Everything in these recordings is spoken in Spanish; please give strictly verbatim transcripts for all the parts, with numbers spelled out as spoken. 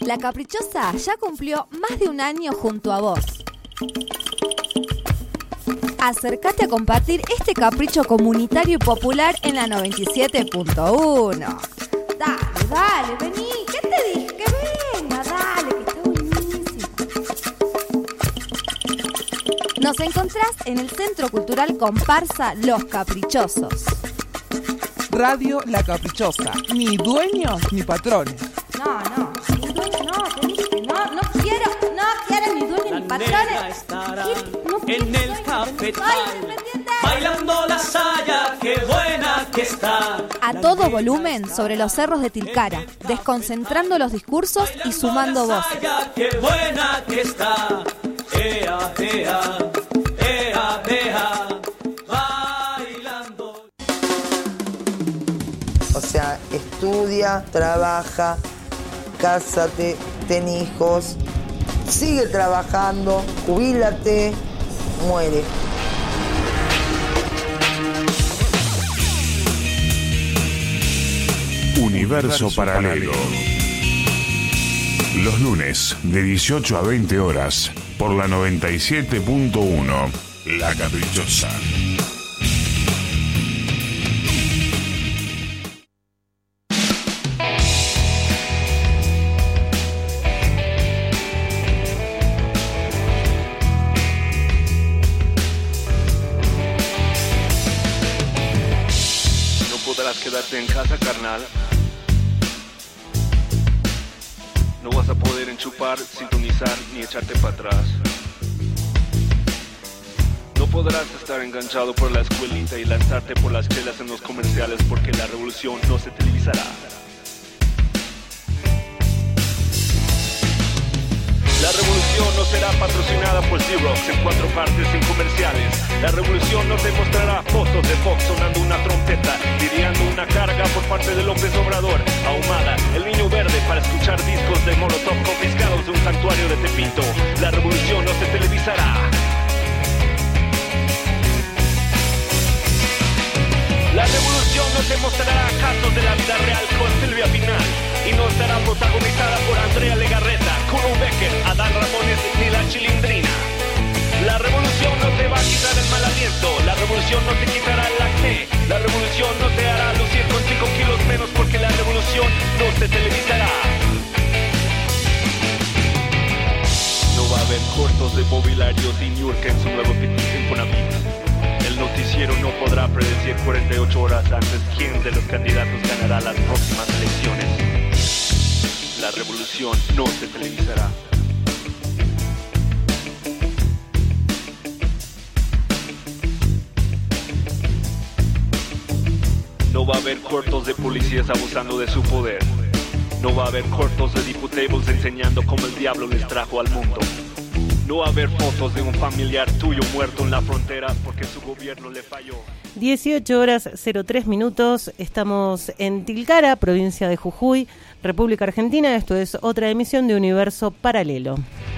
La Caprichosa ya cumplió más de un año junto a vos. Acércate a compartir este capricho comunitario y popular en la noventa y siete punto uno. Dale, dale, vení. ¿Qué te dije? Que venga, dale, que está buenísimo. Nos encontrás en el Centro Cultural Comparsa Los Caprichosos. Radio La Caprichosa. Ni dueños ni patrones. No, no, ni dueño, no, te dije que no, no quiero, no quiero ni dueño ni patrones. No en el cafetal, bailando la saya, qué buena que está. A todo volumen sobre los cerros de Tilcara, desconcentrando los discursos y sumando voces. Qué buena que está. Ea, ea, ea, ea, bailando. O sea, estudia, trabaja, cásate, ten hijos, sigue trabajando, jubílate, muere. Universo Paralelo. Los lunes de dieciocho a veinte horas por la noventa y siete punto uno. La Caprichosa. Quedarte en casa, carnal. No vas a poder enchufar, sintonizar ni echarte para atrás. No podrás estar enganchado por la escuelita y lanzarte por las chelas en los comerciales porque la revolución no se televisará. La revolución no será patrocinada por Xerox en cuatro partes sin comerciales. La revolución no te mostrará fotos de Fox sonando una trompeta, lidiando una carga por parte de López Obrador. Ahumada, el niño verde para escuchar discos de Molotov confiscados de un santuario de Tepito. La revolución no se televisará. La revolución no te mostrará casos de la vida real con Silvia Pinal y no estará protagonizada por Andrea Legarreta, Kuno Becker, Adán Ramones ni la Chilindrina. La revolución no te va a quitar el mal aliento, la revolución no te quitará el acné, la revolución no te hará lucir con cinco kilos menos porque la revolución no se televisará. No va a haber cortos de mobiliarios y Niurka en su nuevo Petit Infonavit. El noticiero no podrá predecir cuarenta y ocho horas antes quién de los candidatos ganará las próximas elecciones. La revolución no se televisará. No va a haber cortos de policías abusando de su poder. No va a haber cortos de diputados enseñando cómo el diablo les trajo al mundo. No va a haber fotos de un familiar tuyo muerto en la frontera porque su gobierno le falló. dieciocho horas cero tres minutos, estamos en Tilcara, provincia de Jujuy, República Argentina. Esto es otra emisión de Universo Paralelo.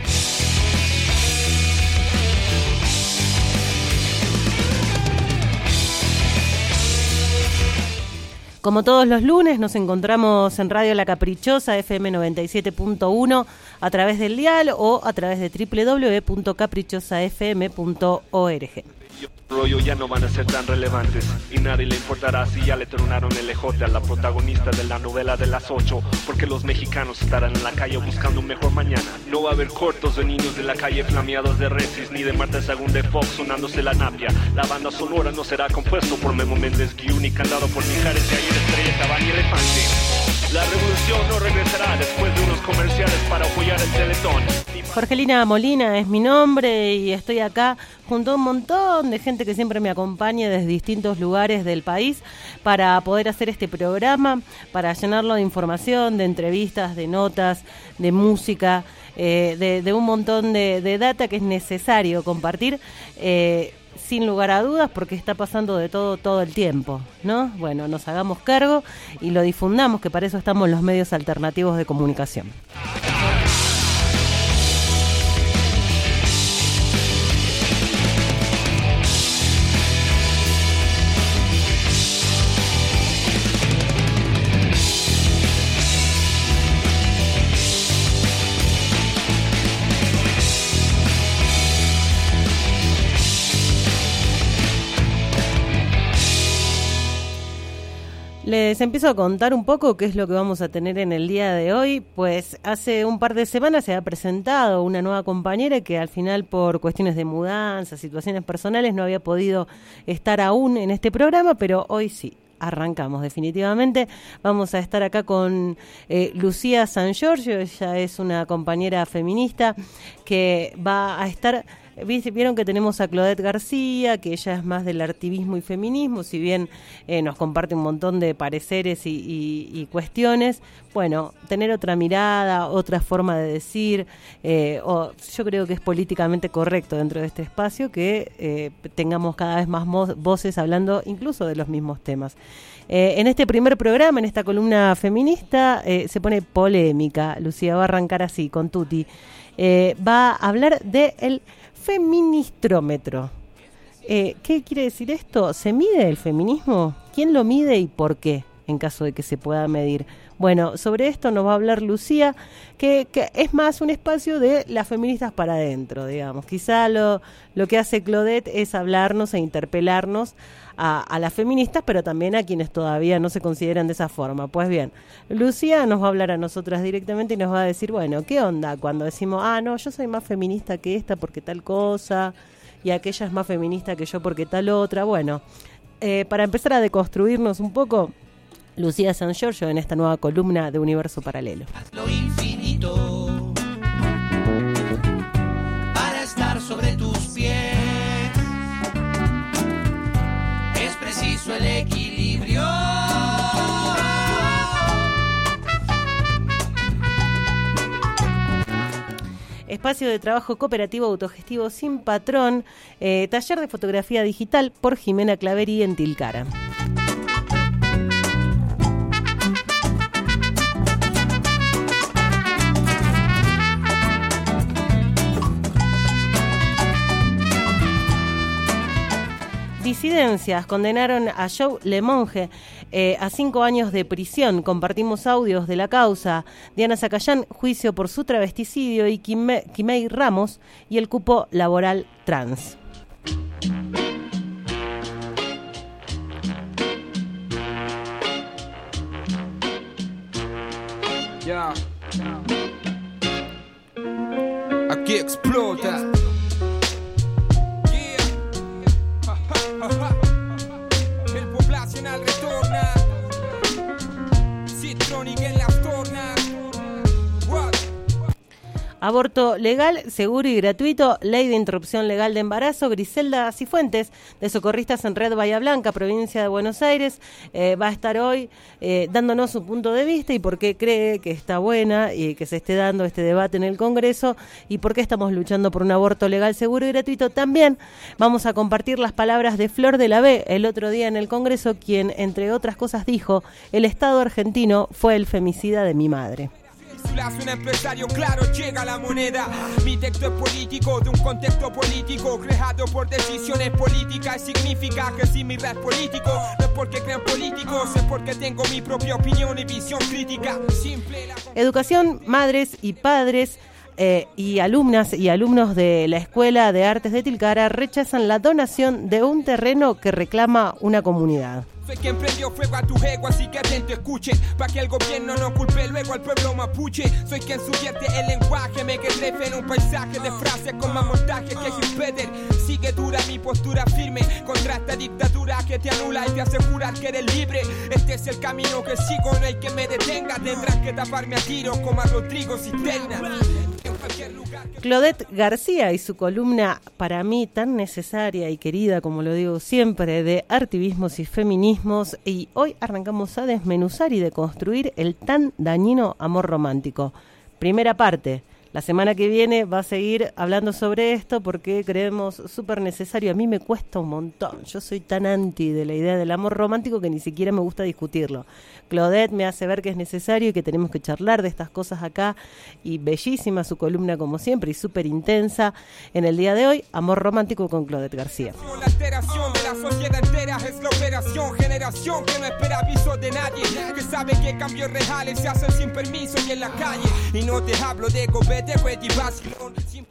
Como todos los lunes, nos encontramos en Radio La Caprichosa, F M noventa y siete punto uno, a través del dial o a través de doble u doble u doble u punto caprichosa f m punto org. Rollo ya no van a ser tan relevantes y nadie le importará si ya le tronaron el ejote a la protagonista de la novela de las ocho, porque los mexicanos estarán en la calle buscando un mejor mañana. No va a haber cortos de niños de la calle flameados de Resis ni de Marta Sagún de Fox sonándose la napia. La banda sonora no será compuesto por Memo Méndez Guiú ni cantado por Mijares de ayer Estrella Cabán y Elefante. La revolución no regresará después de unos comerciales para apoyar el Teletón. Jorgelina Molina es mi nombre y estoy acá junto a un montón de gente que siempre me acompaña desde distintos lugares del país para poder hacer este programa, para llenarlo de información, de entrevistas, de notas, de música, eh, de, de un montón de, de data que es necesario compartir. Eh, sin lugar a dudas, porque está pasando de todo todo el tiempo, ¿no? Bueno, nos hagamos cargo y lo difundamos, que para eso estamos los medios alternativos de comunicación. Les empiezo a contar un poco qué es lo que vamos a tener en el día de hoy. Pues hace un par de semanas se ha presentado una nueva compañera que al final, por cuestiones de mudanza, situaciones personales, no había podido estar aún en este programa, pero hoy sí. Arrancamos definitivamente. Vamos a estar acá con eh, Lucía San Giorgio. Ella es una compañera feminista que va a estar... Vieron que tenemos a Claudette García, que ella es más del activismo y feminismo, si bien eh, nos comparte un montón de pareceres y, y, y cuestiones. Bueno, tener otra mirada, otra forma de decir, eh, o yo creo que es políticamente correcto dentro de este espacio que eh, tengamos cada vez más mo- voces hablando incluso de los mismos temas. Eh, en este primer programa, en esta columna feminista, eh, se pone polémica. Lucía va a arrancar así, con Tuti. Eh, va a hablar de el feministrómetro. Eh, ¿Qué quiere decir esto? ¿Se mide el feminismo? ¿Quién lo mide y por qué? En caso de que se pueda medir. Bueno, sobre esto nos va a hablar Lucía, que, que es más un espacio de las feministas para adentro, digamos. Quizá lo, lo que hace Claudette es hablarnos e interpelarnos a, a las feministas, pero también a quienes todavía no se consideran de esa forma. Pues bien, Lucía nos va a hablar a nosotras directamente y nos va a decir, bueno, ¿qué onda cuando decimos, ah, no, yo soy más feminista que esta porque tal cosa, y aquella es más feminista que yo porque tal otra? Bueno, eh, para empezar a deconstruirnos un poco, Lucía San Giorgio en esta nueva columna de Universo Paralelo. Lo infinito para estar sobre tus pies es preciso el equilibrio. Espacio de trabajo cooperativo autogestivo sin patrón, eh, taller de fotografía digital por Jimena Claveri en Tilcara. Disidencias condenaron a Joe Lemonge eh, a cinco años de prisión. Compartimos audios de la causa. Diana Zacayán, juicio por su travesticidio, y Quime, Quimei Ramos y el cupo laboral trans. Ya. Aquí explota. El poblacional retorna. Citrónica en las tornas. What? Aborto legal, seguro y gratuito, ley de interrupción legal de embarazo. Griselda Cifuentes, de Socorristas en Red Bahía Blanca, provincia de Buenos Aires, eh, va a estar hoy eh, dándonos su punto de vista y por qué cree que está buena y que se esté dando este debate en el Congreso y por qué estamos luchando por un aborto legal, seguro y gratuito. También vamos a compartir las palabras de Flor de la B el otro día en el Congreso, quien, entre otras cosas, dijo: el Estado argentino fue el femicida de mi madre. Un empresario claro, llega la moneda. Mi texto es político, de un contexto político creado por decisiones políticas. Significa que si mi rap es político, no es porque crean políticos, es porque tengo mi propia opinión y visión crítica. Simple la... Educación, madres y padres eh, y alumnas y alumnos de la Escuela de Artes de Tilcara rechazan la donación de un terreno que reclama una comunidad. Soy quien prendió fuego a tu ego, así que atento escuchen, pa' que el gobierno no culpe luego al pueblo mapuche. Soy quien subvierte el lenguaje, me quedé en un paisaje de frases con más montaje que Gilpeder. Sigue dura mi postura firme contra esta dictadura que te anula y te hace jurar que eres libre. Este es el camino que sigo, no hay que me detenga. Tendrás que taparme a tiros como a Rodrigo Cisterna. Claudette García y su columna, para mí tan necesaria y querida, como lo digo siempre, de activismos y feminismos, y hoy arrancamos a desmenuzar y deconstruir el tan dañino amor romántico. Primera parte. La semana que viene va a seguir hablando sobre esto porque creemos súper necesario. A mí me cuesta un montón. Yo soy tan anti de la idea del amor romántico que ni siquiera me gusta discutirlo. Claudette me hace ver que es necesario y que tenemos que charlar de estas cosas acá. Y bellísima su columna como siempre y súper intensa. En el día de hoy, amor romántico con Claudette García. La alteración de la sociedad entera es la operación. Generación que no espera aviso de nadie. Que sabe que cambios reales se hacen sin permiso y en la calle. Y no te hablo de copete.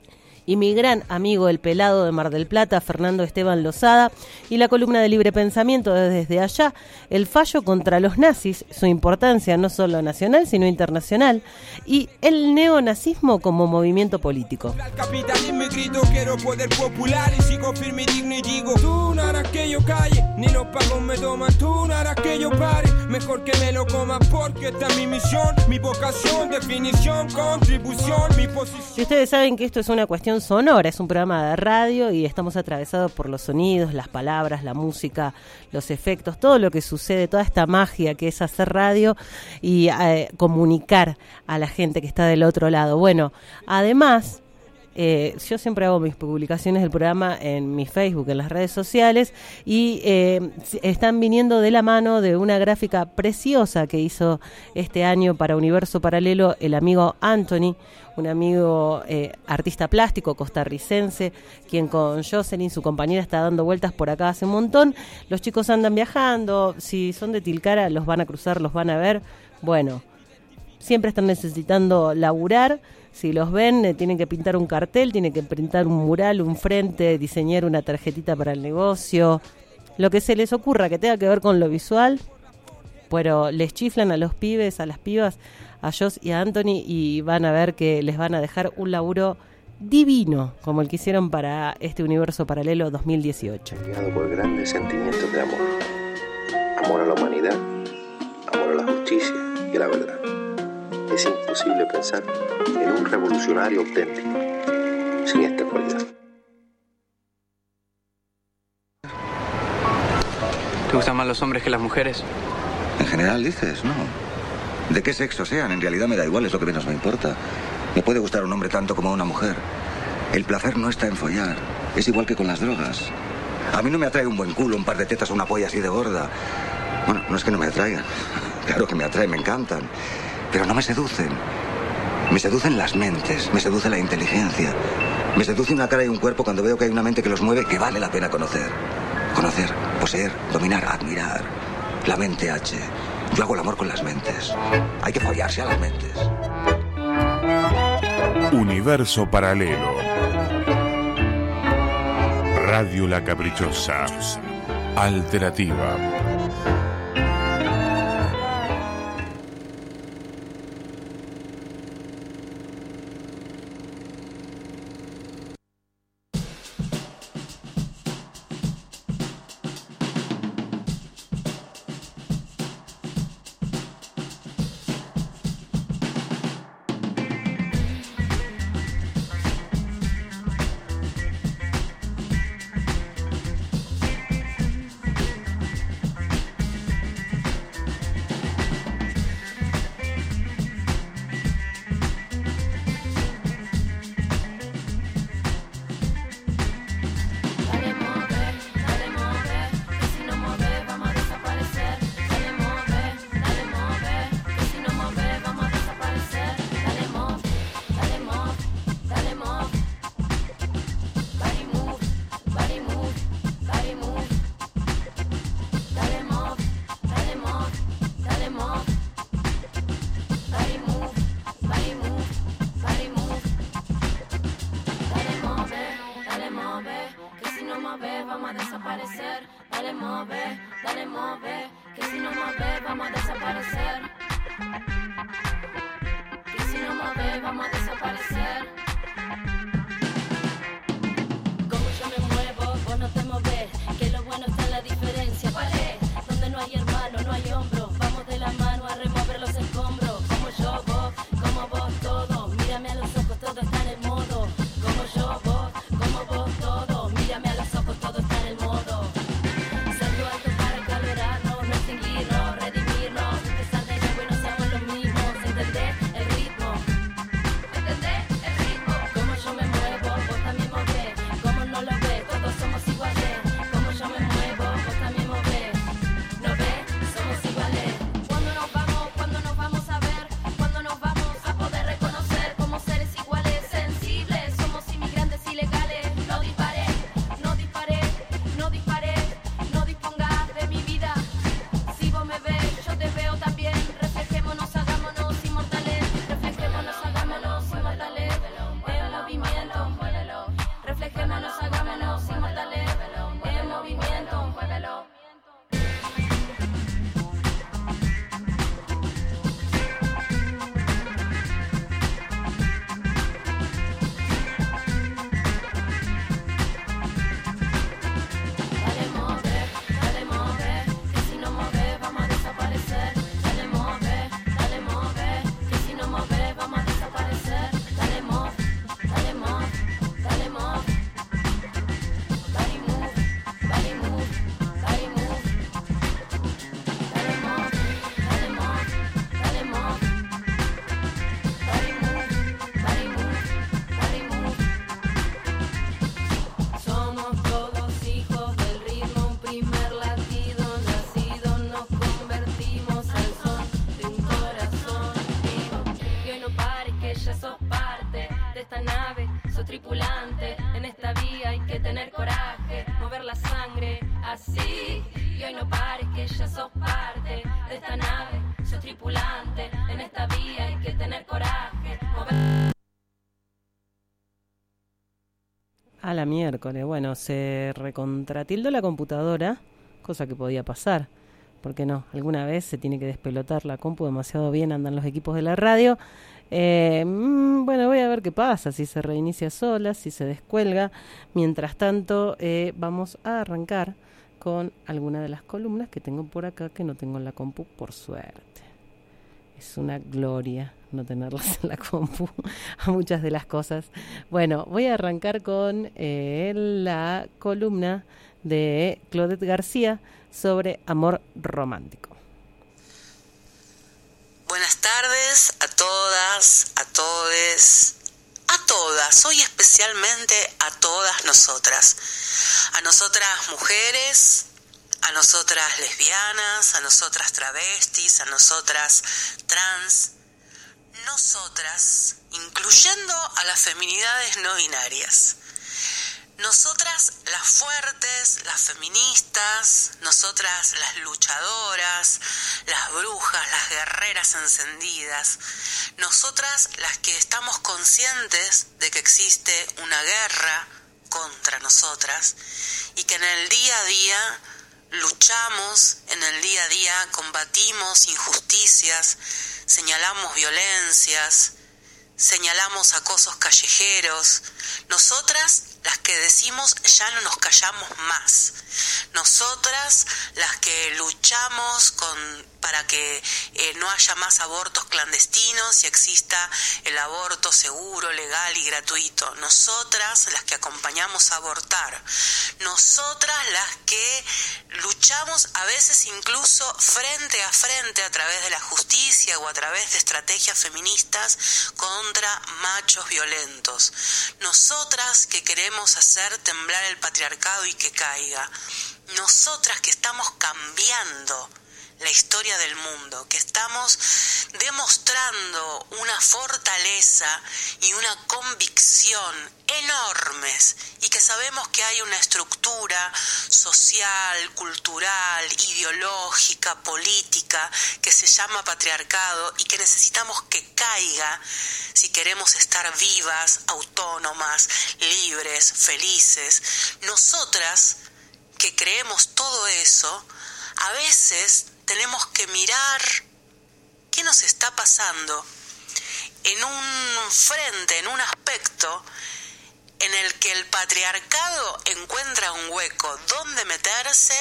y mi gran amigo el pelado de Mar del Plata, Fernando Esteban Lozada, y la columna de Libre Pensamiento desde allá, el fallo contra los nazis, su importancia no solo nacional sino internacional, y el neonazismo como movimiento político. Al capitalismo y grito, quiero poder popular y sigo firme y digno y digo, tú no harás que yo calle, ni los pagos me toman, tú no harás que yo pare, mejor que me lo coma porque esta es mi misión, mi vocación, definición, contribución, mi posición. Y ustedes saben que esto es una cuestión sonora, es un programa de radio y estamos atravesados por los sonidos, las palabras, la música, los efectos, todo lo que sucede, toda esta magia que es hacer radio y eh, comunicar a la gente que está del otro lado. Bueno, además, eh, yo siempre hago mis publicaciones del programa en mi Facebook, en las redes sociales, y eh, están viniendo de la mano de una gráfica preciosa que hizo este año para Universo Paralelo el amigo Anthony, un amigo eh, artista plástico costarricense, quien con Jocelyn, su compañera, está dando vueltas por acá hace un montón. Los chicos andan viajando, si son de Tilcara los van a cruzar, los van a ver. Bueno, siempre están necesitando laburar. Si los ven, eh, tienen que pintar un cartel, tienen que pintar un mural, un frente, diseñar una tarjetita para el negocio, lo que se les ocurra que tenga que ver con lo visual, pero les chiflan a los pibes, a las pibas, a Joss y a Anthony, y van a ver que les van a dejar un laburo divino, como el que hicieron para este Universo Paralelo dos mil dieciocho. Guiado por grandes sentimientos de amor. Amor a la humanidad, amor a la justicia y a la verdad. Es imposible pensar en un revolucionario auténtico sin esta cualidad. ¿Te gustan más los hombres que las mujeres? En general dices, no. De qué sexo sean, en realidad me da igual, es lo que menos me importa. Me puede gustar un hombre tanto como a una mujer. El placer no está en follar, es igual que con las drogas. A mí no me atrae un buen culo, un par de tetas o una polla así de gorda. Bueno, no es que no me atraigan. Claro que me atraen, me encantan. Pero no me seducen. Me seducen las mentes, me seduce la inteligencia. Me seduce una cara y un cuerpo cuando veo que hay una mente que los mueve que vale la pena conocer. Conocer, poseer, dominar, admirar. La mente H. Yo hago el amor con las mentes. Hay que follarse a las mentes. Universo Paralelo. Radio La Caprichosa. Alternativa. Somos iguales. la miércoles. Bueno, se recontratildó la computadora, cosa que podía pasar. ¿Por qué no? Alguna vez se tiene que despelotar la compu, demasiado bien andan los equipos de la radio. Eh, mmm, bueno, voy a ver qué pasa, si se reinicia sola, si se descuelga. Mientras tanto, eh, vamos a arrancar con alguna de las columnas que tengo por acá, que no tengo en la compu, por suerte. Es una gloria no tenerlas en la compu, a muchas de las cosas. Bueno, voy a arrancar con eh, la columna de Claudette García sobre amor romántico. Buenas tardes a todas, a todes, a todas, hoy especialmente a todas nosotras, a nosotras mujeres, a nosotras lesbianas, a nosotras travestis, a nosotras trans, nosotras, incluyendo a las feminidades no binarias. Nosotras las fuertes, las feministas, nosotras las luchadoras, las brujas, las guerreras encendidas, nosotras las que estamos conscientes de que existe una guerra contra nosotras y que en el día a día luchamos, en el día a día combatimos injusticias, señalamos violencias, señalamos acosos callejeros, nosotras las que decimos ya no nos callamos más, nosotras las que luchamos con, para que eh, no haya más abortos clandestinos y exista el aborto seguro, legal y gratuito, nosotras las que acompañamos a abortar, nosotras las que luchamos a veces incluso frente a frente a través de la justicia o a través de estrategias feministas contra machos violentos, nosotras que queremos hacer temblar el patriarcado y que caiga, nosotras que estamos cambiando la historia del mundo, que estamos demostrando una fortaleza y una convicción enormes y que sabemos que hay una estructura social, cultural, ideológica, política que se llama patriarcado y que necesitamos que caiga si queremos estar vivas, autónomas, libres, felices. Nosotras que creemos todo eso, a veces tenemos que mirar qué nos está pasando en un frente, en un aspecto en el que el patriarcado encuentra un hueco donde meterse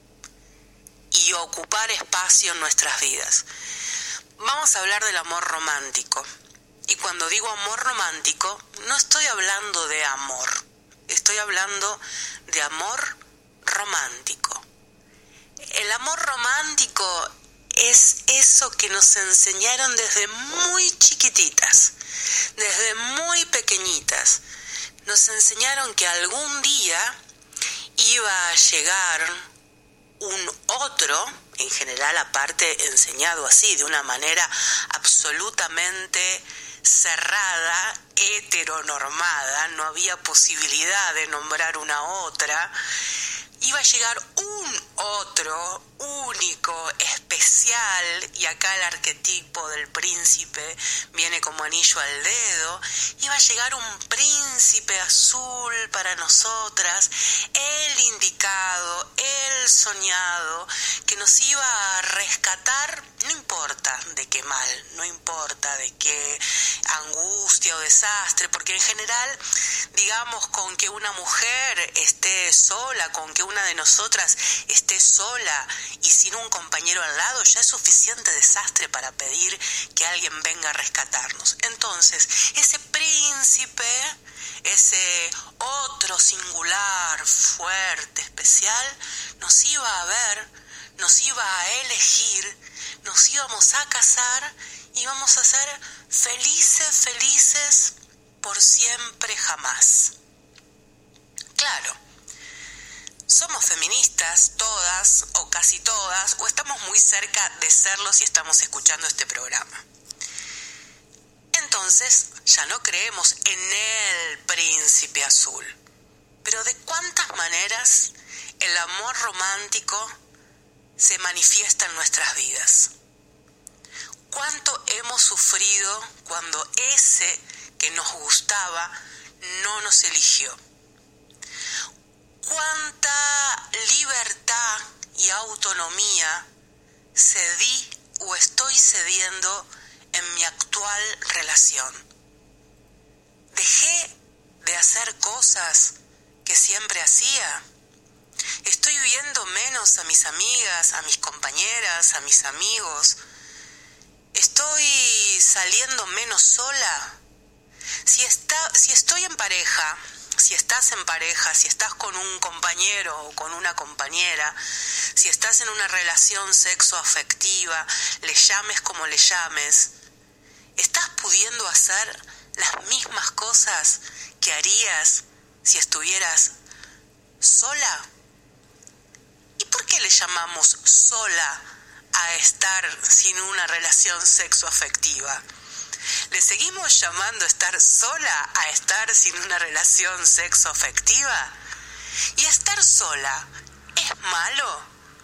y ocupar espacio en nuestras vidas. Vamos a hablar del amor romántico. Y cuando digo amor romántico, no estoy hablando de amor, estoy hablando de amor romántico. El amor romántico es eso que nos enseñaron desde muy chiquititas, desde muy pequeñitas. Nos enseñaron que algún día iba a llegar un otro, en general aparte enseñado así, de una manera absolutamente cerrada, heteronormada, no había posibilidad de nombrar una otra. Iba a llegar un otro, único, especial, y acá el arquetipo del príncipe viene como anillo al dedo. Iba a llegar un príncipe azul para nosotras, el indicado, el soñado, que nos iba a rescatar, no importa de qué mal, no importa de qué angustia o desastre, porque en general, digamos, con que una mujer esté sola, con que una de nosotras esté sola y sin un compañero al lado, ya es suficiente desastre para pedir que alguien venga a rescatarnos. Entonces, ese príncipe, ese otro singular, fuerte, especial, nos iba a ver, nos iba a elegir, nos íbamos a casar y íbamos a ser felices, felices por siempre, jamás. Claro, somos feministas, todas o casi todas, o estamos muy cerca de serlo si estamos escuchando este programa. Entonces, ya no creemos en el príncipe azul. Pero ¿de cuántas maneras el amor romántico se manifiesta en nuestras vidas? ¿Cuánto hemos sufrido cuando ese que nos gustaba no nos eligió? cuánta libertad y autonomía cedí o estoy cediendo en mi actual relación. Dejé de hacer cosas que siempre hacía. Estoy viendo menos a mis amigas, a mis compañeras, a mis amigos. Estoy saliendo menos sola. Si está, si estoy en pareja, si estás en pareja, si estás con un compañero o con una compañera, si estás en una relación sexoafectiva, le llames como le llames, ¿estás pudiendo hacer las mismas cosas que harías si estuvieras sola? ¿Y por qué le llamamos sola a estar sin una relación sexoafectiva? ¿Le seguimos llamando estar sola a estar sin una relación sexoafectiva? ¿Y estar sola es malo?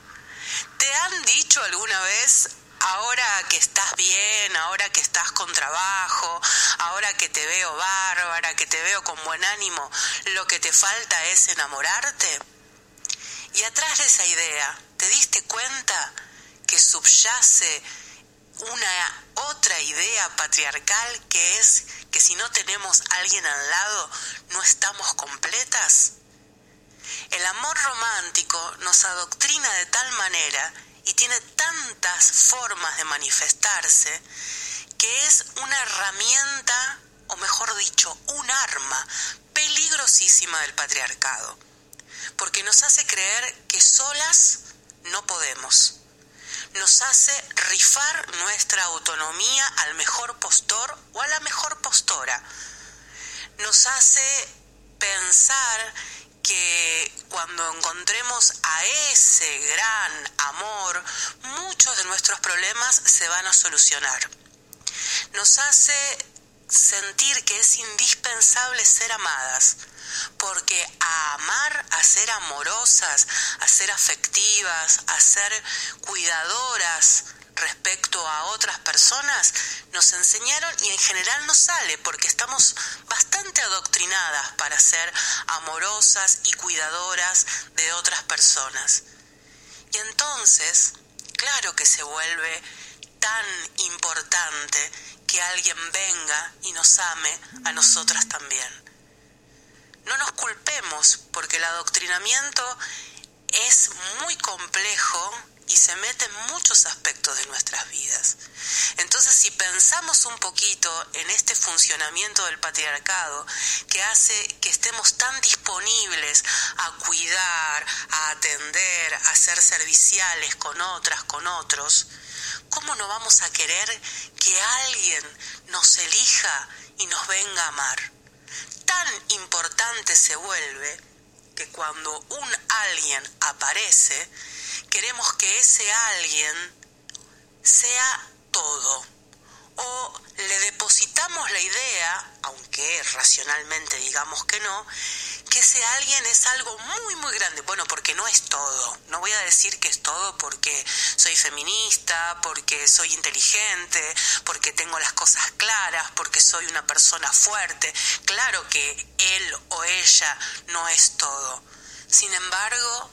¿Te han dicho alguna vez, ahora que estás bien, ahora que estás con trabajo, ahora que te veo bárbara, que te veo con buen ánimo, lo que te falta es enamorarte? Y atrás de esa idea, ¿te diste cuenta que subyace una otra idea patriarcal, que es que si no tenemos a alguien al lado, no estamos completas? El amor romántico nos adoctrina de tal manera y tiene tantas formas de manifestarse que es una herramienta, o mejor dicho, un arma peligrosísima del patriarcado, porque nos hace creer que solas no podemos. Nos hace rifar nuestra autonomía al mejor postor o a la mejor postora. Nos hace pensar que cuando encontremos a ese gran amor, muchos de nuestros problemas se van a solucionar. Nos hace sentir que es indispensable ser amadas, porque a amar, a ser amorosas, a ser afectivas, a ser cuidadoras respecto a otras personas, nos enseñaron y en general nos sale porque estamos bastante adoctrinadas para ser amorosas y cuidadoras de otras personas. Y entonces, claro que se vuelve tan importante que alguien venga y nos ame a nosotras también. No nos culpemos, porque el adoctrinamiento es muy complejo y se mete en muchos aspectos de nuestras vidas. Entonces, si pensamos un poquito en este funcionamiento del patriarcado que hace que estemos tan disponibles a cuidar, a atender, a ser serviciales con otras, con otros, ¿cómo no vamos a querer que alguien nos elija y nos venga a amar? Tan importante se vuelve que cuando un alguien aparece, queremos que ese alguien sea todo. O le depositamos la idea, aunque racionalmente digamos que no, que ese alguien es algo muy muy grande. Bueno, porque no es todo. No voy a decir que es todo porque soy feminista, porque soy inteligente, porque tengo las cosas claras, porque soy una persona fuerte. Claro que él o ella no es todo. Sin embargo,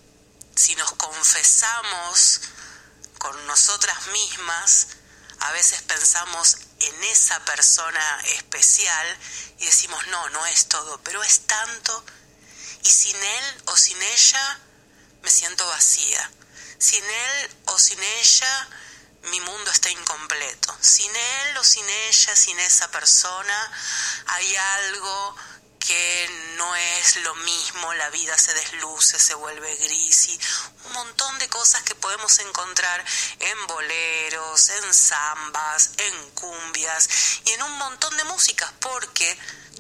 si nos confesamos con nosotras mismas, a veces pensamos en esa persona especial y decimos, no, no es todo, pero es tanto, y sin él o sin ella me siento vacía. Sin él o sin ella mi mundo está incompleto. Sin él o sin ella, sin esa persona, hay algo que no es lo mismo, la vida se desluce, se vuelve gris y un montón de cosas que podemos encontrar en boleros, en zambas, en cumbias y en un montón de músicas, porque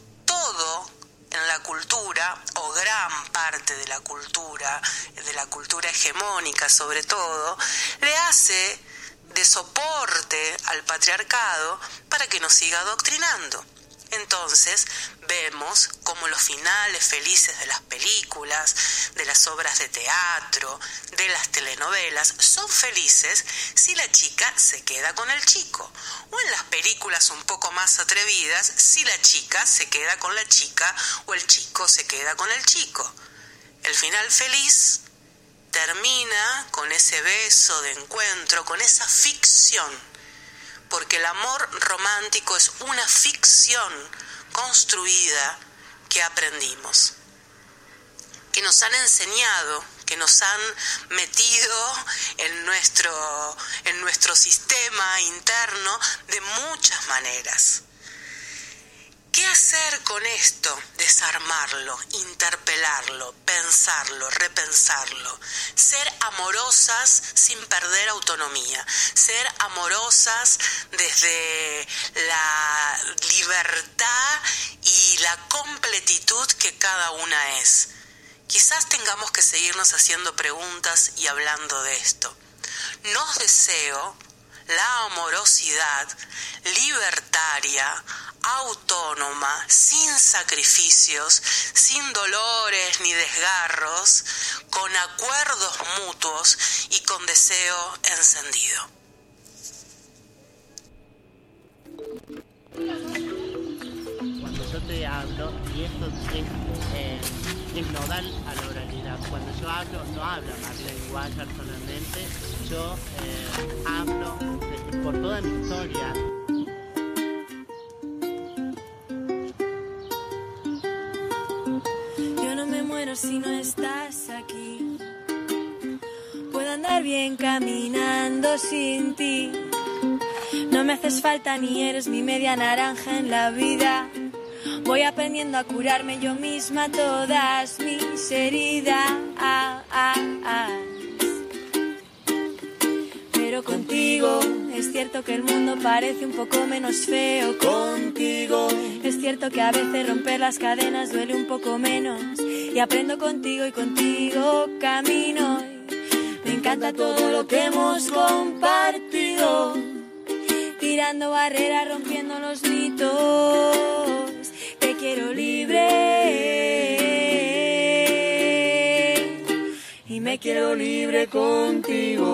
todo en la cultura, o gran parte de la cultura, de la cultura hegemónica sobre todo, le hace de soporte al patriarcado para que nos siga adoctrinando. Entonces vemos como los finales felices de las películas, de las obras de teatro, de las telenovelas, son felices si la chica se queda con el chico. O en las películas un poco más atrevidas, si la chica se queda con la chica o el chico se queda con el chico. El final feliz termina con ese beso de encuentro, con esa ficción, porque el amor romántico es una ficción construida que aprendimos, que nos han enseñado, que nos han metido en nuestro, en nuestro sistema interno de muchas maneras. ¿Qué hacer con esto? Desarmarlo, interpelarlo, pensarlo, repensarlo. Ser amorosas sin perder autonomía. Ser amorosas desde la libertad y la completitud que cada una es. Quizás tengamos que seguirnos haciendo preguntas y hablando de esto. Nos deseo la amorosidad libertaria, autónoma, sin sacrificios, sin dolores ni desgarros, con acuerdos mutuos y con deseo encendido. Cuando yo te hablo, y esto es, eh, es nodal a la oralidad, cuando yo hablo, no hablo Marlene Guayar solamente, yo eh, hablo de, por toda mi historia. Si no estás aquí, puedo andar bien caminando sin ti. No me haces falta ni eres mi media naranja en la vida. Voy aprendiendo a curarme yo misma todas mis heridas. Pero contigo es cierto que el mundo parece un poco menos feo. Contigo es cierto que a veces romper las cadenas duele un poco menos. Y aprendo contigo y contigo camino. Me encanta todo lo que hemos compartido, tirando barreras, rompiendo los mitos. Te quiero libre y me quiero libre contigo.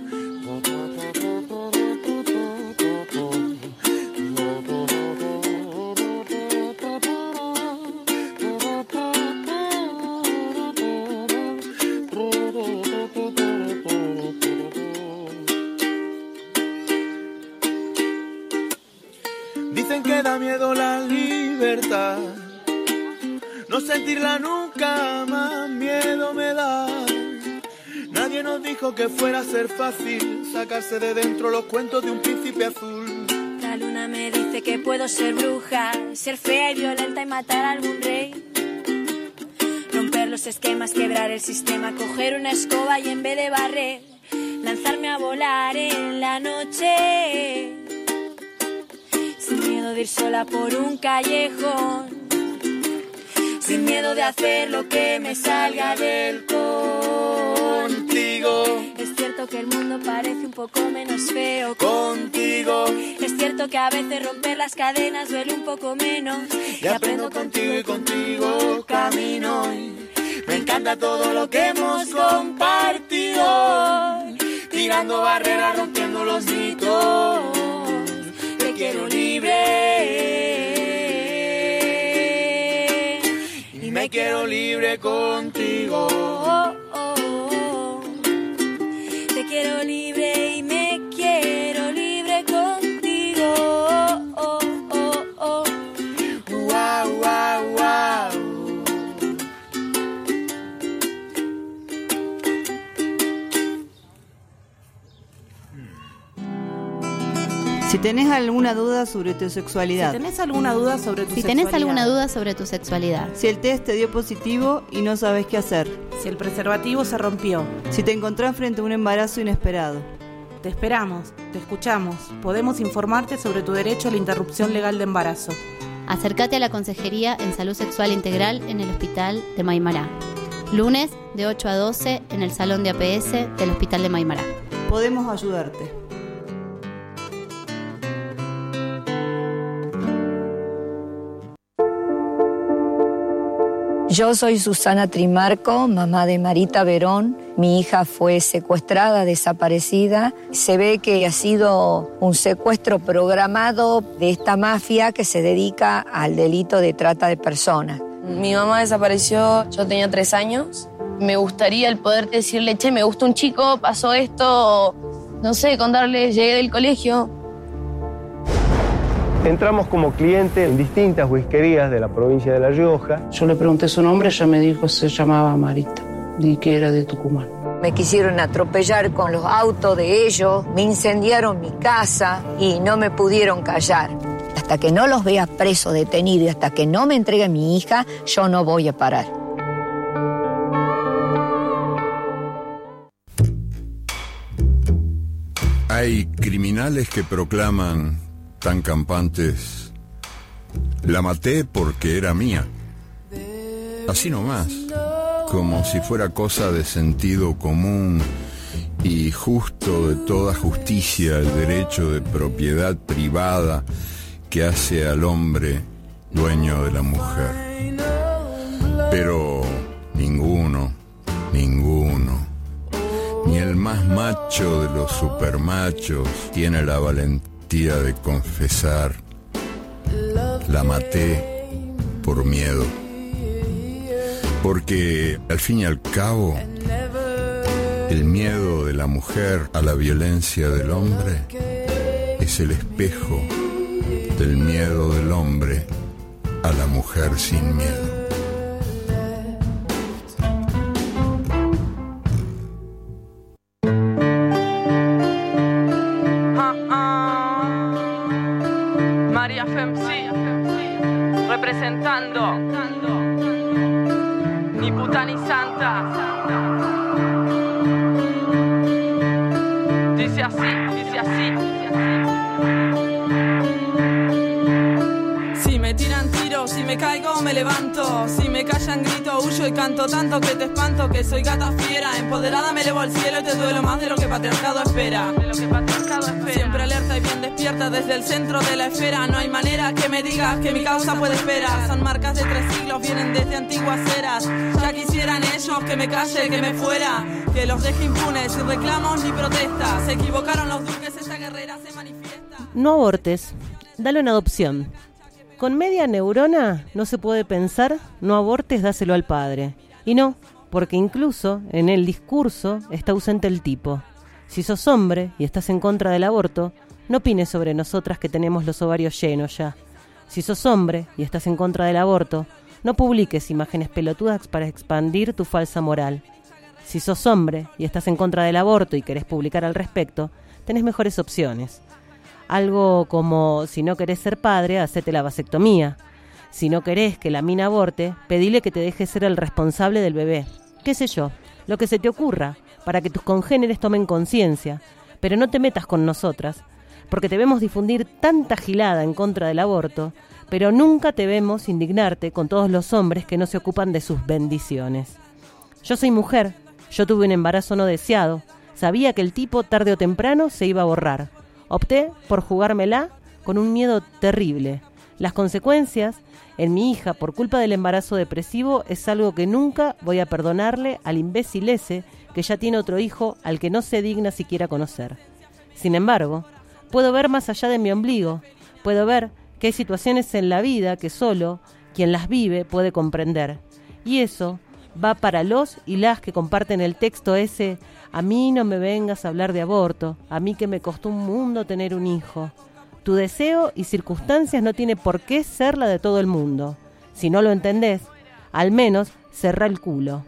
Dicen que da miedo la libertad, no sentirla nunca más miedo me da. Nadie nos dijo que fuera a ser fácil sacarse de dentro los cuentos de un príncipe azul. La luna me dice que puedo ser bruja, ser fea y violenta y matar a algún rey. Romper los esquemas, quebrar el sistema, coger una escoba y en vez de barrer, lanzarme a volar en la noche. Sin miedo de ir sola por un callejón, sin miedo de hacer lo que me salga del contigo. Es cierto que el mundo parece un poco menos feo contigo. Es cierto que a veces romper las cadenas duele un poco menos. Y aprendo contigo y contigo camino. Me encanta todo lo que hemos compartido, tirando barreras, rompiendo los mitos. Te quiero libre y me quiero libre contigo. Oh, oh, oh. Te quiero libre y me quiero libre contigo. Oh, oh, oh. Wow, wow, wow. Si tenés alguna duda sobre tu sexualidad. Si tenés alguna duda sobre tu si sexualidad. tenés alguna duda sobre tu sexualidad. Si el test te dio positivo y no sabes qué hacer. Si el preservativo se rompió. Si te encontrás frente a un embarazo inesperado. Te esperamos, te escuchamos. Podemos informarte sobre tu derecho a la interrupción legal de embarazo. Acércate a la Consejería en Salud Sexual Integral en el Hospital de Maimará. Lunes de ocho a doce en el Salón de A P S del Hospital de Maimará. Podemos ayudarte. Yo soy Susana Trimarco, mamá de Marita Verón. Mi hija fue secuestrada, desaparecida. Se ve que ha sido un secuestro programado de esta mafia que se dedica al delito de trata de personas. Mi mamá desapareció, yo tenía tres años. Me gustaría el poder decirle, che, me gusta un chico, pasó esto, o, no sé, contarle, llegué del colegio. Entramos como cliente en distintas whiskerías de la provincia de La Rioja. Yo le pregunté su nombre, ella me dijo que se llamaba Marita y que era de Tucumán. Me quisieron atropellar con los autos de ellos, me incendiaron mi casa y no me pudieron callar. Hasta que no los vea presos, detenidos, y hasta que no me entregue mi hija, yo no voy a parar. Hay criminales que proclaman tan campantes: la maté porque era mía. Así nomás, como si fuera cosa de sentido común y justo de toda justicia el derecho de propiedad privada que hace al hombre dueño de la mujer. Pero ninguno, ninguno, ni el más macho de los supermachos tiene la valentía de confesar: la maté por miedo. Porque al fin y al cabo, el miedo de la mujer a la violencia del hombre es el espejo del miedo del hombre a la mujer sin miedo. María Femsi, representando, ni puta ni santa. Dice así, dice así, dice así. Si me tiran tiros, si me caigo me levanto. Si me callan grito, huyo y canto tanto que te espanto. Que soy gata fiera, empoderada me elevo al cielo y te duelo más de lo que patriarcado espera. De lo que patriarcado espera. Siempre alerta y bien despierta desde el centro de la esfera. No hay manera que me digas que mi causa puede esperar. Son marcas de tres siglos, vienen desde antiguas eras. Ya quisieran ellos que me calle, que me fuera, que los deje impunes sin reclamos ni protestas. Se equivocaron los duques, esta guerrera se manifiesta. No abortes, dalo en adopción. Con media neurona no se puede pensar, no abortes, dáselo al padre. Y no, porque incluso en el discurso está ausente el tipo. Si sos hombre y estás en contra del aborto, no opines sobre nosotras que tenemos los ovarios llenos ya. Si sos hombre y estás en contra del aborto, no publiques imágenes pelotudas para expandir tu falsa moral. Si sos hombre y estás en contra del aborto y querés publicar al respecto, tenés mejores opciones. Algo como, si no querés ser padre, hacete la vasectomía. Si no querés que la mina aborte, pedile que te deje ser el responsable del bebé. Qué sé yo, lo que se te ocurra, para que tus congéneres tomen conciencia. Pero no te metas con nosotras, porque te vemos difundir tanta gilada en contra del aborto, pero nunca te vemos indignarte con todos los hombres que no se ocupan de sus bendiciones. Yo soy mujer, yo tuve un embarazo no deseado, sabía que el tipo tarde o temprano se iba a borrar. Opté por jugármela con un miedo terrible. Las consecuencias en mi hija por culpa del embarazo depresivo es algo que nunca voy a perdonarle al imbécil ese que ya tiene otro hijo al que no se digna siquiera conocer. Sin embargo, puedo ver más allá de mi ombligo, puedo ver que hay situaciones en la vida que solo quien las vive puede comprender. Y eso va para los y las que comparten el texto ese: a mí no me vengas a hablar de aborto, a mí que me costó un mundo tener un hijo. Tu deseo y circunstancias no tiene por qué ser la de todo el mundo. Si no lo entendés, al menos cerrá el culo.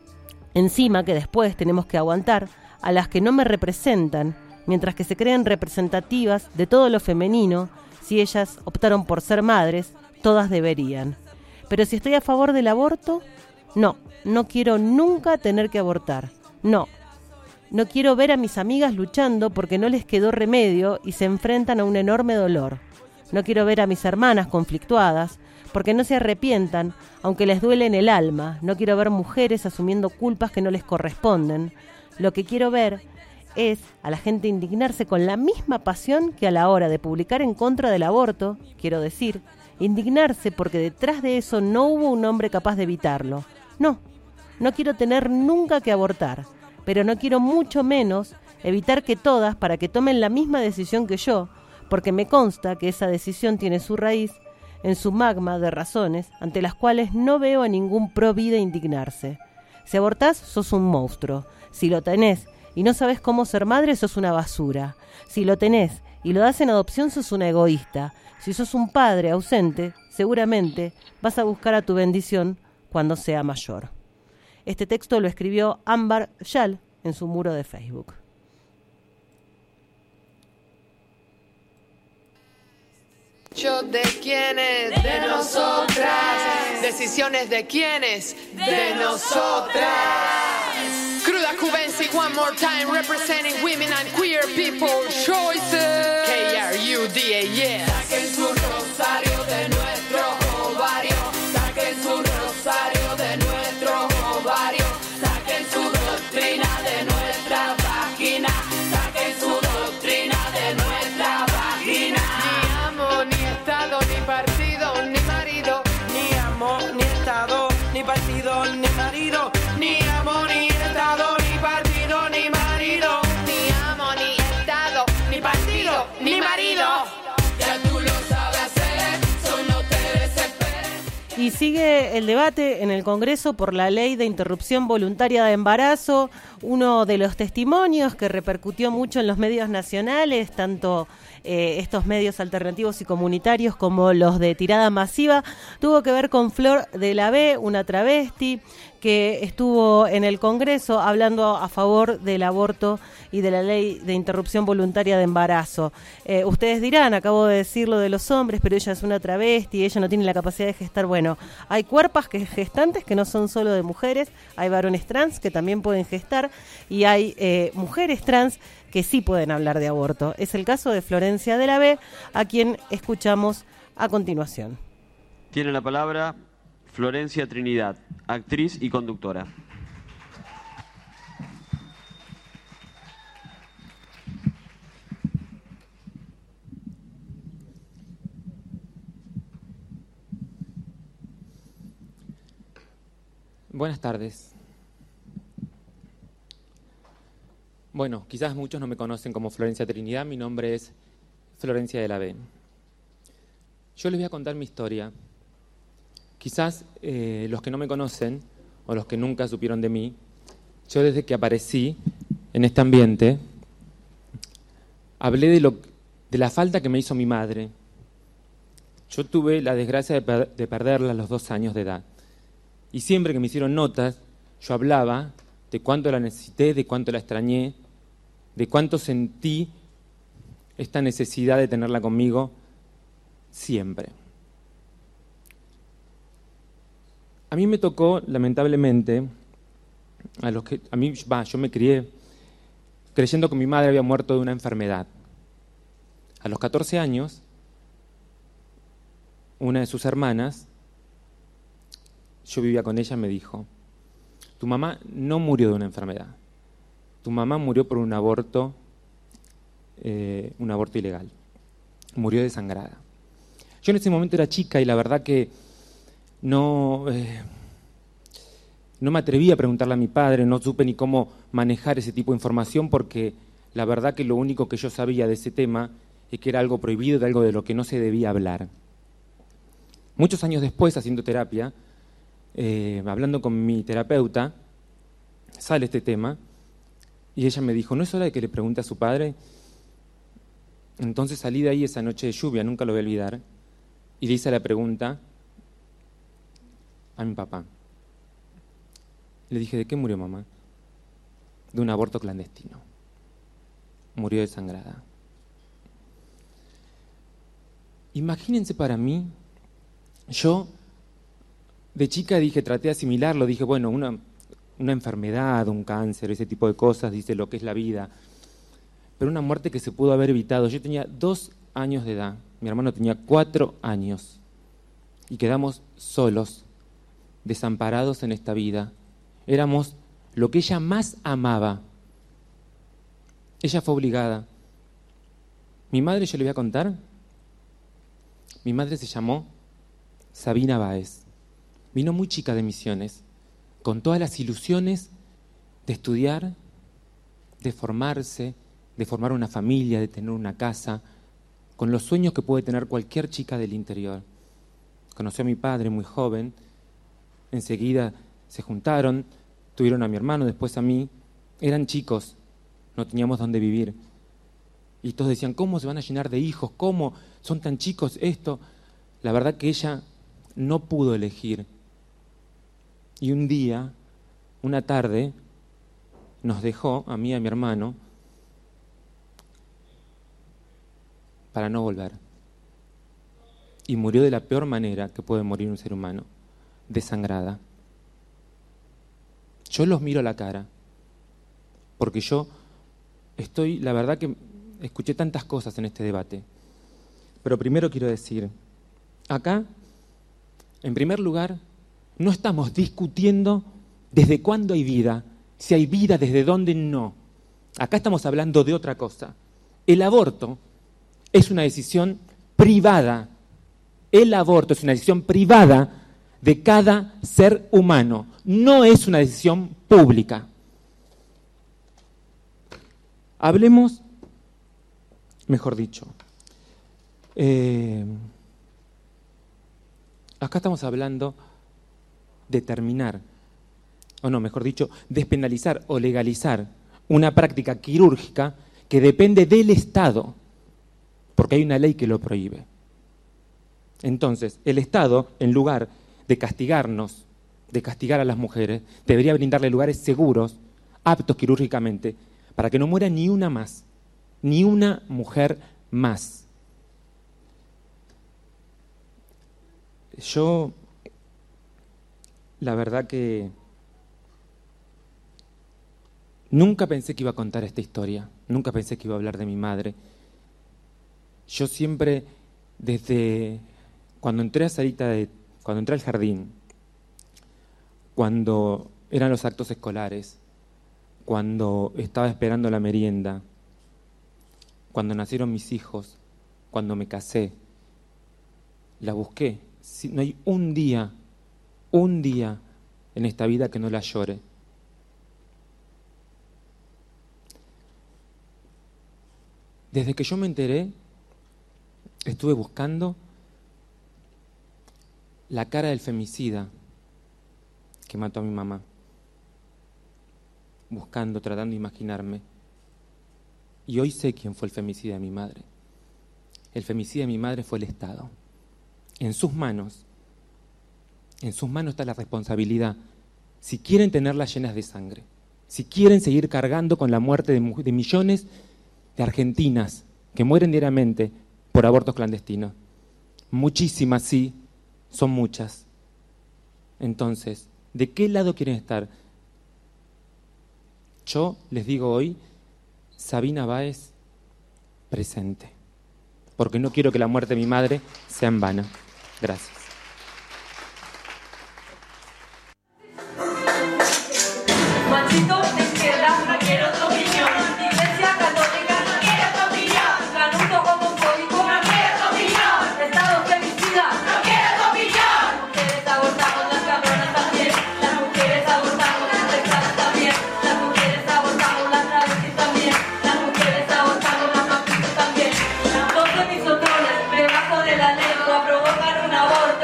Encima que después tenemos que aguantar a las que no me representan, mientras que se creen representativas de todo lo femenino. Si ellas optaron por ser madres, todas deberían. Pero si estoy a favor del aborto, no, no quiero nunca tener que abortar. No, no quiero ver a mis amigas luchando porque no les quedó remedio y se enfrentan a un enorme dolor. No quiero ver a mis hermanas conflictuadas porque no se arrepientan, aunque les duele en el alma. No quiero ver mujeres asumiendo culpas que no les corresponden. Lo que quiero ver es a la gente indignarse con la misma pasión que a la hora de publicar en contra del aborto, quiero decir, indignarse porque detrás de eso no hubo un hombre capaz de evitarlo. No, no quiero tener nunca que abortar, pero no quiero mucho menos evitar que todas para que tomen la misma decisión que yo, porque me consta que esa decisión tiene su raíz en su magma de razones ante las cuales no veo a ningún pro vida indignarse. Si abortás, sos un monstruo. Si lo tenés y no sabés cómo ser madre, sos una basura. Si lo tenés y lo das en adopción, sos una egoísta. Si sos un padre ausente, seguramente vas a buscar a tu bendición cuando sea mayor. Este texto lo escribió Ámbar Yal en su muro de Facebook. Yo de quiénes, de nosotras. Decisiones de quiénes, de nosotras. Cruda Cubensi, one more time, representing women and queer people choices. K R U D A, yeah. Saquen su rosario de nuestro ovario. Saquen su rosario de nuestro ovario. Saquen su doctrina de nuestra vagina. Saquen su doctrina de nuestra vagina. Ni amo, ni estado, ni partido, ni marido. Ni amo, ni estado, ni partido, ni marido. Ni amo, ni estado, ni partido, ni marido. Ni amo, ni estado, ni partido, ni marido. Ya tú lo sabes hacer, solo no te desesperes. Y sigue el debate en el Congreso por la ley de interrupción voluntaria de embarazo. Uno de los testimonios que repercutió mucho en los medios nacionales, tanto eh, estos medios alternativos y comunitarios como los de tirada masiva, tuvo que ver con Flor de la B, una travesti que estuvo en el Congreso hablando a favor del aborto y de la ley de interrupción voluntaria de embarazo. Eh, ustedes dirán, acabo de decir lo de los hombres, pero ella es una travesti, ella no tiene la capacidad de gestar. Bueno, hay cuerpos que gestantes que no son solo de mujeres, hay varones trans que también pueden gestar y hay eh, mujeres trans que sí pueden hablar de aborto. Es el caso de Florencia de la B, a quien escuchamos a continuación. Tiene la palabra Florencia Trinidad, actriz y conductora. Buenas tardes. Bueno, quizás muchos no me conocen como Florencia Trinidad, mi nombre es Florencia de la B. Yo les voy a contar mi historia. Quizás eh, los que no me conocen o los que nunca supieron de mí, yo desde que aparecí en este ambiente, hablé de, lo, de la falta que me hizo mi madre. Yo tuve la desgracia de, per, de perderla a los dos años de edad. Y siempre que me hicieron notas, yo hablaba de cuánto la necesité, de cuánto la extrañé, de cuánto sentí esta necesidad de tenerla conmigo siempre. A mí me tocó, lamentablemente, a los que a mí, bah, yo me crié creyendo que mi madre había muerto de una enfermedad. A los catorce años, una de sus hermanas, yo vivía con ella, me dijo: tu mamá no murió de una enfermedad, tu mamá murió por un aborto, eh, un aborto ilegal, murió desangrada. Yo en ese momento era chica y la verdad que no, eh, no me atreví a preguntarle a mi padre, no supe ni cómo manejar ese tipo de información porque la verdad que lo único que yo sabía de ese tema es que era algo prohibido, de algo de lo que no se debía hablar. Muchos años después, haciendo terapia, eh, hablando con mi terapeuta, sale este tema y ella me dijo: ¿no es hora de que le pregunte a su padre? Entonces salí de ahí esa noche de lluvia, nunca lo voy a olvidar, y le hice la pregunta a mi papá. Le dije: ¿de qué murió mamá? De un aborto clandestino. Murió desangrada. Imagínense para mí, yo de chica dije, traté de asimilarlo, dije, bueno, una, una enfermedad, un cáncer, ese tipo de cosas, dice lo que es la vida. Pero una muerte que se pudo haber evitado. Yo tenía dos años de edad, mi hermano tenía cuatro años, y quedamos solos, desamparados en esta vida. Éramos lo que ella más amaba. Ella fue obligada. Mi madre, yo le voy a contar, mi madre se llamó Sabina Báez. Vino muy chica de Misiones, con todas las ilusiones de estudiar, de formarse, de formar una familia, de tener una casa, con los sueños que puede tener cualquier chica del interior. Conoció a mi padre muy joven. Enseguida se juntaron, tuvieron a mi hermano, después a mí. Eran chicos, no teníamos dónde vivir. Y todos decían, ¿cómo se van a llenar de hijos? ¿Cómo son tan chicos esto? La verdad que ella no pudo elegir. Y un día, una tarde, nos dejó, a mí y a mi hermano, para no volver. Y murió de la peor manera que puede morir un ser humano, desangrada. Yo los miro a la cara, porque yo estoy, la verdad que escuché tantas cosas en este debate. Pero primero quiero decir, acá, en primer lugar, no estamos discutiendo desde cuándo hay vida, si hay vida, desde dónde no. Acá estamos hablando de otra cosa. El aborto es una decisión privada. El aborto es una decisión privada de cada ser humano. No es una decisión pública. Hablemos, mejor dicho, eh, acá estamos hablando de terminar, o no, mejor dicho, despenalizar o legalizar una práctica quirúrgica que depende del Estado, porque hay una ley que lo prohíbe. Entonces, el Estado, en lugar de castigarnos, de castigar a las mujeres, debería brindarle lugares seguros, aptos quirúrgicamente, para que no muera ni una más, ni una mujer más. Yo, la verdad que nunca pensé que iba a contar esta historia, nunca pensé que iba a hablar de mi madre. Yo siempre, desde cuando entré a salita de, cuando entré al jardín, cuando eran los actos escolares, cuando estaba esperando la merienda, cuando nacieron mis hijos, cuando me casé, la busqué. No hay un día, un día en esta vida que no la llore. Desde que yo me enteré, estuve buscando la cara del femicida que mató a mi mamá. Buscando, tratando de imaginarme. Y hoy sé quién fue el femicida de mi madre. El femicida de mi madre fue el Estado. En sus manos, en sus manos está la responsabilidad. Si quieren tenerlas llenas de sangre, si quieren seguir cargando con la muerte de, de millones de argentinas que mueren diariamente por abortos clandestinos. Muchísimas, sí, son muchas. Entonces, ¿de qué lado quieren estar? Yo les digo hoy, Sabina Báez, presente. Porque no quiero que la muerte de mi madre sea en vano. Gracias. Machito de izquierda, no quiero tu opinión. Iglesia católica, no quiero tu opinión. Canuto homofóbico, no quiero tu opinión. Estado femicida, no quiero tu opinión. Las mujeres abortamos, las cabronas también. Las mujeres abortamos, las sexadas también. Las mujeres abortamos, las travestis también. Las mujeres abortamos, las mafitas también. Las dos de mis otones, debajo de la lengua, provocan un aborto.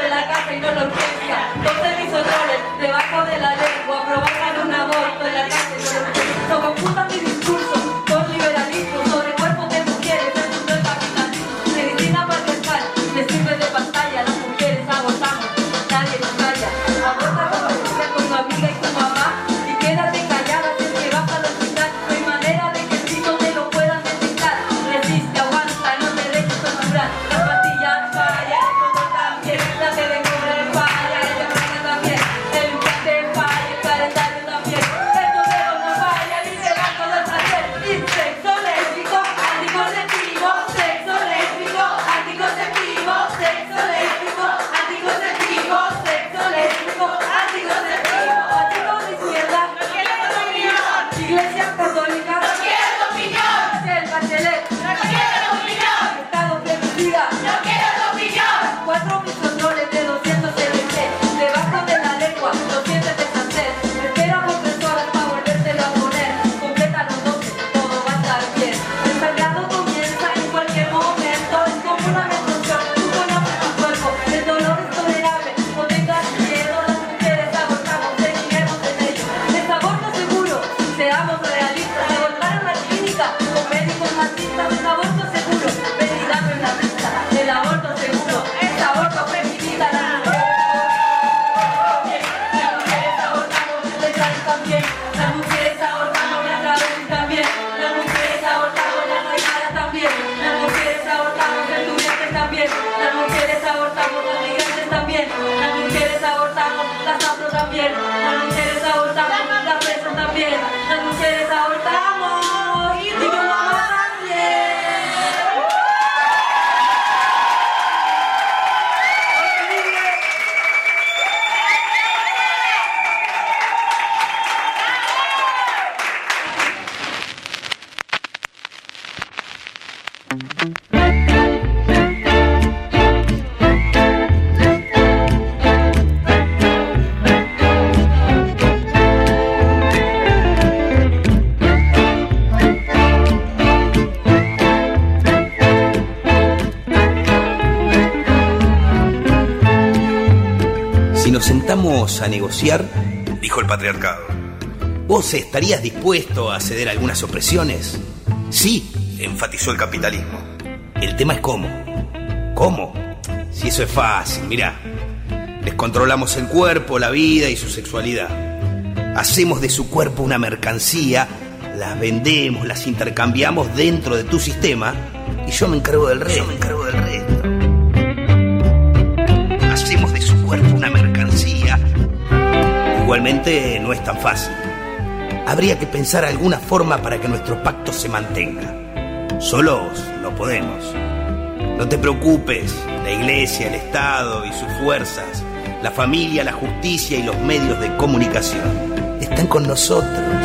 también. Las mujeres abortamos y tu mamá también. Si nos sentamos a negociar, dijo el patriarcado, ¿vos estarías dispuesto a ceder a algunas opresiones? Sí, enfatizó el capitalismo. El tema es cómo. ¿Cómo? Si eso es fácil, mirá. Les controlamos el cuerpo, la vida y su sexualidad. Hacemos de su cuerpo una mercancía, las vendemos, las intercambiamos dentro de tu sistema y yo me encargo del resto. Yo me encargo del resto. Hacemos de su cuerpo una mercancía. Igualmente no es tan fácil. Habría que pensar alguna forma para que nuestro pacto se mantenga. Solos no podemos. No te preocupes, la iglesia, el Estado y sus fuerzas, la familia, la justicia y los medios de comunicación están con nosotros.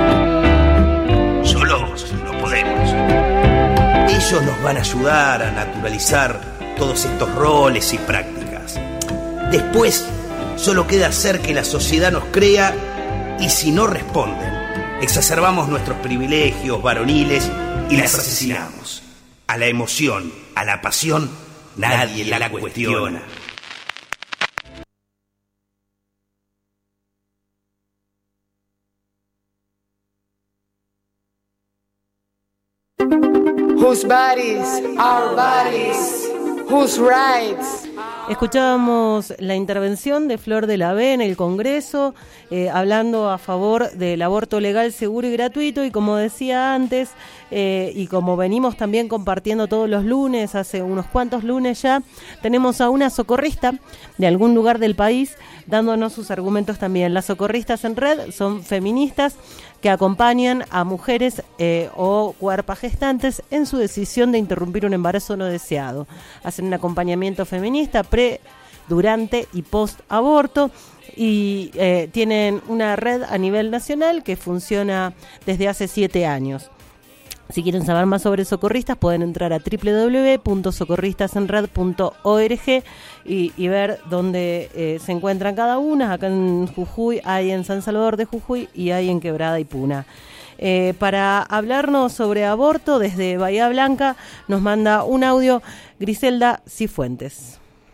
Solos no podemos. Ellos nos van a ayudar a naturalizar todos estos roles y prácticas. Después, solo queda hacer que la sociedad nos crea y si no responden, exacerbamos nuestros privilegios varoniles y las asesinamos. A la emoción, a la pasión, nadie la cuestiona. Whose bodies, our bodies, whose rights. Escuchábamos la intervención de Flor de la B en el Congreso, eh, hablando a favor del aborto legal, seguro y gratuito, y como decía antes, eh, y como venimos también compartiendo todos los lunes, hace unos cuantos lunes ya, tenemos a una socorrista de algún lugar del país dándonos sus argumentos también. Las socorristas en red son feministas que acompañan a mujeres eh, o cuerpas gestantes en su decisión de interrumpir un embarazo no deseado. Hacen un acompañamiento feminista pre, durante y post aborto y eh, tienen una red a nivel nacional que funciona desde hace siete años. Si quieren saber más sobre socorristas, pueden entrar a doble u doble u doble u punto socorristasenred punto org y, y ver dónde eh, se encuentran cada una. Acá en Jujuy, hay en San Salvador de Jujuy y hay en Quebrada y Puna. Eh, para hablarnos sobre aborto, desde Bahía Blanca nos manda un audio Griselda Cifuentes.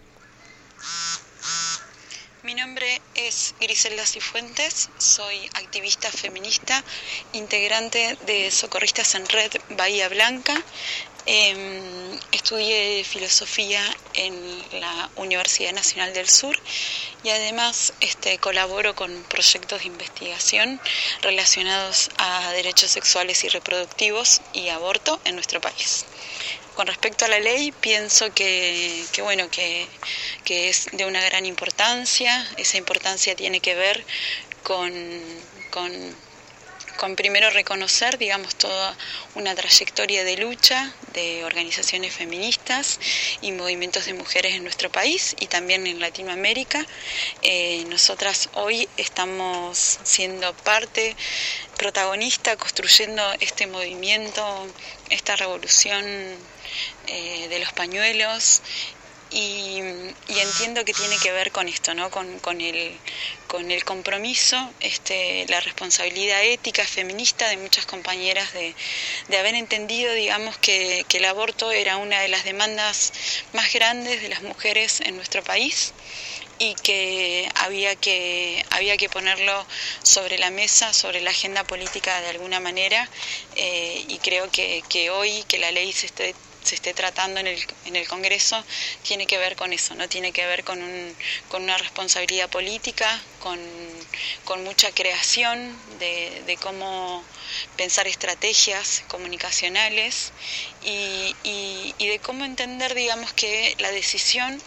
Mi nombre es Griselda Cifuentes, soy activista feminista, integrante de Socorristas en Red Bahía Blanca. Eh, estudié filosofía en la Universidad Nacional del Sur y además este, colaboro con proyectos de investigación relacionados a derechos sexuales y reproductivos y aborto en nuestro país. Con respecto a la ley, pienso que, que bueno que, que es de una gran importancia. Esa importancia tiene que ver con, con, con primero reconocer, digamos, toda una trayectoria de lucha de organizaciones feministas y movimientos de mujeres en nuestro país y también en Latinoamérica. Eh, nosotras hoy estamos siendo parte protagonista, construyendo este movimiento, esta revolución eh, de los pañuelos. Y, y entiendo que tiene que ver con esto, ¿no? Con, con el con el compromiso, este, la responsabilidad ética feminista de muchas compañeras de, de haber entendido, digamos, que, que el aborto era una de las demandas más grandes de las mujeres en nuestro país y que había que había que ponerlo sobre la mesa, sobre la agenda política de alguna manera, eh, y creo que, que hoy que la ley se esté se esté tratando en el, en el Congreso, tiene que ver con eso, ¿no? Tiene que ver con, un, con una responsabilidad política, con, con mucha creación de, de cómo pensar estrategias comunicacionales y, y, y de cómo entender, digamos, que la decisión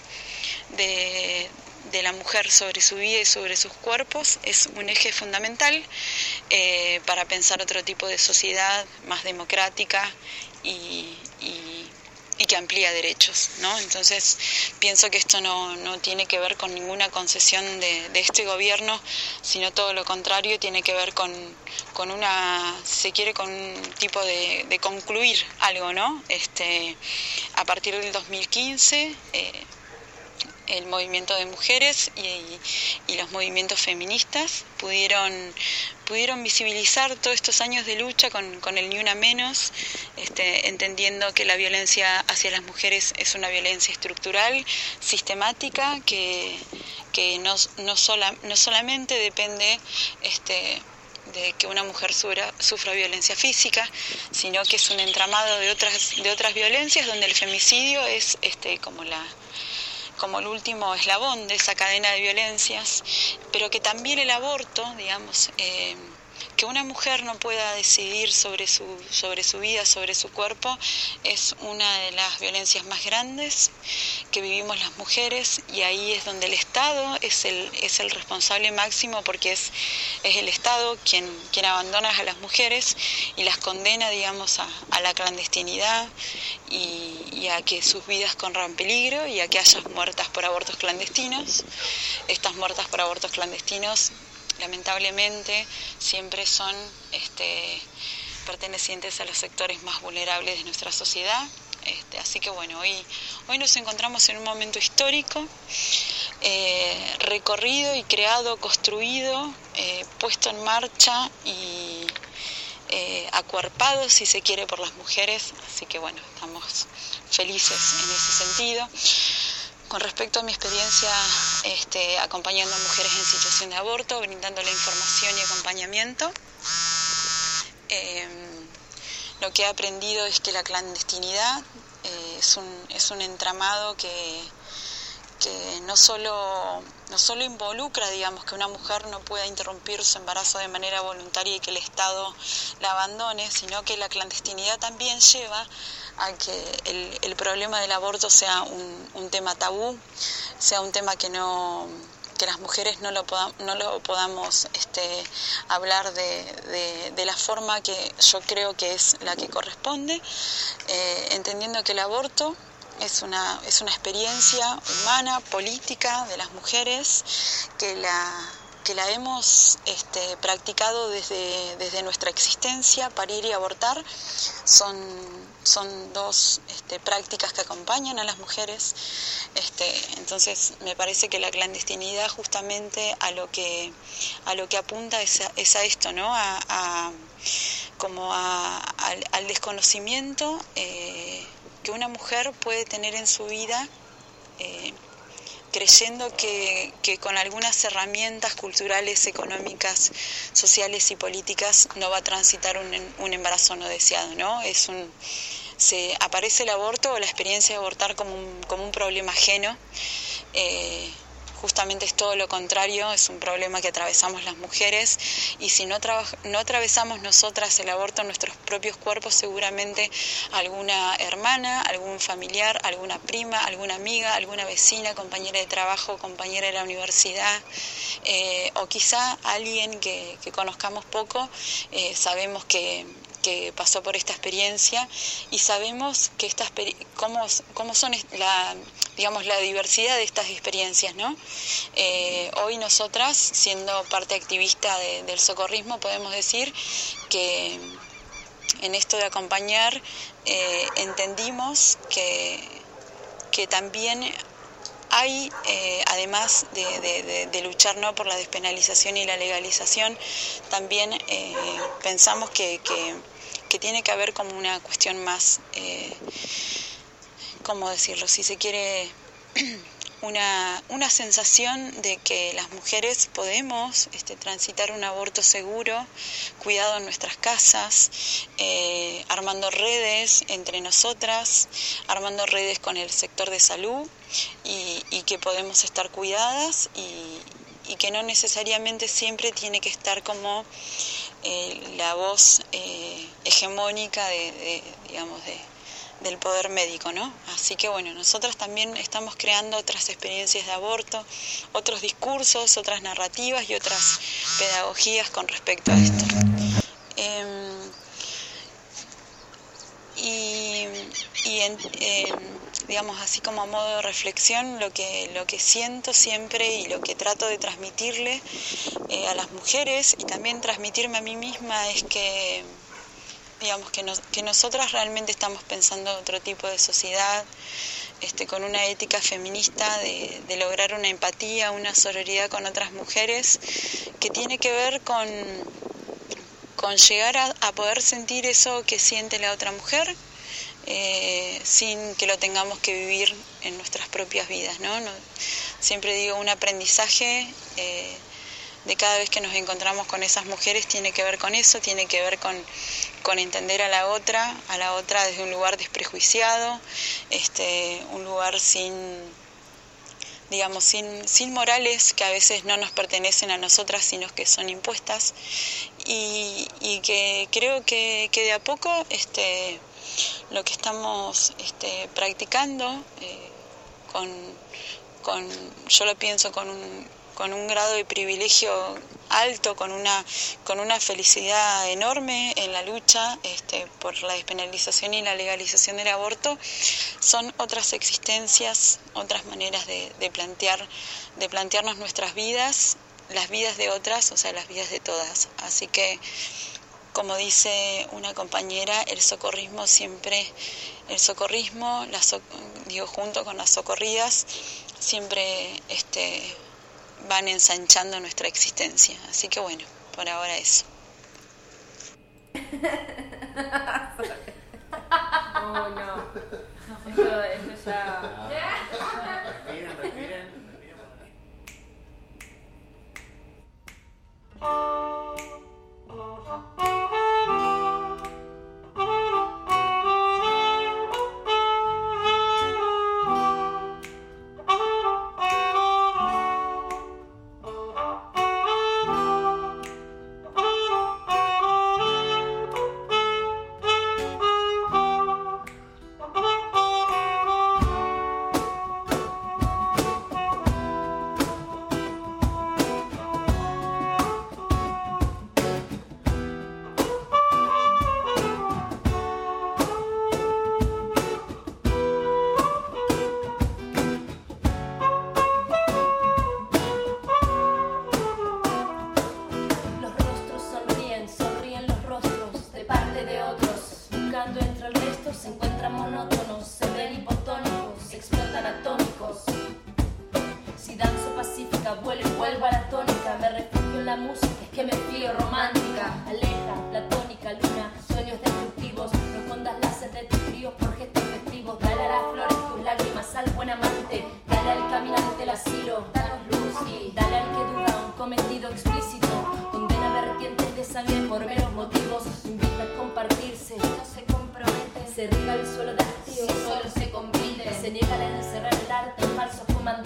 de... de la mujer sobre su vida y sobre sus cuerpos es un eje fundamental eh, para pensar otro tipo de sociedad más democrática y, y, y que amplía derechos, ¿no? Entonces pienso que esto no, no tiene que ver con ninguna concesión de, de este gobierno, sino todo lo contrario, tiene que ver con, con una, si se quiere, con un tipo de, de concluir algo, ¿no? Este, a partir del dos mil quince, eh, el movimiento de mujeres y, y los movimientos feministas pudieron, pudieron visibilizar todos estos años de lucha con, con el Ni Una Menos, este, entendiendo que la violencia hacia las mujeres es una violencia estructural, sistemática, que, que no, no, sola, no solamente depende este, de que una mujer sufra, sufra violencia física, sino que es un entramado de otras, de otras violencias donde el femicidio es este, como la... como el último eslabón de esa cadena de violencias, pero que también el aborto, digamos, eh, que una mujer no pueda decidir sobre su, sobre su vida, sobre su cuerpo, es una de las violencias más grandes que vivimos las mujeres, y ahí es donde el Estado es el, es el responsable máximo, porque es, es el Estado quien, quien abandona a las mujeres y las condena, digamos, a, a la clandestinidad y, y a que sus vidas corran peligro y a que haya muertas por abortos clandestinos. Estas muertas por abortos clandestinos, lamentablemente, siempre son este, pertenecientes a los sectores más vulnerables de nuestra sociedad. Este, así que bueno, hoy, hoy nos encontramos en un momento histórico, eh, recorrido y creado, construido, eh, puesto en marcha y eh, acuerpado, si se quiere, por las mujeres. Así que bueno, estamos felices en ese sentido. Con respecto a mi experiencia este, acompañando a mujeres en situación de aborto, brindándole información y acompañamiento, eh, lo que he aprendido es que la clandestinidad eh, es, un, es un entramado que, que no solo, no solo involucra, digamos, que una mujer no pueda interrumpir su embarazo de manera voluntaria y que el Estado la abandone, sino que la clandestinidad también lleva a que el, el problema del aborto sea un, un tema tabú, sea un tema que no que las mujeres no lo, poda, no lo podamos este, hablar de, de, de la forma que yo creo que es la que corresponde, eh, entendiendo que el aborto es una, es una experiencia humana, política de las mujeres, que la... que la hemos este, practicado desde, desde nuestra existencia. Parir y abortar son, son dos este, prácticas que acompañan a las mujeres. Este, entonces me parece que la clandestinidad justamente a lo que, a lo que apunta es a, es a esto, ¿no? A, a, como a, al, al desconocimiento eh, que una mujer puede tener en su vida, eh, creyendo que, que con algunas herramientas culturales, económicas, sociales y políticas no va a transitar un, un embarazo no deseado, ¿no? Es un, se aparece el aborto o la experiencia de abortar como un, como un problema ajeno. Eh, justamente es todo lo contrario, es un problema que atravesamos las mujeres, y si no, traba- no atravesamos nosotras el aborto en nuestros propios cuerpos, seguramente alguna hermana, algún familiar, alguna prima, alguna amiga, alguna vecina, compañera de trabajo, compañera de la universidad, eh, o quizá alguien que, que conozcamos poco, eh, sabemos que que pasó por esta experiencia, y sabemos que estas cómo, cómo son la, digamos, la diversidad de estas experiencias, ¿no? Eh, hoy nosotras, siendo parte activista de, del socorrismo, podemos decir que en esto de acompañar eh, entendimos que, que también hay, eh, además de, de, de, de luchar, ¿no?, por la despenalización y la legalización, también eh, pensamos que, que, que tiene que haber como una cuestión más, eh, ¿cómo decirlo?, si se quiere, una, una sensación de que las mujeres podemos este, transitar un aborto seguro, cuidado en nuestras casas, eh, armando redes entre nosotras, armando redes con el sector de salud, y, y que podemos estar cuidadas, y, y que no necesariamente siempre tiene que estar como eh, la voz eh, hegemónica de, de digamos de del poder médico, ¿no? Así que bueno, nosotras también estamos creando otras experiencias de aborto, otros discursos, otras narrativas y otras pedagogías con respecto a esto. Eh, y y en, eh, digamos así como a modo de reflexión, lo que, lo que siento siempre y lo que trato de transmitirle eh, a las mujeres y también transmitirme a mí misma es que digamos que, nos, que nosotras realmente estamos pensando otro tipo de sociedad, este, con una ética feminista de, de lograr una empatía, una sororidad con otras mujeres, que tiene que ver con, con llegar a, a poder sentir eso que siente la otra mujer, eh, sin que lo tengamos que vivir en nuestras propias vidas, ¿no? No, siempre digo, un aprendizaje eh, de cada vez que nos encontramos con esas mujeres tiene que ver con eso, tiene que ver con, con entender a la otra, a la otra desde un lugar desprejuiciado, este, un lugar sin, digamos, sin, sin morales que a veces no nos pertenecen a nosotras, sino que son impuestas, y, y que creo que, que de a poco este, lo que estamos este, practicando, eh, con, con, yo lo pienso con un con un grado de privilegio alto, con una con una felicidad enorme en la lucha este, por la despenalización y la legalización del aborto, son otras existencias, otras maneras de, de plantear de plantearnos nuestras vidas, las vidas de otras, o sea, las vidas de todas. Así que, como dice una compañera, el socorrismo siempre, el socorrismo, la so, digo, junto con las socorridas, siempre este van ensanchando nuestra existencia. Así que bueno, por ahora eso. Oh, no. Eso, eso ya... Respiren, respiren.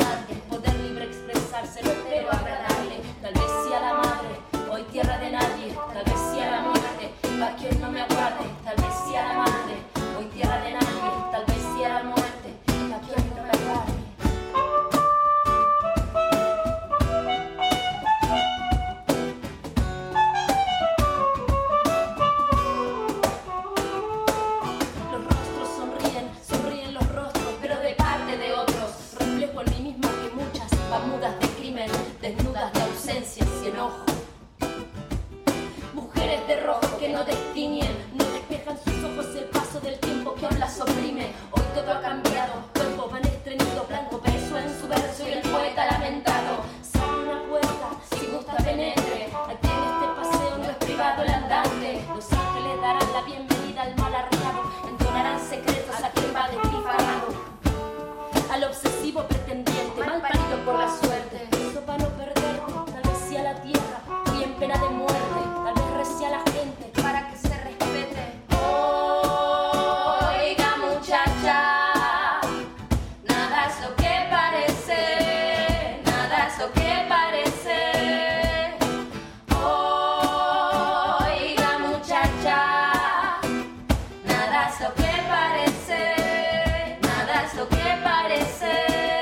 Poder libre expresarse, pero agradable. Tal vez sea la madre, hoy tierra de nadie. lo que parece.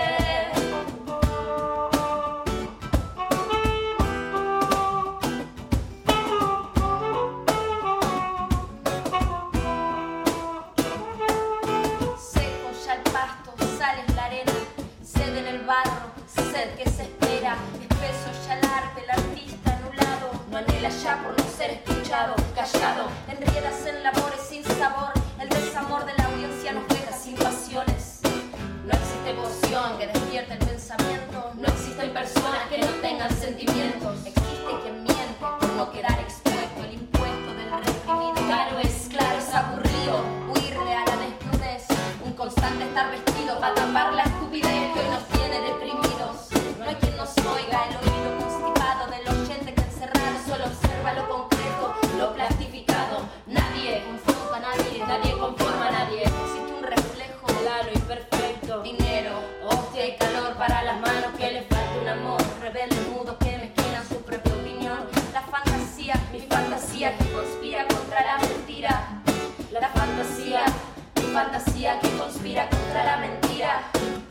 Seco ya el pasto, sales la arena, sed en el barro, sed que se espera. Espeso ya el arte, el artista anulado, no anhela ya por no ser escuchado, callado. Enriedas en labores sin sabor, el desamor de la audiencia nos deja sin pasiones. No existe emoción que despierte el pensamiento, no existen personas que no tengan sentimientos. Existe quien miente por no quedar expuesto, el impuesto del reprimido. Claro es, claro es aburrido, huirle a la desnudez, un constante estar vestido para tapar la estupidez que hoy nos tiene deprimidos. No hay quien nos oiga, el oído constipado del oyente que encerrado solo observa lo concreto, lo plastificado. Nadie conforma a nadie, nadie conforma a nadie. Existe un reflejo plano y perfecto. Dinero, hostia y calor para las manos, que le falta un amor. Rebeldes mudos que mezquinan su propia opinión. La fantasía, mi fantasía que conspira contra la mentira. La fantasía, mi fantasía que conspira contra la mentira.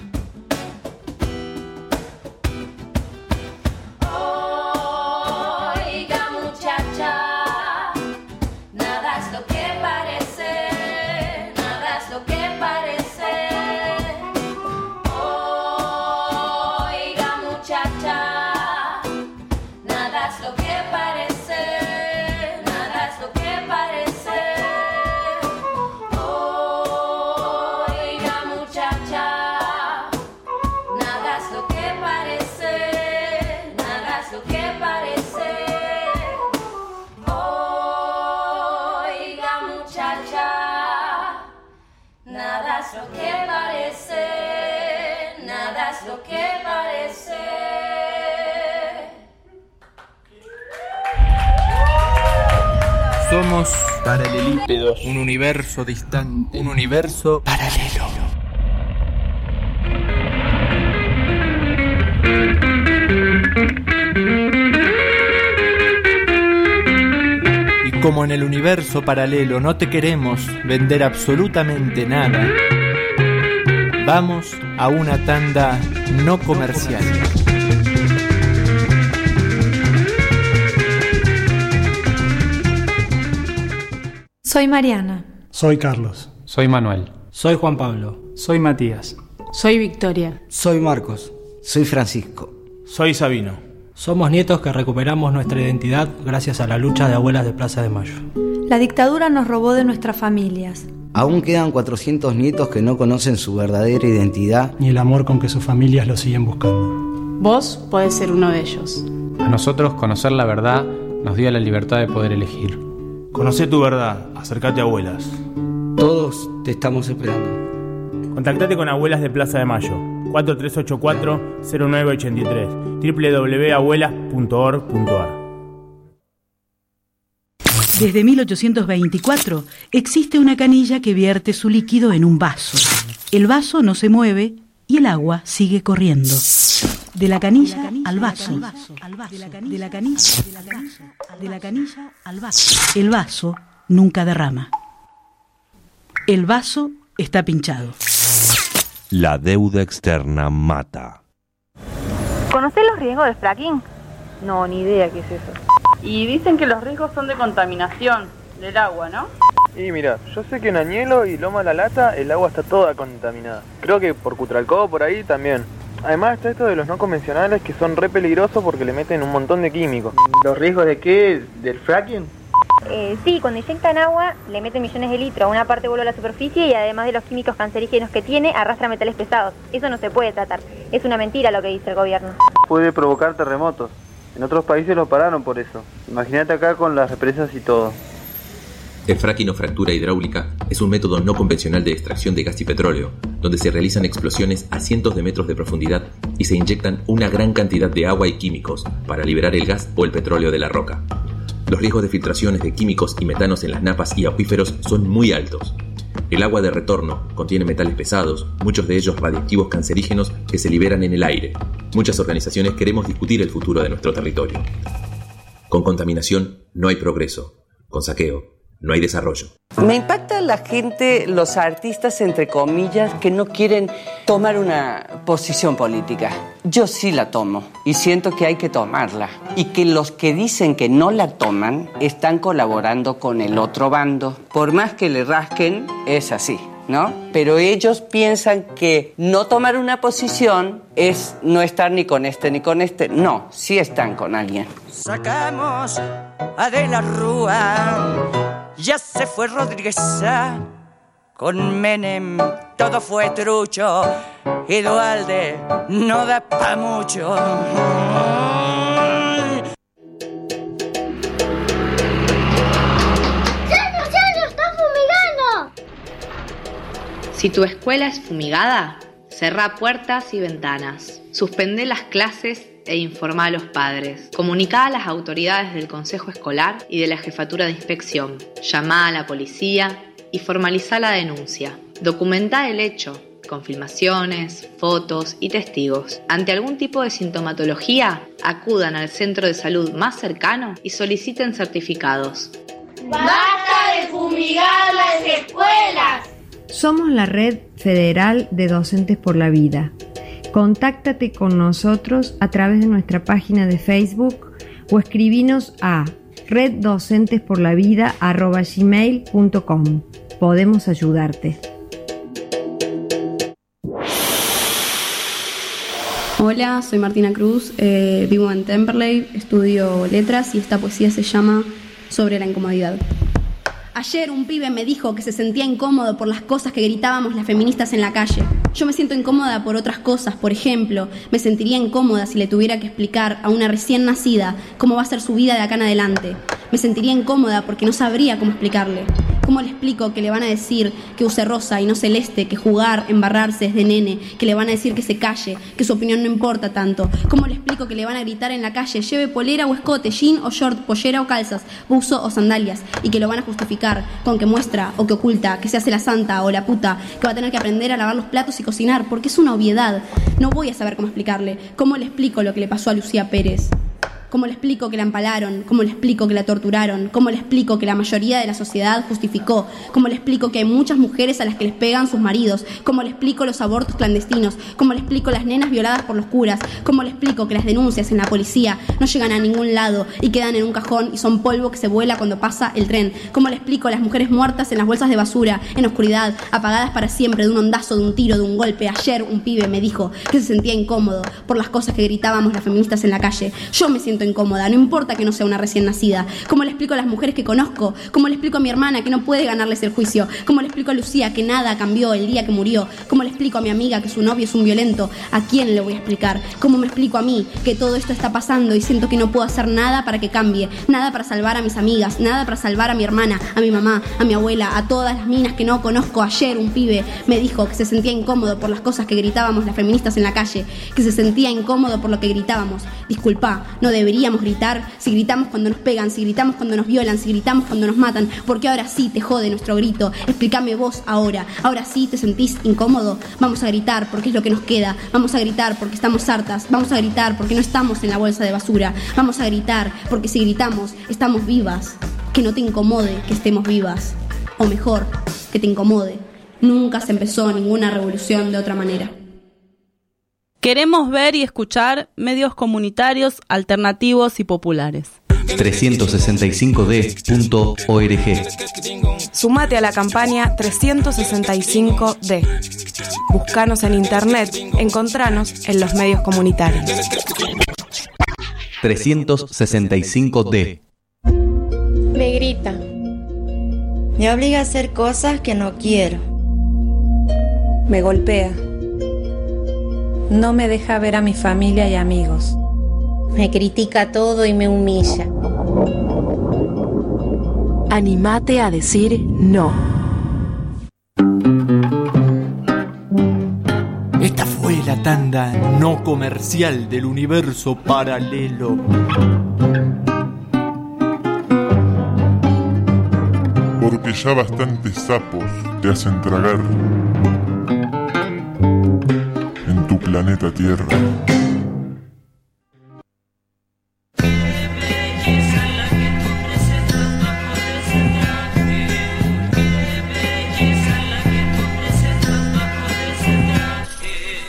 Oiga muchacha, nada es lo que parece, nada es lo que parece. Oiga muchacha, nada es lo que parece, nada es lo que parece. Oiga muchacha, nada es lo que parece, nada es lo que parece. Oiga muchacha, nada es lo que parece, nada es lo que parece. Somos paralelípedos, un universo distante, un universo paralelo. Y como en el universo paralelo no te queremos vender absolutamente nada, vamos a una tanda no comercial. Soy Mariana. Soy Carlos. Soy Manuel. Soy Juan Pablo. Soy Matías. Soy Victoria. Soy Marcos. Soy Francisco. Soy Sabino. Somos nietos que recuperamos nuestra identidad gracias a la lucha de abuelas de Plaza de Mayo. La dictadura nos robó de nuestras familias. Aún quedan cuatrocientos nietos que no conocen su verdadera identidad ni el amor con que sus familias lo siguen buscando. Vos podés ser uno de ellos. A nosotros conocer la verdad nos dio la libertad de poder elegir. Conocé tu verdad, acércate a Abuelas. Todos te estamos esperando. Contactate con Abuelas de Plaza de Mayo, cuatro tres ocho cuatro, cero nueve ocho tres, doble u doble u doble u punto abuelas punto org punto a r. Desde mil ochocientos veinticuatro existe una canilla que vierte su líquido en un vaso. El vaso no se mueve y el agua sigue corriendo. De la canilla al vaso. De la canilla de la canilla al vaso. El vaso nunca derrama. El vaso está pinchado. La deuda externa mata. ¿Conocés los riesgos del fracking? No, ni idea qué es eso. Y dicen que los riesgos son de contaminación del agua, ¿no? Y mira, yo sé que en Añelo y Loma La Lata el agua está toda contaminada. Creo que por Cutralcó, por ahí también. Además está esto de los no convencionales que son re peligrosos porque le meten un montón de químicos. ¿Los riesgos de qué? ¿Del fracking? Eh, sí, cuando inyectan agua le meten millones de litros, una parte vuelve a la superficie y además de los químicos cancerígenos que tiene, arrastra metales pesados. Eso no se puede tratar. Es una mentira lo que dice el gobierno. Puede provocar terremotos. En otros países lo pararon por eso. Imagínate acá con las represas y todo. El fracking o fractura hidráulica es un método no convencional de extracción de gas y petróleo, donde se realizan explosiones a cientos de metros de profundidad y se inyectan una gran cantidad de agua y químicos para liberar el gas o el petróleo de la roca. Los riesgos de filtraciones de químicos y metanos en las napas y acuíferos son muy altos. El agua de retorno contiene metales pesados, muchos de ellos radiactivos cancerígenos que se liberan en el aire. Muchas organizaciones queremos discutir el futuro de nuestro territorio. Con contaminación no hay progreso. Con saqueo no hay desarrollo. Me impacta la gente, los artistas, entre comillas, que no quieren tomar una posición política. Yo sí la tomo y siento que hay que tomarla. Y que los que dicen que no la toman están colaborando con el otro bando. Por más que le rasquen, es así, ¿no? Pero ellos piensan que no tomar una posición es no estar ni con este ni con este. No, sí están con alguien. Sacamos a De la Rúa, ya se fue Rodríguez Sá, con Menem todo fue trucho, y Duhalde no da pa' mucho. Si tu escuela es fumigada, cerrá puertas y ventanas, suspendé las clases e informá a los padres, comunicá a las autoridades del consejo escolar y de la jefatura de inspección, llamá a la policía y formalizá la denuncia, documentá el hecho con filmaciones, fotos y testigos. Ante algún tipo de sintomatología, acudan al centro de salud más cercano y soliciten certificados. ¡Basta de fumigar las escuelas! Somos la Red Federal de Docentes por la Vida. Contáctate con nosotros a través de nuestra página de Facebook o escribinos a red docentes por la vida arroba gmail punto com. Podemos ayudarte. Hola, soy Martina Cruz, eh, vivo en Temperley, estudio letras y esta poesía se llama Sobre la incomodidad. Ayer un pibe me dijo que se sentía incómodo por las cosas que gritábamos las feministas en la calle. Yo me siento incómoda por otras cosas. Por ejemplo, me sentiría incómoda si le tuviera que explicar a una recién nacida cómo va a ser su vida de acá en adelante. Me sentiría incómoda porque no sabría cómo explicarle. ¿Cómo le explico que le van a decir que use rosa y no celeste, que jugar, embarrarse es de nene, que le van a decir que se calle, que su opinión no importa tanto? ¿Cómo le explico que le van a gritar en la calle, lleve polera o escote, jean o short, pollera o calzas, buzo o sandalias, y que lo van a justificar con que muestra o que oculta, que se hace la santa o la puta, que va a tener que aprender a lavar los platos y cocinar, porque es una obviedad? No voy a saber cómo explicarle. ¿Cómo le explico lo que le pasó a Lucía Pérez? ¿Cómo le explico que la empalaron? ¿Cómo le explico que la torturaron? ¿Cómo le explico que la mayoría de la sociedad justificó? ¿Cómo le explico que hay muchas mujeres a las que les pegan sus maridos? ¿Cómo le explico los abortos clandestinos? ¿Cómo le explico las nenas violadas por los curas? ¿Cómo le explico que las denuncias en la policía no llegan a ningún lado y quedan en un cajón y son polvo que se vuela cuando pasa el tren? ¿Cómo le explico a las mujeres muertas en las bolsas de basura, en oscuridad, apagadas para siempre de un ondazo, de un tiro, de un golpe? Ayer un pibe me dijo que se sentía incómodo por las cosas que gritábamos las feministas en la calle. Yo me siento incómoda, no importa que no sea una recién nacida. ¿Cómo le explico a las mujeres que conozco? ¿Cómo le explico a mi hermana que no puede ganarles el juicio? ¿Cómo le explico a Lucía que nada cambió el día que murió? ¿Cómo le explico a mi amiga que su novio es un violento? ¿A quién le voy a explicar? ¿Cómo me explico a mí que todo esto está pasando y siento que no puedo hacer nada para que cambie? Nada para salvar a mis amigas, nada para salvar a mi hermana, a mi mamá, a mi abuela, a todas las minas que no conozco. Ayer un pibe me dijo que se sentía incómodo por las cosas que gritábamos las feministas en la calle, que se sentía incómodo por lo que gritábamos. Disculpa, no deberíamos gritar. Si gritamos cuando nos pegan, si gritamos cuando nos violan, si gritamos cuando nos matan, porque ahora sí te jode nuestro grito. Explícame vos ahora, ahora sí te sentís incómodo. Vamos a gritar porque es lo que nos queda. Vamos a gritar porque estamos hartas. Vamos a gritar porque no estamos en la bolsa de basura. Vamos a gritar porque si gritamos estamos vivas. Que no te incomode que estemos vivas, o mejor, que te incomode. Nunca se empezó ninguna revolución de otra manera. Queremos ver y escuchar medios comunitarios, alternativos y populares. trescientos sesenta y cinco d punto org. Sumate a la campaña trescientos sesenta y cinco D. Búscanos en internet, encontranos en los medios comunitarios. trescientos sesenta y cinco D. Me grita. Me obliga a hacer cosas que no quiero. Me golpea. No me deja ver a mi familia y amigos. Me critica todo y me humilla. Anímate a decir no. Esta fue la tanda no comercial del universo paralelo. Porque ya bastantes sapos te hacen tragar en tu planeta Tierra.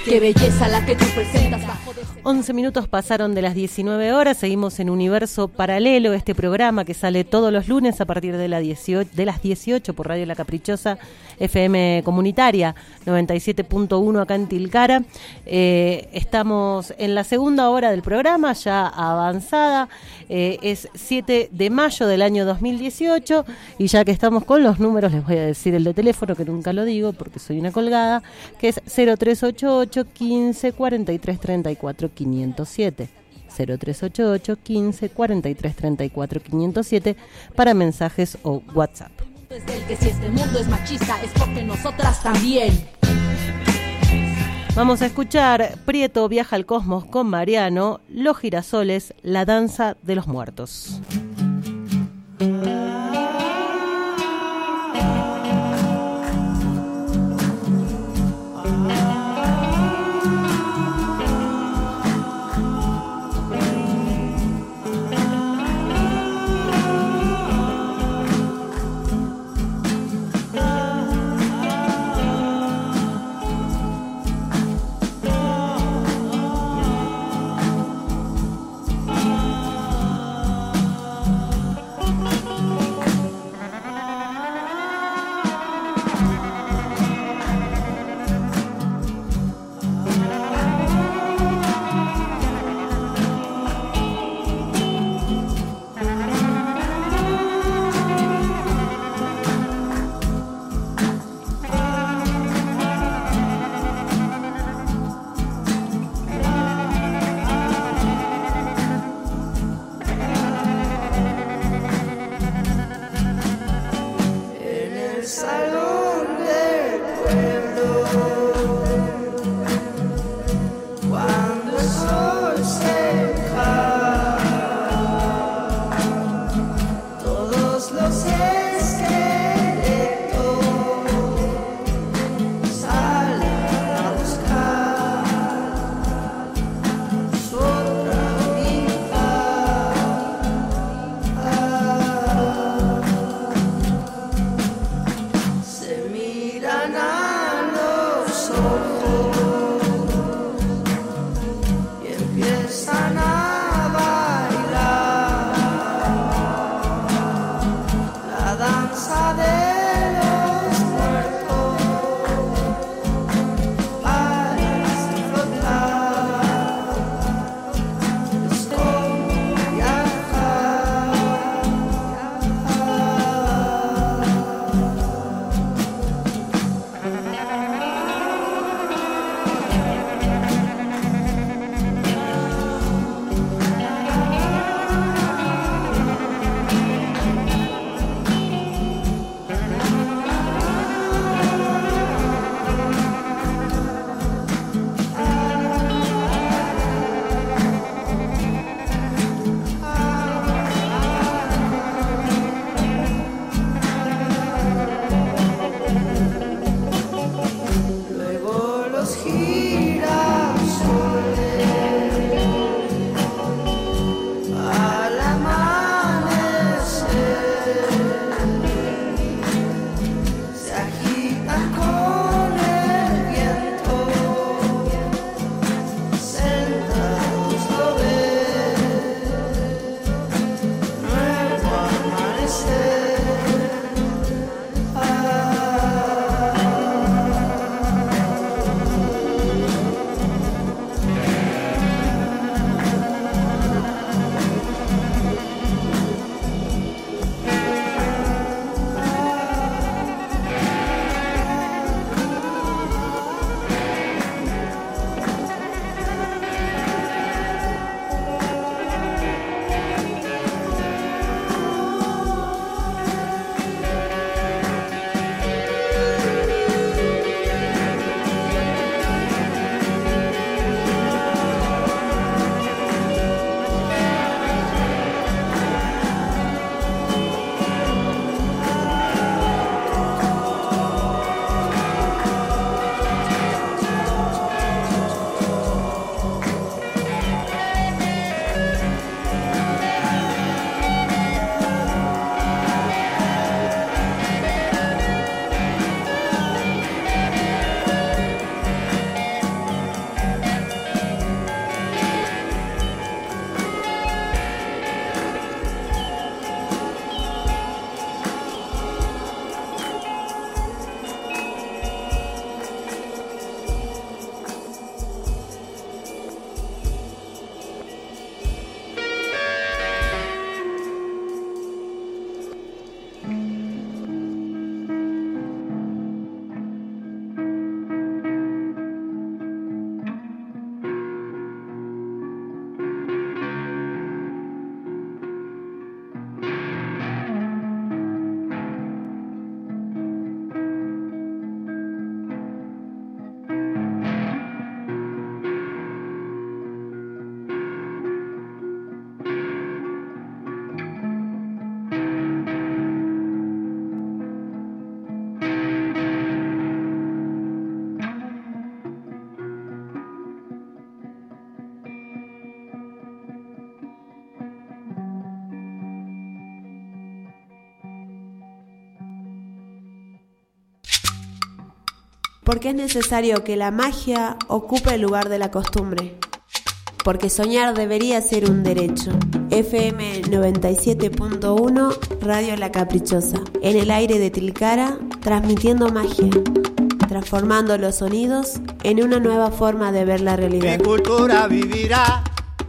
Qué belleza la que tú presentas bajo de ese... once minutos pasaron de las diecinueve horas, seguimos en Universo Paralelo, este programa que sale todos los lunes a partir de, la dieciocho, de las dieciocho por Radio La Caprichosa, F M Comunitaria, noventa y siete punto uno acá en Tilcara. Eh, estamos en la segunda hora del programa, ya avanzada, eh, es siete de mayo del año dos mil dieciocho, y ya que estamos con los números, les voy a decir el de teléfono, que nunca lo digo porque soy una colgada, que es cero tres ocho ocho, quince, cuarenta y tres, treinta y cuatro, quinientos siete. cero tres ocho ocho, quince, cuarenta y tres, treinta y cuatro, quinientos siete para mensajes o WhatsApp. Desde el que si este mundo es machista es porque nosotras también. Vamos a escuchar Prieto viaja al cosmos con Mariano, Los girasoles, la danza de los muertos. Porque es necesario que la magia ocupe el lugar de la costumbre. Porque soñar debería ser un derecho. F M noventa y siete punto uno, Radio La Caprichosa. En el aire de Tilcara, transmitiendo magia. Transformando los sonidos en una nueva forma de ver la realidad. Mi cultura vivirá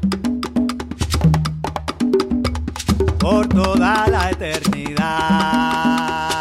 por toda la eternidad.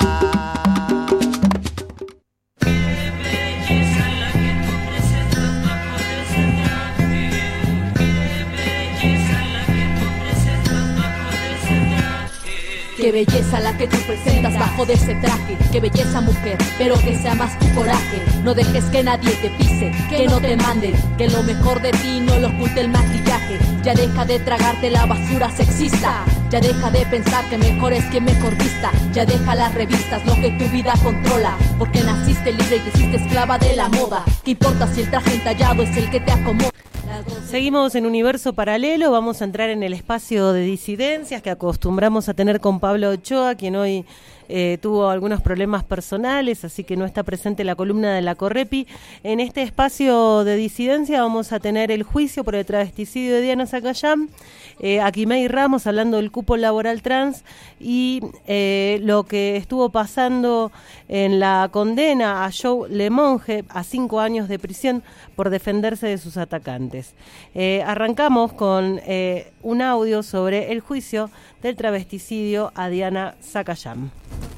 Qué belleza la que tú presentas bajo de ese traje. Qué belleza, mujer, pero que sea más tu coraje. No dejes que nadie te pise, que no te manden, que lo mejor de ti no lo oculte el maquillaje. Ya deja de tragarte la basura sexista. Ya deja de pensar que mejor es quien mejor vista. Ya deja las revistas, lo que tu vida controla. Porque naciste libre y te hiciste esclava de la moda. ¿Qué importa si el traje entallado es el que te acomoda? Seguimos en Universo Paralelo, vamos a entrar en el espacio de disidencias que acostumbramos a tener con Pablo Ochoa, quien hoy eh, tuvo algunos problemas personales, así que no está presente en la columna de la Correpi. En este espacio de disidencia vamos a tener el juicio por el travesticidio de Diana Zacayán, eh, Aquimei Ramos hablando del cupo laboral trans y eh, lo que estuvo pasando en la condena a Joe Lemonge a cinco años de prisión por defenderse de sus atacantes. Eh, arrancamos con eh, un audio sobre el juicio del travesticidio a Diana Zacayán.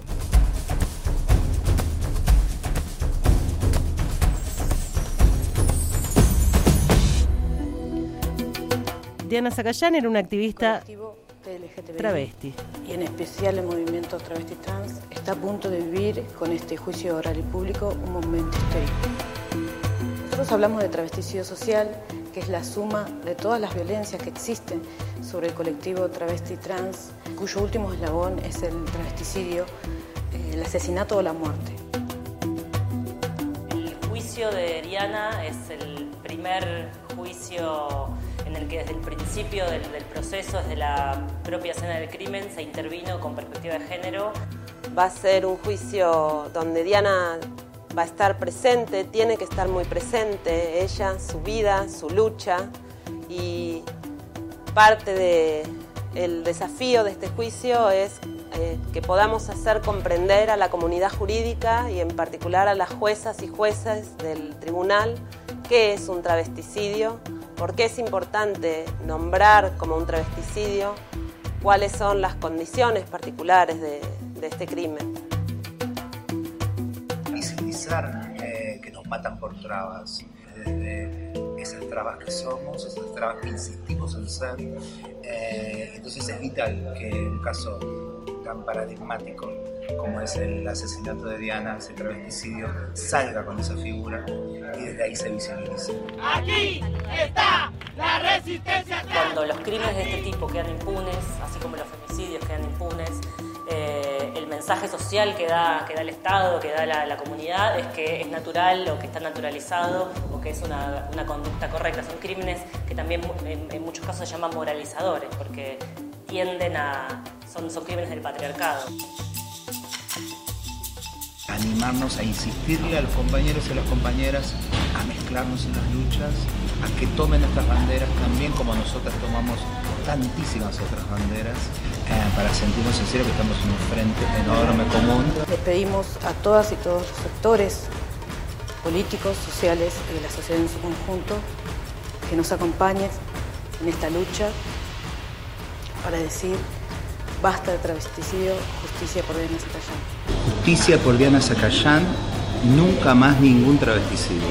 Diana Zacayán era una activista travesti. Y en especial el movimiento travesti trans está a punto de vivir con este juicio oral y público un momento histórico. Nosotros hablamos de travesticidio social, que es la suma de todas las violencias que existen sobre el colectivo travesti trans, cuyo último eslabón es el travesticidio, el asesinato o la muerte. El juicio de Diana es el primer juicio en el que desde el principio del, del proceso, desde la propia escena del crimen, se intervino con perspectiva de género. Va a ser un juicio donde Diana va a estar presente, tiene que estar muy presente, ella, su vida, su lucha, y parte del desafío de este juicio es eh, que podamos hacer comprender a la comunidad jurídica y en particular a las juezas y jueces del tribunal qué es un travesticidio, por qué es importante nombrar como un travesticidio, cuáles son las condiciones particulares de, de este crimen. Visibilizar eh, que nos matan por trabas, desde esas trabas que somos, esas trabas que insistimos en ser. Eh, entonces es vital que un caso tan paradigmático como es el asesinato de Diana, ese travesticidio, salga con esa figura y desde ahí se visibilice. Aquí está la resistencia. Cuando los crímenes de este tipo quedan impunes, así como los femicidios quedan impunes, eh, el mensaje social que da, que da el Estado, que da la, la comunidad, es que es natural o que está naturalizado o que es una, una conducta correcta. Son crímenes que también en, en muchos casos se llaman moralizadores, porque tienden a... son, son crímenes del patriarcado. Animarnos a insistirle a los compañeros y a las compañeras a mezclarnos en las luchas, a que tomen nuestras banderas también como nosotras tomamos tantísimas otras banderas, eh, para sentirnos en serio que estamos en un frente enorme común. Le pedimos a todas y todos los sectores políticos, sociales y de la sociedad en su conjunto que nos acompañen en esta lucha para decir basta de travesticidio, justicia por Diana Zacayán. Justicia por Diana Zacayán, nunca más ningún travesticidio.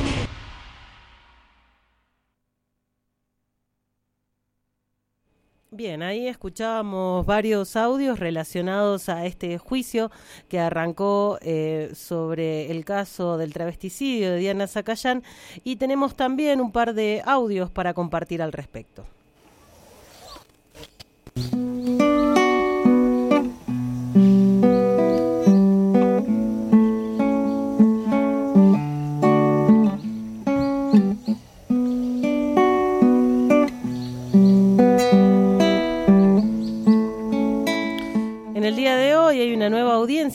Bien, ahí escuchábamos varios audios relacionados a este juicio que arrancó eh, sobre el caso del travesticidio de Diana Zacayán y tenemos también un par de audios para compartir al respecto.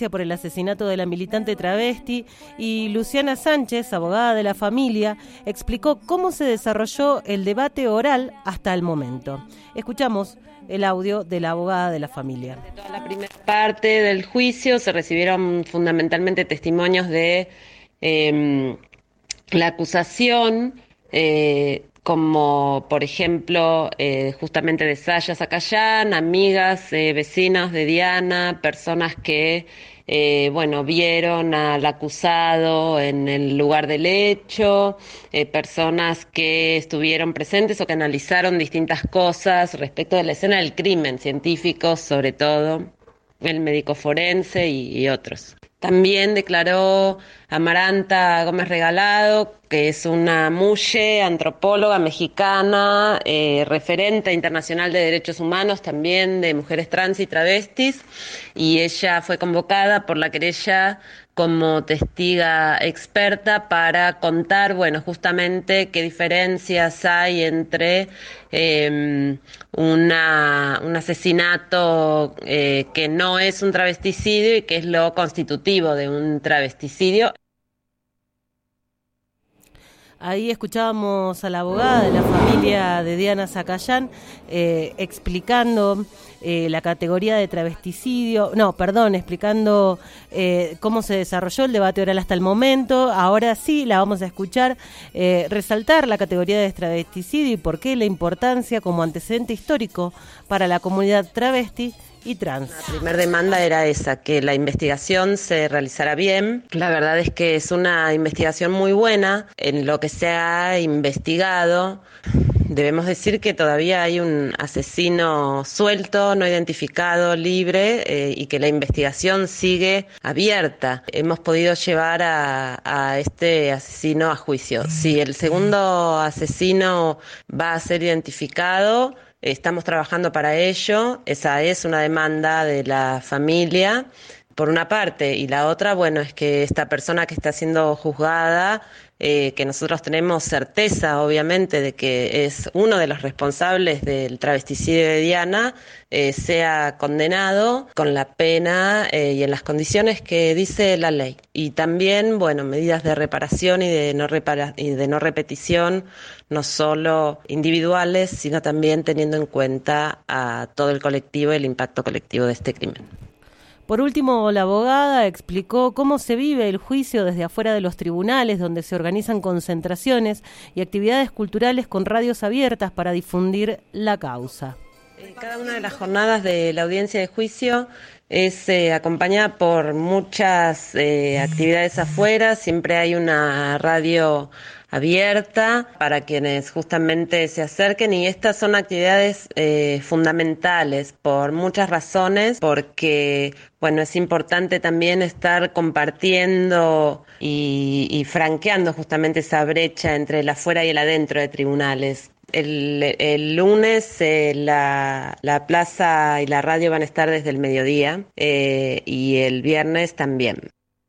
denuncia por el asesinato de la militante travesti, y Luciana Sánchez, abogada de la familia, explicó cómo se desarrolló el debate oral hasta el momento. Escuchamos el audio de la abogada de la familia. De toda la primera parte del juicio se recibieron fundamentalmente testimonios de eh, la acusación, eh, como por ejemplo eh, justamente de Saya Zacayán, amigas, eh, vecinos de Diana, personas que eh, bueno, vieron al acusado en el lugar del hecho, eh, personas que estuvieron presentes o que analizaron distintas cosas respecto de la escena del crimen, científicos sobre todo, el médico forense y, y otros. También declaró Amaranta Gómez Regalado, que es una muye, antropóloga mexicana, eh, referente internacional de derechos humanos, también de mujeres trans y travestis, y ella fue convocada por la querella como testiga experta para contar, bueno, justamente qué diferencias hay entre eh, una, un asesinato eh, que no es un travesticidio y que es lo constitutivo de un travesticidio. Ahí escuchábamos a la abogada de la familia de Diana Zacayán eh, explicando eh, la categoría de travesticidio, no, perdón, explicando eh, cómo se desarrolló el debate oral hasta el momento. Ahora sí la vamos a escuchar eh, resaltar la categoría de travesticidio y por qué la importancia como antecedente histórico para la comunidad travesti y trans. La primera demanda era esa, que la investigación se realizara bien. La verdad es que es una investigación muy buena. En lo que se ha investigado, debemos decir que todavía hay un asesino suelto, no identificado, libre, eh, y que la investigación sigue abierta. Hemos podido llevar a, a este asesino a juicio. Si el segundo asesino va a ser identificado, estamos trabajando para ello. Esa es una demanda de la familia, por una parte, y la otra, bueno, es que esta persona que está siendo juzgada, eh, que nosotros tenemos certeza, obviamente, de que es uno de los responsables del travesticidio de Diana, eh, sea condenado con la pena eh, y en las condiciones que dice la ley. Y también, bueno, medidas de reparación y de no repara- y de no repetición, no solo individuales, sino también teniendo en cuenta a todo el colectivo y el impacto colectivo de este crimen. Por último, la abogada explicó cómo se vive el juicio desde afuera de los tribunales, donde se organizan concentraciones y actividades culturales con radios abiertas para difundir la causa. Cada una de las jornadas de la audiencia de juicio es eh, acompañada por muchas eh, actividades afuera. Siempre hay una radio abierta para quienes justamente se acerquen, y estas son actividades eh, fundamentales por muchas razones, porque bueno, es importante también estar compartiendo y, y franqueando justamente esa brecha entre el afuera y el adentro de tribunales. El, el lunes eh, la, la plaza y la radio van a estar desde el mediodía eh, y el viernes también.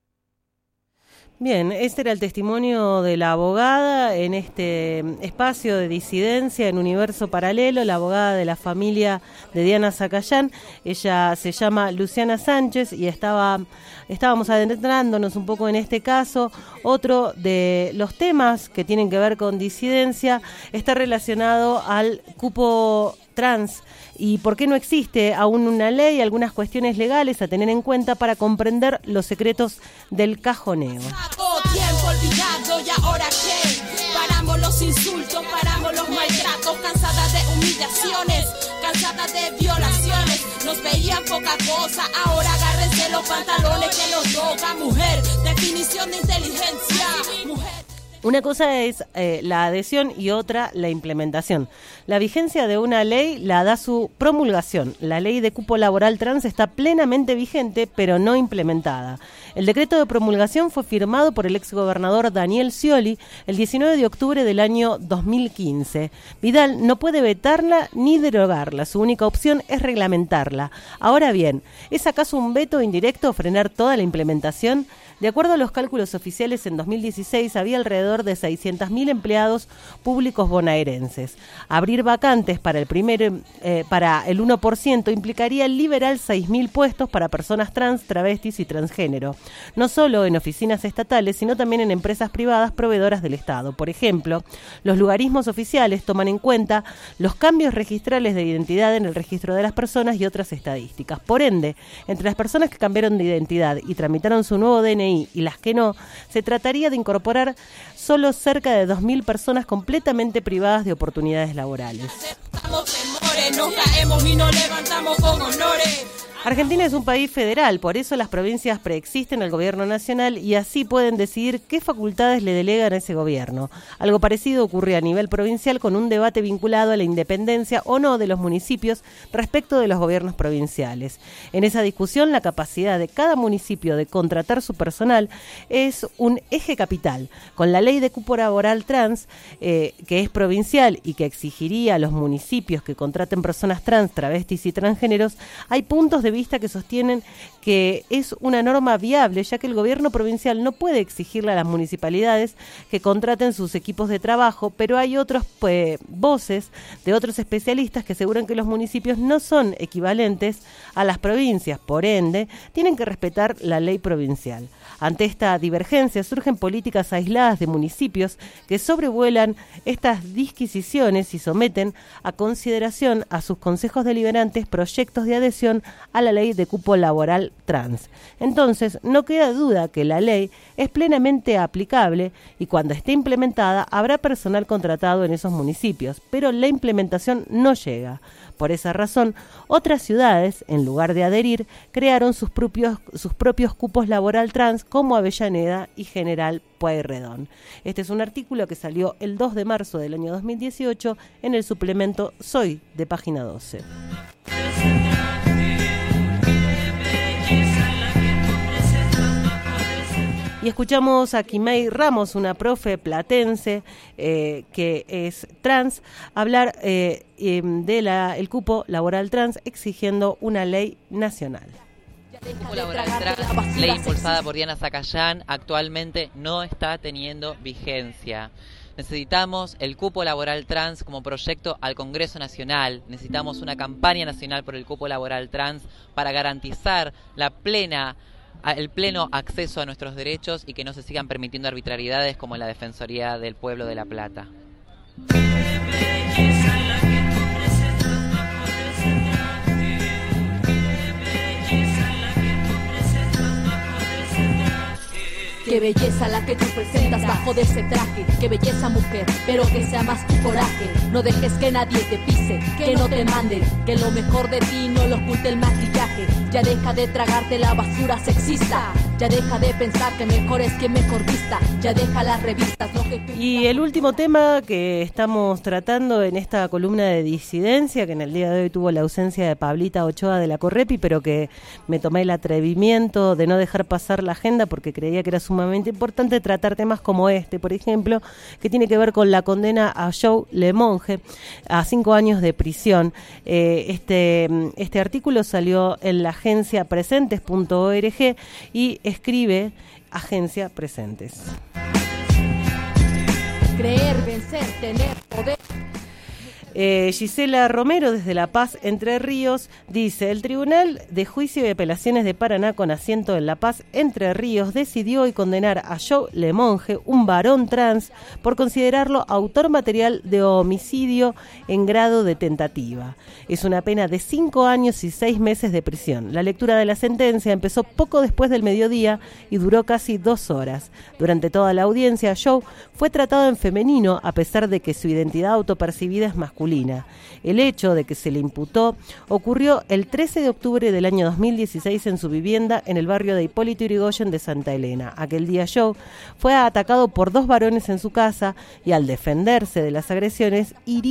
Bien, este era el testimonio de la abogada en este espacio de disidencia en Universo Paralelo, la abogada de la familia de Diana Zacayán. Ella se llama Luciana Sánchez y estaba estábamos adentrándonos un poco en este caso. Otro de los temas que tienen que ver con disidencia está relacionado al cupo trans y por qué no existe aún una ley, algunas cuestiones legales a tener en cuenta para comprender los secretos del cajoneo. Tiempo olvidado y ahora qué, paramos los insultos, paramos los maltratos, cansadas de humillaciones, cansadas de violaciones, nos veían poca cosa, ahora agárrense los pantalones que nos toca, mujer, definición de inteligencia, mujer. Una cosa es eh, la adhesión y otra la implementación. La vigencia de una ley la da su promulgación. La ley de cupo laboral trans está plenamente vigente, pero no implementada. El decreto de promulgación fue firmado por el exgobernador Daniel Scioli el diecinueve de octubre del año dos mil quince. Vidal no puede vetarla ni derogarla. Su única opción es reglamentarla. Ahora bien, ¿es acaso un veto indirecto frenar toda la implementación? De acuerdo a los cálculos oficiales, en dos mil dieciséis había alrededor de seiscientos mil empleados públicos bonaerenses. Abrir vacantes para el primer eh, para el uno por ciento implicaría liberar seis mil puestos para personas trans, travestis y transgénero, no solo en oficinas estatales, sino también en empresas privadas proveedoras del Estado. Por ejemplo, los lugarismos oficiales toman en cuenta los cambios registrales de identidad en el registro de las personas y otras estadísticas. Por ende, entre las personas que cambiaron de identidad y tramitaron su nuevo D N I y las que no, se trataría de incorporar solo cerca de dos mil personas completamente privadas de oportunidades laborales. Nos caemos y nos levantamos con honores. Argentina es un país federal, por eso las provincias preexisten al gobierno nacional y así pueden decidir qué facultades le delegan a ese gobierno. Algo parecido ocurre a nivel provincial con un debate vinculado a la independencia o no de los municipios respecto de los gobiernos provinciales. En esa discusión, la capacidad de cada municipio de contratar su personal es un eje capital. Con la ley de cupo laboral trans, eh, que es provincial y que exigiría a los municipios que contraten personas trans, travestis y transgéneros, hay puntos de vista que sostienen que es una norma viable, ya que el gobierno provincial no puede exigirle a las municipalidades que contraten sus equipos de trabajo, pero hay otras pues, voces de otros especialistas que aseguran que los municipios no son equivalentes a las provincias, por ende, tienen que respetar la ley provincial. Ante esta divergencia surgen políticas aisladas de municipios que sobrevuelan estas disquisiciones y someten a consideración a sus consejos deliberantes proyectos de adhesión a la ley de cupo laboral trans. Entonces, no queda duda que la ley es plenamente aplicable y cuando esté implementada habrá personal contratado en esos municipios, pero la implementación no llega. Por esa razón, otras ciudades, en lugar de adherir, crearon sus propios, sus propios cupos laboral trans como Avellaneda y General Pueyrredón. Este es un artículo que salió el dos de marzo del año dos mil dieciocho en el suplemento Soy de Página doce. Y escuchamos a Quimei Ramos, una profe platense eh, que es trans, hablar eh, eh, de la, el cupo laboral trans exigiendo una ley nacional. El cupo laboral trans, ley impulsada por Diana Zacayán, actualmente no está teniendo vigencia. Necesitamos el cupo laboral trans como proyecto al Congreso Nacional. Necesitamos una campaña nacional por el cupo laboral trans para garantizar la plena el pleno acceso a nuestros derechos y que no se sigan permitiendo arbitrariedades como en la Defensoría del Pueblo de La Plata. Qué belleza la que tú presentas bajo de ese traje. Qué belleza mujer, pero que sea más tu coraje. No dejes que nadie te pise, que no te manden, que lo mejor de ti no lo oculte el maquillaje. Ya deja de tragarte la basura sexista. Ya deja de pensar que mejor es quien mejor vista. Ya deja las revistas lo que tú... Y el último tema que estamos tratando en esta columna de disidencia, que en el día de hoy tuvo la ausencia de Pablita Ochoa de la Correpi, pero que me tomé el atrevimiento de no dejar pasar la agenda porque creía que era sumamente importante tratar temas como este, por ejemplo, que tiene que ver con la condena a Joe Lemonge a cinco años de prisión. Eh, este, este artículo salió en la agencia presentes punto org y escribe Agencia Presentes. Creer, vencer, tener poder. Eh, Gisela Romero, desde La Paz, Entre Ríos, dice: el Tribunal de Juicio y Apelaciones de Paraná, con asiento en La Paz, Entre Ríos, decidió hoy condenar a Joe Lemonge, un varón trans, por considerarlo autor material de homicidio en grado de tentativa. Es una pena de cinco años y seis meses de prisión. La lectura de la sentencia empezó poco después del mediodía y duró casi dos horas. Durante toda la audiencia, Joe fue tratado en femenino, a pesar de que su identidad autopercibida es masculina. El hecho de que se le imputó ocurrió el trece de octubre del año dos mil dieciséis en su vivienda en el barrio de Hipólito Yrigoyen de Santa Elena. Aquel día Joe fue atacado por dos varones en su casa y al defenderse de las agresiones hirió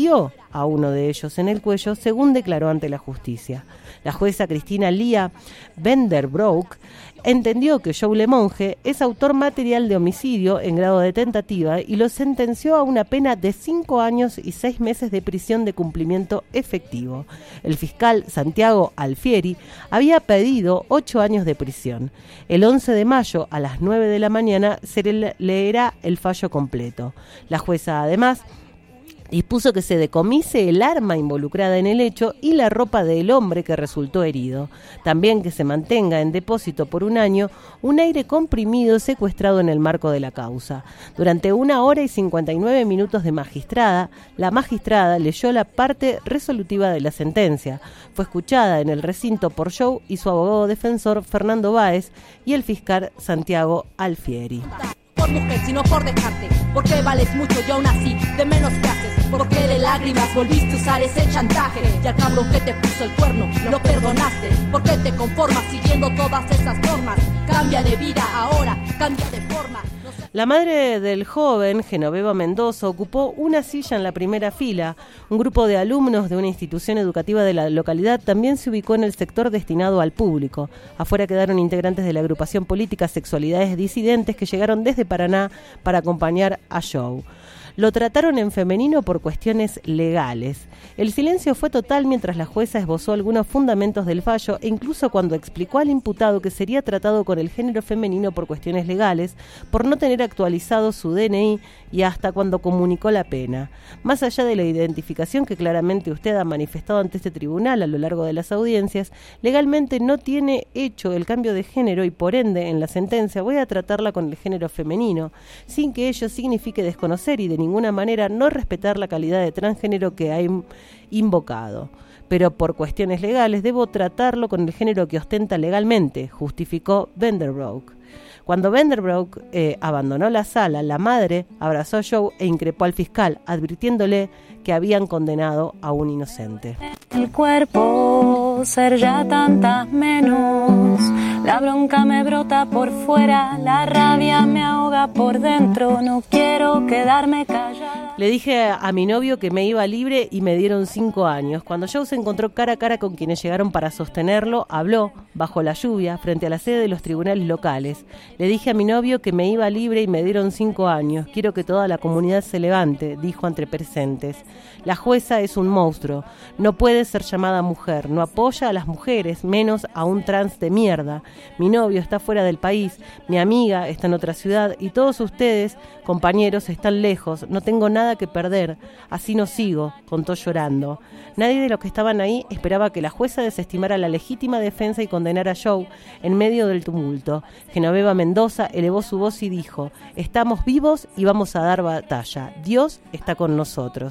a uno de ellos en el cuello, según declaró ante la justicia. La jueza Cristina Lía Vanderbroek entendió que Joe Lemonge es autor material de homicidio en grado de tentativa y lo sentenció a una pena de cinco años y seis meses de prisión de cumplimiento efectivo. El fiscal Santiago Alfieri había pedido ocho años de prisión. El once de mayo a las nueve de la mañana se le leerá el fallo completo. La jueza además dispuso que se decomise el arma involucrada en el hecho y la ropa del hombre que resultó herido. También que se mantenga en depósito por un año un aire comprimido secuestrado en el marco de la causa. Durante una hora y cincuenta y nueve minutos de magistrada, la magistrada leyó la parte resolutiva de la sentencia. Fue escuchada en el recinto por Joe y su abogado defensor Fernando Báez y el fiscal Santiago Alfieri. Por mujer, sino por dejarte, porque vales mucho y aún así de menos que haces, porque de lágrimas volviste a usar ese chantaje y al cabrón que te puso el cuerno lo perdonaste, porque te conformas siguiendo todas esas normas. Cambia de vida ahora, cambia de forma. La madre del joven, Genoveva Mendoza, ocupó una silla en la primera fila. Un grupo de alumnos de una institución educativa de la localidad también se ubicó en el sector destinado al público. Afuera quedaron integrantes de la agrupación política Sexualidades Disidentes que llegaron desde Paraná para acompañar a Joe. Lo trataron en femenino por cuestiones legales. El silencio fue total mientras la jueza esbozó algunos fundamentos del fallo e incluso cuando explicó al imputado que sería tratado con el género femenino por cuestiones legales, por no tener actualizado su D N I y hasta cuando comunicó la pena. Más allá de la identificación que claramente usted ha manifestado ante este tribunal a lo largo de las audiencias, legalmente no tiene hecho el cambio de género y por ende en la sentencia voy a tratarla con el género femenino, sin que ello signifique desconocer y de ninguna manera no respetar la calidad de transgénero que ha invocado. Pero por cuestiones legales debo tratarlo con el género que ostenta legalmente, justificó Vanderbroek. Cuando Vanderbroek eh, abandonó la sala, la madre abrazó a Joe e increpó al fiscal, advirtiéndole que habían condenado a un inocente. El cuerpo, ser ya tantas menos, la bronca me brota por fuera, la rabia me ahoga por dentro, no quiero quedarme callada. Le dije a mi novio que me iba libre y me dieron cinco años. Cuando Joe se encontró cara a cara con quienes llegaron para sostenerlo, habló, bajo la lluvia, frente a la sede de los tribunales locales. Le dije a mi novio que me iba libre y me dieron cinco años. Quiero que toda la comunidad se levante, dijo entre presentes. La jueza es un monstruo. No puede ser llamada mujer. No apoya a las mujeres, menos a un trans de mierda. Mi novio está fuera del país. Mi amiga está en otra ciudad. Y todos ustedes, compañeros, están lejos. No tengo nada que perder. Así no sigo, contó llorando. Nadie de los que estaban ahí esperaba que la jueza desestimara la legítima defensa y condenara a Joe en medio del tumulto. Genoveva Mendoza elevó su voz y dijo: estamos vivos y vamos a dar batalla. Dios está con nosotros.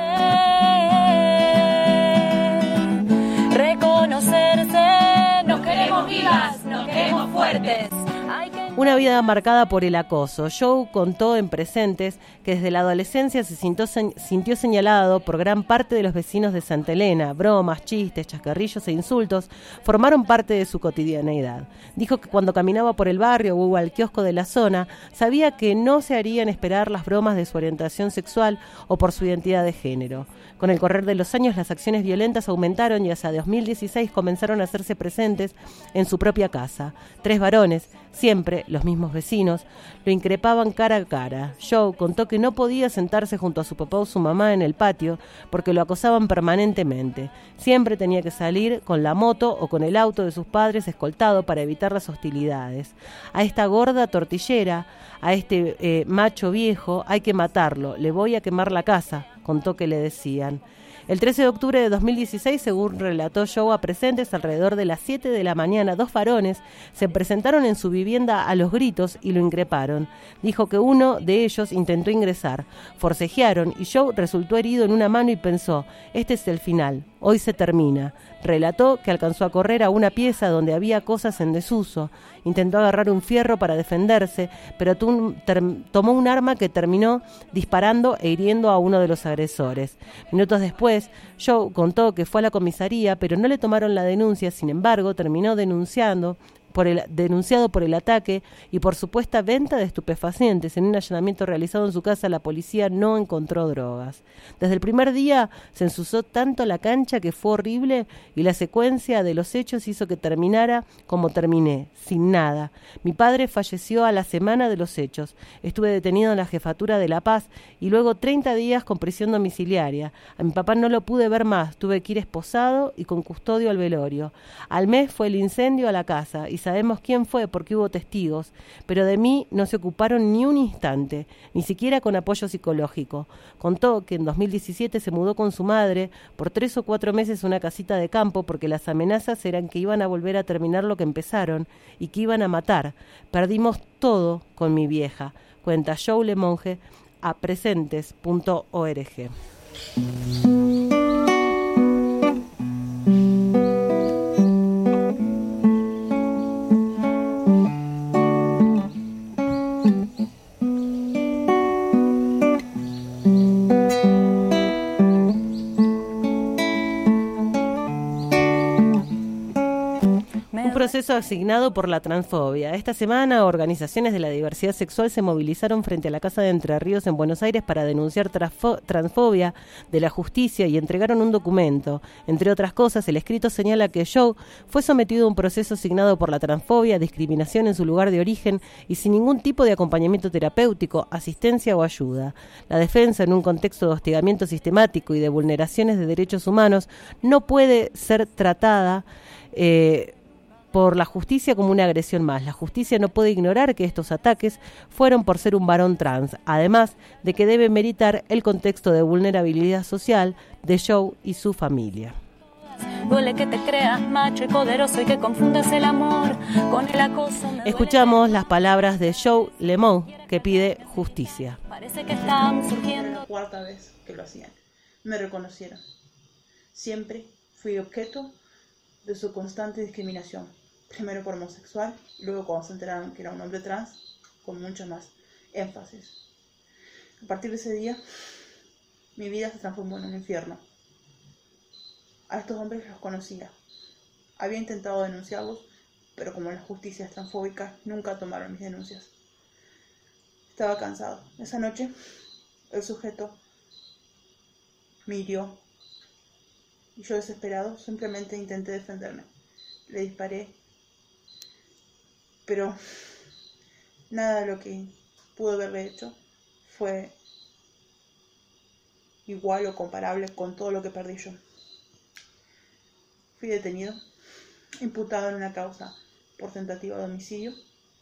Reconocerse, nos queremos vivas, nos queremos fuertes. Una vida marcada por el acoso. Joe contó en presentes que desde la adolescencia se sintió, se, sintió señalado por gran parte de los vecinos de Santa Elena. Bromas, chistes, chascarrillos e insultos formaron parte de su cotidianeidad. Dijo que cuando caminaba por el barrio o al kiosco de la zona, sabía que no se harían esperar las bromas de su orientación sexual o por su identidad de género. Con el correr de los años, las acciones violentas aumentaron y hacia dos mil dieciséis comenzaron a hacerse presentes en su propia casa. Tres varones, siempre los mismos vecinos, lo increpaban cara a cara. Joe contó que no podía sentarse junto a su papá o su mamá en el patio porque lo acosaban permanentemente. Siempre tenía que salir con la moto o con el auto de sus padres escoltado para evitar las hostilidades. A esta gorda tortillera, a este eh, macho viejo, hay que matarlo, le voy a quemar la casa, contó que le decían. El trece de octubre de dos mil dieciséis, según relató Joe a presentes, alrededor de las siete de la mañana, dos varones se presentaron en su vivienda a los gritos y lo increparon. Dijo que uno de ellos intentó ingresar, forcejearon y Joe resultó herido en una mano y pensó: este es el final, hoy se termina. Relató que alcanzó a correr a una pieza donde había cosas en desuso. Intentó agarrar un fierro para defenderse, pero tomó un arma que terminó disparando e hiriendo a uno de los agresores. Minutos después, Joe contó que fue a la comisaría, pero no le tomaron la denuncia. Sin embargo, terminó denunciando por el, denunciado por el ataque y por supuesta venta de estupefacientes. En un allanamiento realizado en su casa, la policía no encontró drogas. Desde el primer día se ensusó tanto la cancha que fue horrible, y la secuencia de los hechos hizo que terminara como terminé, sin nada. Mi padre falleció a la semana de los hechos. Estuve detenido en la jefatura de La Paz y luego treinta días con prisión domiciliaria. A mi papá no lo pude ver más, tuve que ir esposado y con custodio al velorio. Al mes fue el incendio a la casa y sabemos quién fue porque hubo testigos, pero de mí no se ocuparon ni un instante, ni siquiera con apoyo psicológico. Contó que en dos mil diecisiete se mudó con su madre por tres o cuatro meses a una casita de campo porque las amenazas eran que iban a volver a terminar lo que empezaron y que iban a matar. Perdimos todo con mi vieja, cuenta Joe Le Monge a presentes punto org. Proceso asignado por la transfobia. Esta semana, organizaciones de la diversidad sexual se movilizaron frente a la Casa de Entre Ríos en Buenos Aires para denunciar transfo- transfobia de la justicia y entregaron un documento. Entre otras cosas, el escrito señala que Joe fue sometido a un proceso asignado por la transfobia, discriminación en su lugar de origen y sin ningún tipo de acompañamiento terapéutico, asistencia o ayuda. La defensa, en un contexto de hostigamiento sistemático y de vulneraciones de derechos humanos, no puede ser tratada eh, por la justicia como una agresión más. La justicia no puede ignorar que estos ataques fueron por ser un varón trans, además de que debe meritar el contexto de vulnerabilidad social de Joe y su familia. Duele que te creas macho y poderoso y que confundas el amor con el acoso. Escuchamos las palabras de Joe Le Monge, que pide justicia. Parece que están surgiendo. La cuarta vez que lo hacían, me reconocieron. Siempre fui objeto de su constante discriminación. Primero por homosexual, y luego cuando se enteraron que era un hombre trans, con mucho más énfasis. A partir de ese día, mi vida se transformó en un infierno. A estos hombres los conocía. Había intentado denunciarlos, pero como la justicia es transfóbica, nunca tomaron mis denuncias. Estaba cansado. Esa noche, el sujeto me hirió, y yo, desesperado, simplemente intenté defenderme. Le disparé, pero nada de lo que pude haberle hecho fue igual o comparable con todo lo que perdí yo. Fui detenido, imputado en una causa por tentativa de homicidio,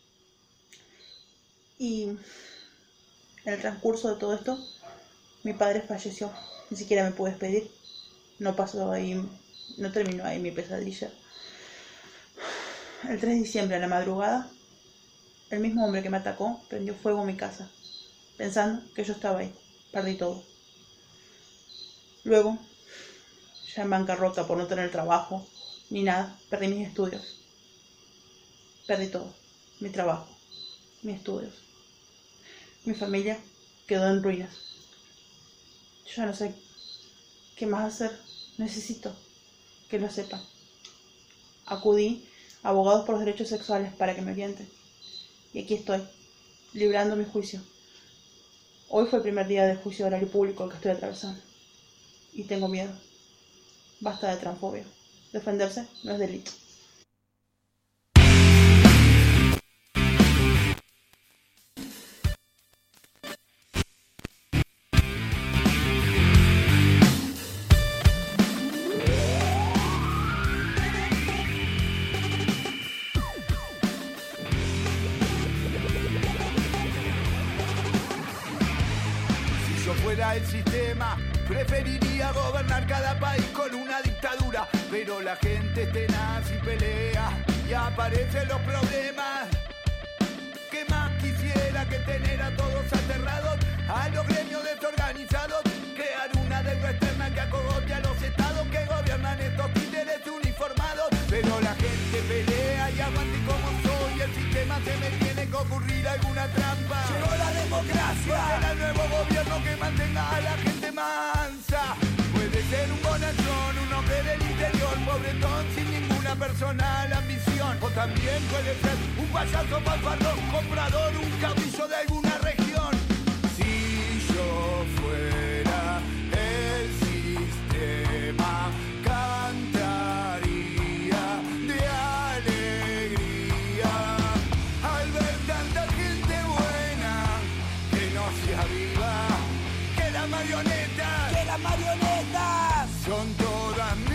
y en el transcurso de todo esto, mi padre falleció. Ni siquiera me pude despedir. No pasó ahí, no terminó ahí mi pesadilla. El tres de diciembre a la madrugada, el mismo hombre que me atacó prendió fuego a mi casa, pensando que yo estaba ahí. Perdí todo. Luego, ya en bancarrota por no tener trabajo ni nada, perdí mis estudios. Perdí todo. Mi trabajo, mis estudios. Mi familia quedó en ruinas. Yo ya no sé qué más hacer. Necesito que lo sepan. Acudí a abogados por los derechos sexuales para que me orienten. Y aquí estoy, librando mi juicio. Hoy fue el primer día del juicio oral y público que estoy atravesando. Y tengo miedo. Basta de transfobia. Defenderse no es delito. El sistema preferiría gobernar cada país con una dictadura, pero la gente es tenaz y pelea y aparecen los problemas. ¿Qué más quisiera que tener a todos aterrados, a los gremios desorganizados, crear una deuda externa que acogote a los estados que gobiernan estos títeres uniformados? Pero la gente pelea y aguante como soy, el sistema se me tiene que ocurrir alguna trampa. Llegó la democracia, será el nuevo gobierno que mantenga a la gente mansa. Puede ser un bonachón, un hombre del interior, pobretón sin ninguna una personal ambición. O también puede ser un payaso fanfarrón, comprador, un caudillo de alguna región. Si yo fuera el sistema, cantaría de alegría al ver tanta gente buena que no se aviva, que las marionetas, que las marionetas son todas mías.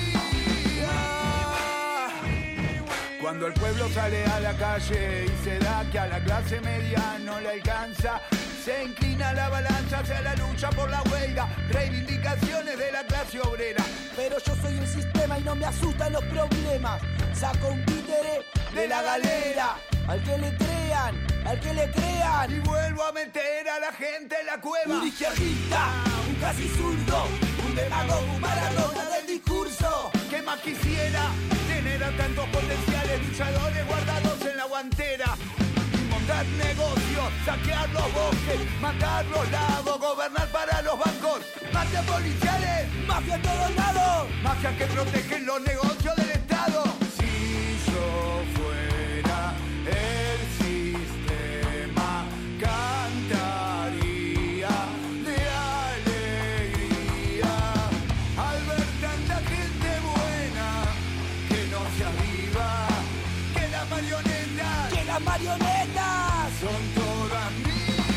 Cuando el pueblo sale a la calle y se da que a la clase media no le alcanza, se inclina la balanza hacia la lucha por la huelga, reivindicaciones de la clase obrera. Pero yo soy el sistema y no me asustan los problemas. Saco un títere de la galera, al que le crean, al que le crean, y vuelvo a meter a la gente en la cueva. Un izquierdista, un casi zurdo, un demagogo, un maradona del discurso. ¿Qué más quisiera? Tener a tantos potenciales luchadores guardados en la guantera. Montar negocios, saquear los bosques, matar los lagos, gobernar para los bancos. Mafias policiales, mafia en todos lados, mafias que protegen los negocios del Estado. Si yo fuera el sistema, cantaría de alegría al ver tanta gente buena que no se aviva, que las marionetas, que las marionetas son todas mías.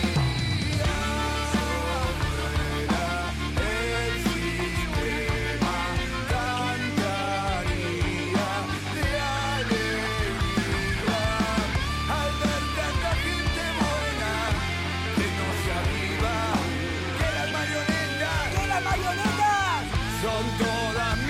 El sistema cantaría de alegría al ver tanta gente buena que no se aviva, que las marionetas, que las marionetas son todas mías.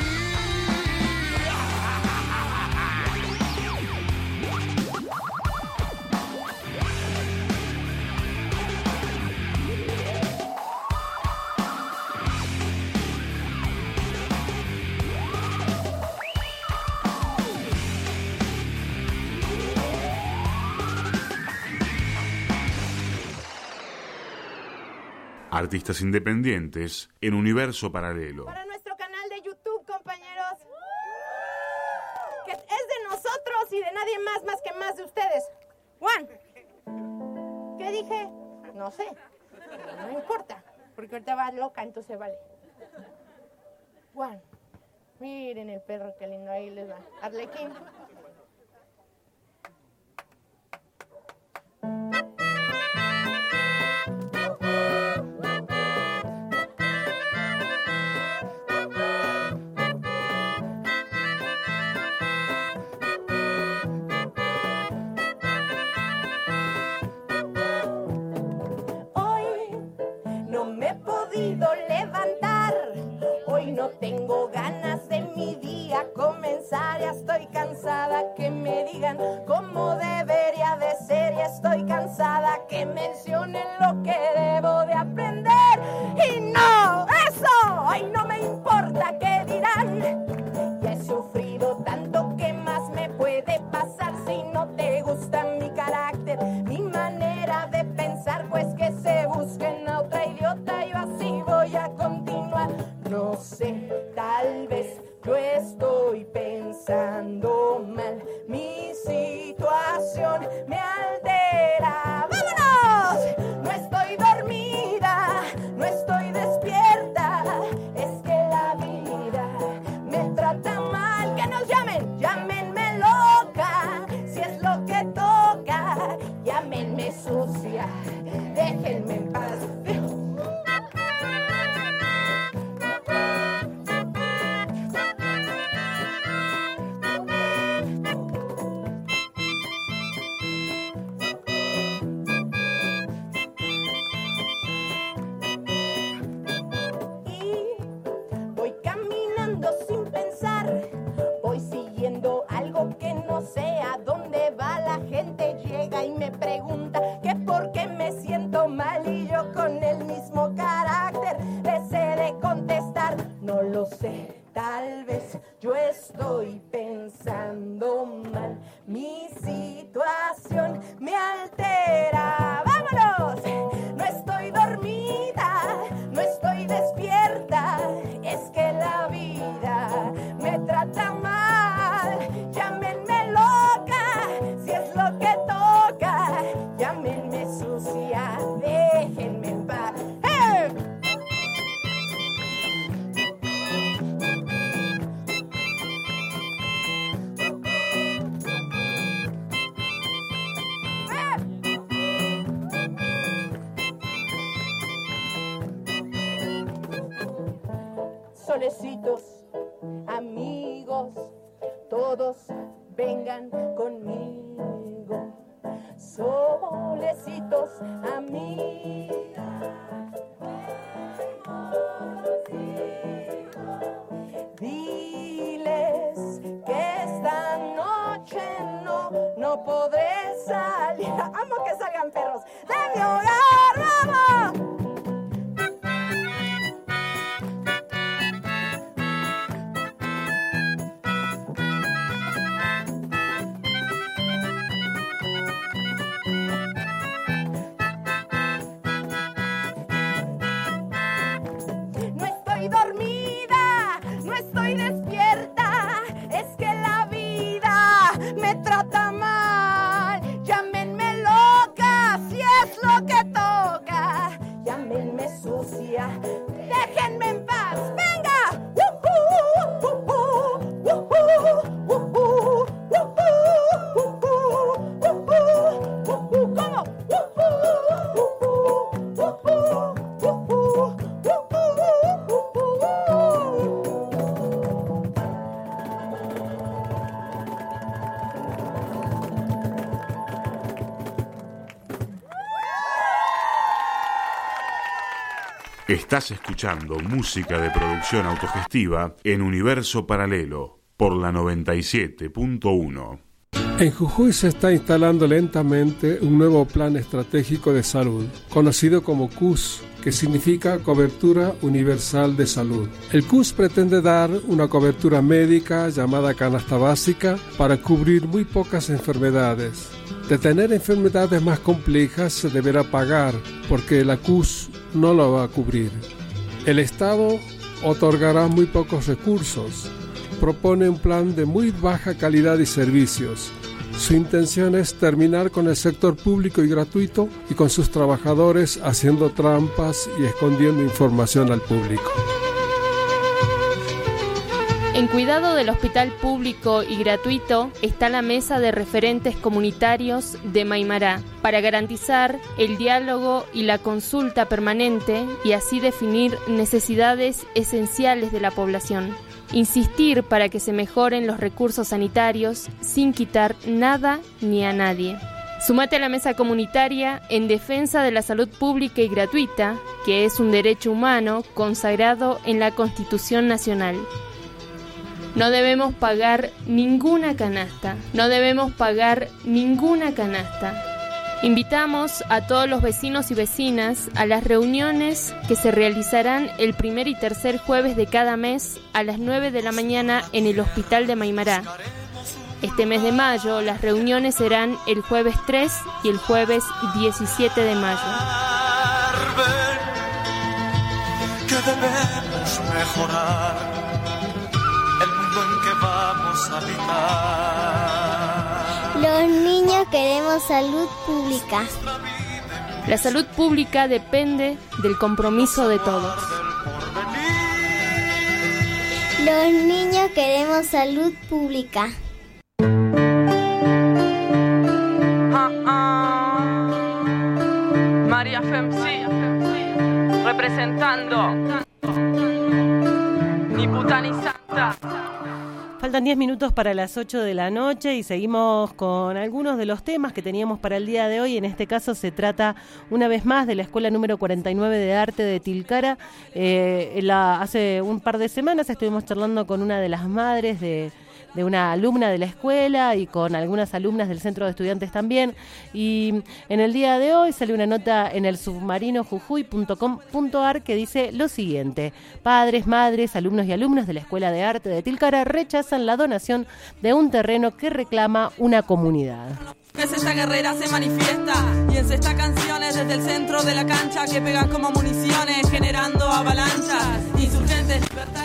Artistas independientes en universo paralelo. Para nuestro canal de YouTube, compañeros, que es de nosotros y de nadie más más que más de ustedes. Juan, ¿qué dije? No sé, no importa, porque ahorita va loca, entonces vale. Juan, miren el perro, qué lindo, ahí les va. Arlequín. Levantar, hoy no tengo ganas de mi día comenzar, ya estoy cansada que me digan cómo debería de ser, ya estoy cansada que mencionen lo que debo de aprender, y no, eso, ay, no me importa qué dirán, ya he sufrido tanto, que más me puede pasar si no te gusta mi carácter, mi manera de pensar, pues que se busquen a otra idiota, yo así voy a continuar. No sé, tal vez yo estoy pensando mal, mi situación me altera. ¡Vámonos! No estoy dormida, no estoy despierta, es que la vida me trata mal. Que nos llamen, llámenme loca, si es lo que toca, llámenme sucia, déjenme en paz. Tal vez yo estoy pensando mal, mi situación me altera. ¡Vámonos! No estoy dormida, no estoy despierta, es que la vida me trata mal. solecitos, amigos, todos vengan conmigo. Solecitos, amigos, diles que esta noche no, no podré salir. Amo que salgan perros de mi hogar, vamos. Dormida, no estoy despierta, es que la vida me trata mal. Llámenme loca, si es lo que toca, llámenme sucia, déjenme en paz, venga. Uh-huh, uh-huh, uh-huh, uh-huh, uh-huh, uh-huh, uh-huh. ¿Cómo? Estás escuchando música de producción autogestiva en Universo Paralelo por la noventa y siete punto uno. En Jujuy se está instalando lentamente un nuevo plan estratégico de salud, conocido como C U S, que significa Cobertura Universal de Salud. El C U S pretende dar una cobertura médica llamada canasta básica para cubrir muy pocas enfermedades. De tener enfermedades más complejas se deberá pagar, porque la C U S no lo va a cubrir. El Estado otorgará muy pocos recursos. Propone un plan de muy baja calidad y servicios. Su intención es terminar con el sector público y gratuito y con sus trabajadores haciendo trampas y escondiendo información al público. En cuidado del hospital público y gratuito está la mesa de referentes comunitarios de Maimará para garantizar el diálogo y la consulta permanente y así definir necesidades esenciales de la población. Insistir para que se mejoren los recursos sanitarios sin quitar nada ni a nadie. Sumate a la mesa comunitaria en defensa de la salud pública y gratuita, que es un derecho humano consagrado en la Constitución Nacional. No debemos pagar ninguna canasta, no debemos pagar ninguna canasta. Invitamos a todos los vecinos y vecinas a las reuniones que se realizarán el primer y tercer jueves de cada mes a las nueve de la mañana en el Hospital de Maimará. Este mes de mayo las reuniones serán el jueves tres y el jueves diecisiete de mayo. Que debemos mejorar el mundo en que vamos a habitar. Los niños queremos salud pública. La salud pública depende del compromiso de todos. Los niños queremos salud pública. Ah, ah. María Femsi, representando ni puta ni santa. Faltan diez minutos para las ocho de la noche y seguimos con algunos de los temas que teníamos para el día de hoy. En este caso se trata una vez más de la Escuela número cuarenta y nueve de Arte de Tilcara. Eh, la, hace un par de semanas estuvimos charlando con una de las madres de... de una alumna de la escuela y con algunas alumnas del centro de estudiantes también. Y en el día de hoy sale una nota en el submarino jujuy punto com punto ar que dice lo siguiente: padres, madres, alumnos y alumnas de la Escuela de Arte de Tilcara rechazan la donación de un terreno que reclama una comunidad. Esta guerrera se manifiesta y encesta canciones desde el centro de la cancha que pegan como municiones generando avalanchas insurgentes libertarias. Mira.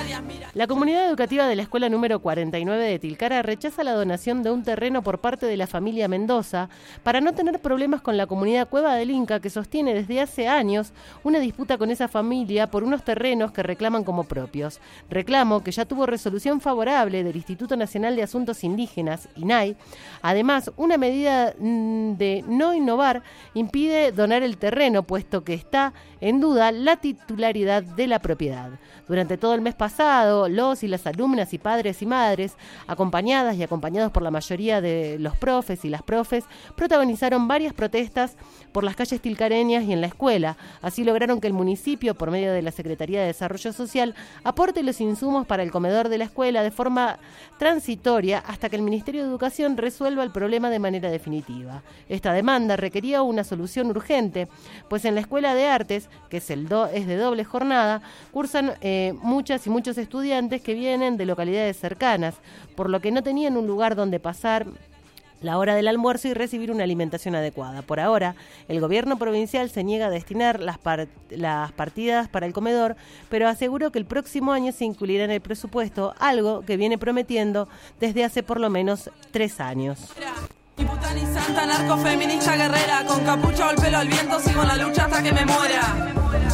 La comunidad educativa de la escuela número cuarenta y nueve de Tilcara rechaza la donación de un terreno por parte de la familia Mendoza para no tener problemas con la comunidad Cueva del Inca, que sostiene desde hace años una disputa con esa familia por unos terrenos que reclaman como propios. Reclamo que ya tuvo resolución favorable del Instituto Nacional de Asuntos Indígenas, I N A I. Además, una medida de no innovar impide donar el terreno, puesto que está en duda la titularidad de la propiedad. Durante todo el mes pasado, los y las alumnas y padres y madres, acompañadas y acompañados por la mayoría de los profes y las profes, protagonizaron varias protestas por las calles tilcareñas y en la escuela. Así lograron que el municipio, por medio de la Secretaría de Desarrollo Social, aporte los insumos para el comedor de la escuela de forma transitoria hasta que el Ministerio de Educación resuelva el problema de manera definitiva. Esta demanda requería una solución urgente, pues en la Escuela de Artes, que es, el do, es de doble jornada, cursan eh, muchas y muchos estudiantes que vienen de localidades cercanas, por lo que no tenían un lugar donde pasar la hora del almuerzo y recibir una alimentación adecuada. Por ahora, el gobierno provincial se niega a destinar las, par- las partidas para el comedor, pero aseguró que el próximo año se incluirá en el presupuesto, algo que viene prometiendo desde hace por lo menos tres años. Puta ni santa, narcofeminista guerrera, con capucha o el pelo al viento, sigo en la lucha hasta que me muera.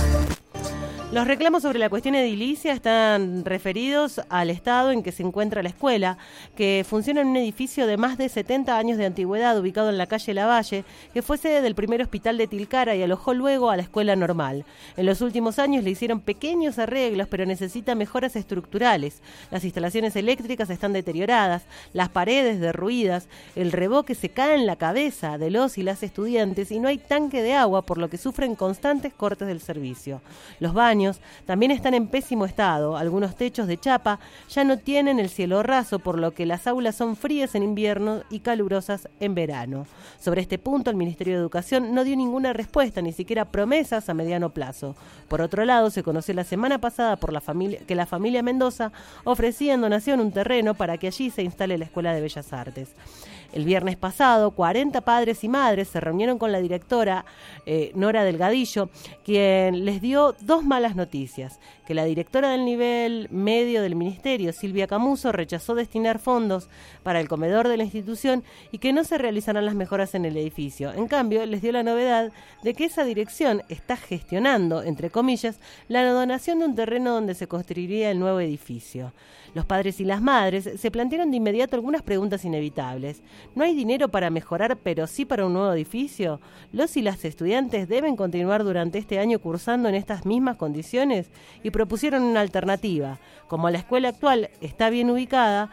Los reclamos sobre la cuestión edilicia están referidos al estado en que se encuentra la escuela, que funciona en un edificio de más de setenta años de antigüedad ubicado en la calle Lavalle, que fue sede del primer hospital de Tilcara y alojó luego a la escuela normal. En los últimos años le hicieron pequeños arreglos, pero necesita mejoras estructurales. Las instalaciones eléctricas están deterioradas, las paredes derruidas, el revoque se cae en la cabeza de los y las estudiantes y no hay tanque de agua, por lo que sufren constantes cortes del servicio. Los baños también están en pésimo estado. Algunos techos de chapa ya no tienen el cielo raso, por lo que las aulas son frías en invierno y calurosas en verano. Sobre este punto, el Ministerio de Educación no dio ninguna respuesta, ni siquiera promesas a mediano plazo. Por otro lado, se conoció la semana pasada por la familia, que la familia Mendoza ofrecía en donación un terreno para que allí se instale la Escuela de Bellas Artes. El viernes pasado, cuarenta padres y madres se reunieron con la directora eh, Nora Delgadillo, quien les dio dos malas noticias: que la directora del nivel medio del ministerio, Silvia Camuso, rechazó destinar fondos para el comedor de la institución y que no se realizarán las mejoras en el edificio. En cambio, les dio la novedad de que esa dirección está gestionando, entre comillas, la donación de un terreno donde se construiría el nuevo edificio. Los padres y las madres se plantearon de inmediato algunas preguntas inevitables. ¿No hay dinero para mejorar, pero sí para un nuevo edificio? ¿Los y las estudiantes deben continuar durante este año cursando en estas mismas condiciones? Y propusieron una alternativa. Como la escuela actual está bien ubicada,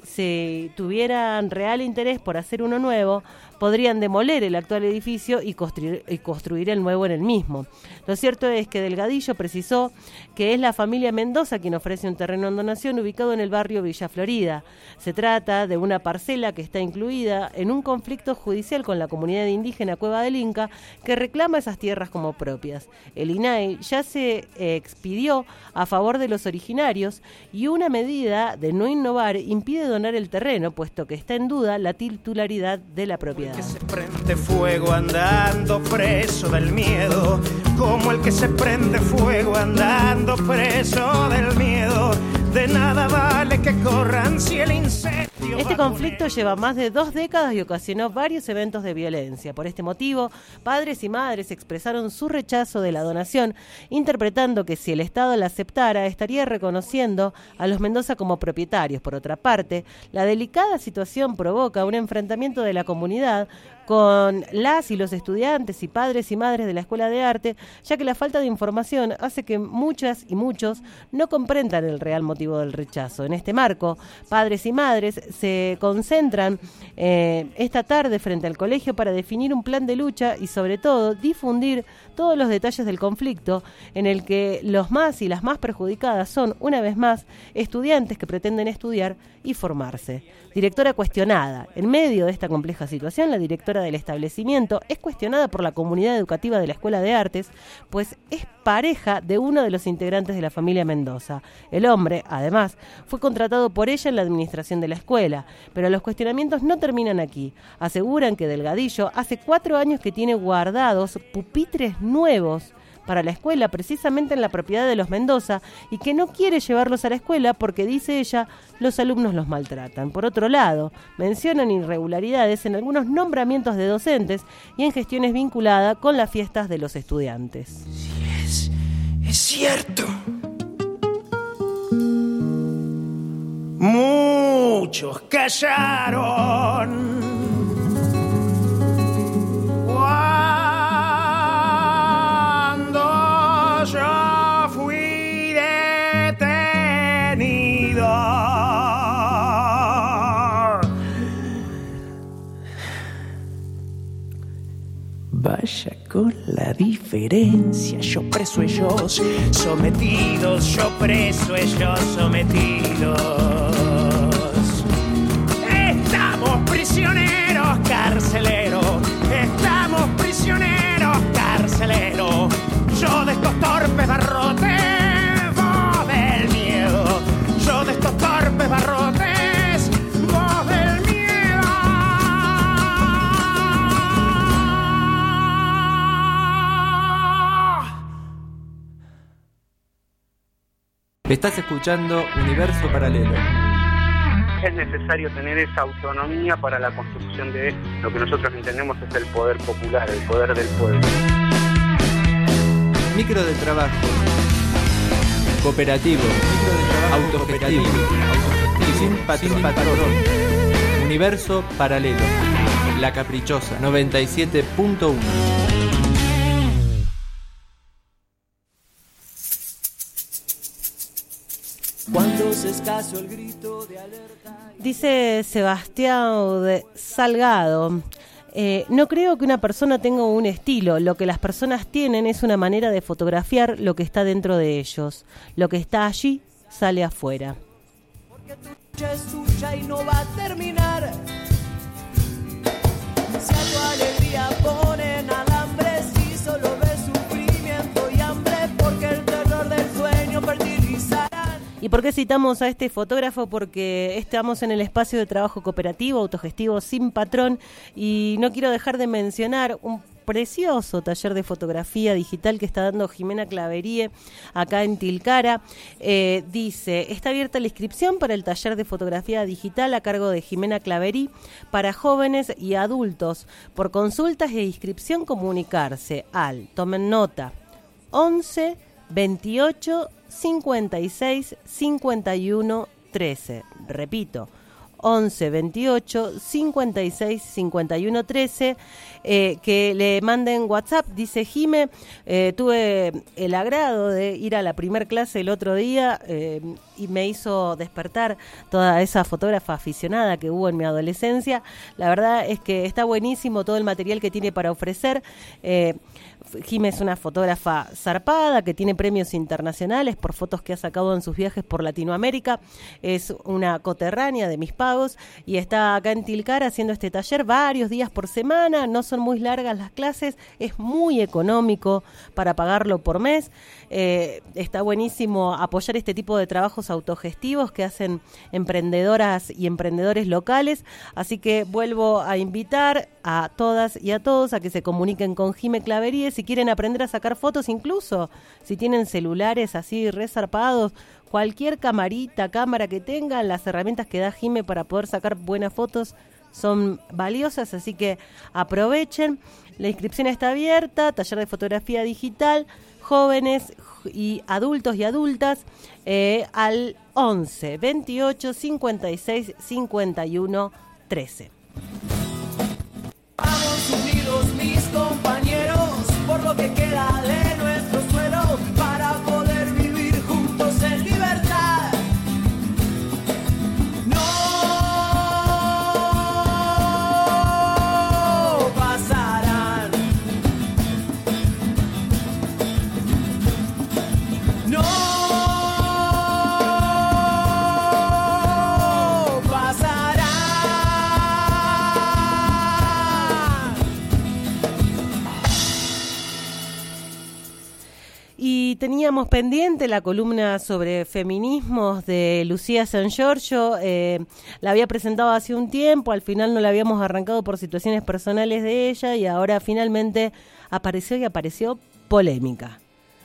si tuvieran real interés por hacer uno nuevo, podrían demoler el actual edificio y construir, y construir el nuevo en el mismo. Lo cierto es que Delgadillo precisó que es la familia Mendoza quien ofrece un terreno en donación ubicado en el barrio Villa Florida. Se trata de una parcela que está incluida en un conflicto judicial con la comunidad indígena Cueva del Inca, que reclama esas tierras como propias. El I N A I ya se expidió a favor de los originarios y una medida de no innovar impide donar el terreno, puesto que está en duda la titularidad de la propiedad. Que se prende fuego andando preso del miedo, como el que se prende fuego andando preso del miedo. De nada vale que corran si el incendio. Este conflicto lleva más de dos décadas y ocasionó varios eventos de violencia. Por este motivo, padres y madres expresaron su rechazo de la donación, interpretando que si el Estado la aceptara, estaría reconociendo a los Mendoza como propietarios. Por otra parte, la delicada situación provoca un enfrentamiento de la comunidad con las y los estudiantes y padres y madres de la Escuela de Arte, ya que la falta de información hace que muchas y muchos no comprendan el real motivo del rechazo. En este marco, padres y madres se concentran eh, esta tarde frente al colegio para definir un plan de lucha y, sobre todo, difundir todos los detalles del conflicto, en el que los más y las más perjudicadas son, una vez más, estudiantes que pretenden estudiar y formarse. Directora cuestionada. En medio de esta compleja situación, la directora del establecimiento es cuestionada por la comunidad educativa de la Escuela de Artes, pues es pareja de uno de los integrantes de la familia Mendoza. El hombre, además, fue contratado por ella en la administración de la escuela, pero los cuestionamientos no terminan aquí. Aseguran que Delgadillo hace cuatro años que tiene guardados pupitres nuevos para la escuela, precisamente en la propiedad de los Mendoza, y que no quiere llevarlos a la escuela porque, dice ella, los alumnos los maltratan. Por otro lado, mencionan irregularidades en algunos nombramientos de docentes y en gestiones vinculadas con las fiestas de los estudiantes. Sí, es, es cierto. Muchos callaron cuando yo fui detenido. Vaya con la diferencia, yo preso, ellos sometidos, yo preso, ellos sometidos. Estamos prisioneros, carceleros, estamos prisioneros, carceleros. Yo de estos torpes barrotes, vos del miedo. Yo de estos torpes barrotes, vos del miedo. Estás escuchando Universo Paralelo. Es necesario tener esa autonomía para la construcción de lo que nosotros entendemos es el poder popular, el poder del pueblo. Micro de trabajo. Cooperativo. Micro de trabajo. Autogestivo. Autogestivo. Sin patrón. Sin patrón. Universo Paralelo. La Caprichosa. noventa y siete punto uno. Cuando es escaso el grito de alerta. Dice Sebastián de Salgado, eh, no creo que una persona tenga un estilo, lo que las personas tienen es una manera de fotografiar lo que está dentro de ellos, lo que está allí sale afuera. Porque tu lucha es tuya y no va a terminar. Si a tu alegría ponen alambres y solo ves sufrimiento y hambre, porque el terror del sueño fertilizará. ¿Y por qué citamos a este fotógrafo? Porque estamos en el espacio de trabajo cooperativo, autogestivo sin patrón, y no quiero dejar de mencionar un precioso taller de fotografía digital que está dando Jimena Claverie acá en Tilcara. Eh, dice, está abierta la inscripción para el taller de fotografía digital a cargo de Jimena Claverie para jóvenes y adultos. Por consultas e inscripción comunicarse al, tomen nota, once veintiocho cincuenta y seis cincuenta y uno trece. Repito, once veintiocho cincuenta y seis cincuenta y uno trece. Eh, que le manden WhatsApp. Dice Jime, eh, tuve el agrado de ir a la primer clase el otro día eh, y me hizo despertar toda esa fotógrafa aficionada que hubo en mi adolescencia. La verdad es que está buenísimo todo el material que tiene para ofrecer. eh, Jime es una fotógrafa zarpada que tiene premios internacionales por fotos que ha sacado en sus viajes por Latinoamérica. Es una coterránea de mis pagos y está acá en Tilcara haciendo este taller varios días por semana. No son muy largas las clases, es muy económico para pagarlo por mes. Eh, está buenísimo apoyar este tipo de trabajos autogestivos que hacen emprendedoras y emprendedores locales. Así que vuelvo a invitar a todas y a todos a que se comuniquen con Jime Claverie si quieren aprender a sacar fotos, incluso si tienen celulares así resarpados, cualquier camarita, cámara que tengan, las herramientas que da Jime para poder sacar buenas fotos son valiosas, así que aprovechen. La inscripción está abierta, taller de fotografía digital, jóvenes y adultos y adultas, eh, al once veintiocho cincuenta y seis cincuenta y uno trece. Vamos unidos mis compañeros por lo que queda de nuestro suelo para poder vivir juntos en libertad. No pasarán. No pasarán. Y teníamos pendiente la columna sobre feminismos de Lucía San Giorgio. Eh, la había presentado hace un tiempo, al final no la habíamos arrancado por situaciones personales de ella y ahora finalmente apareció y apareció polémica.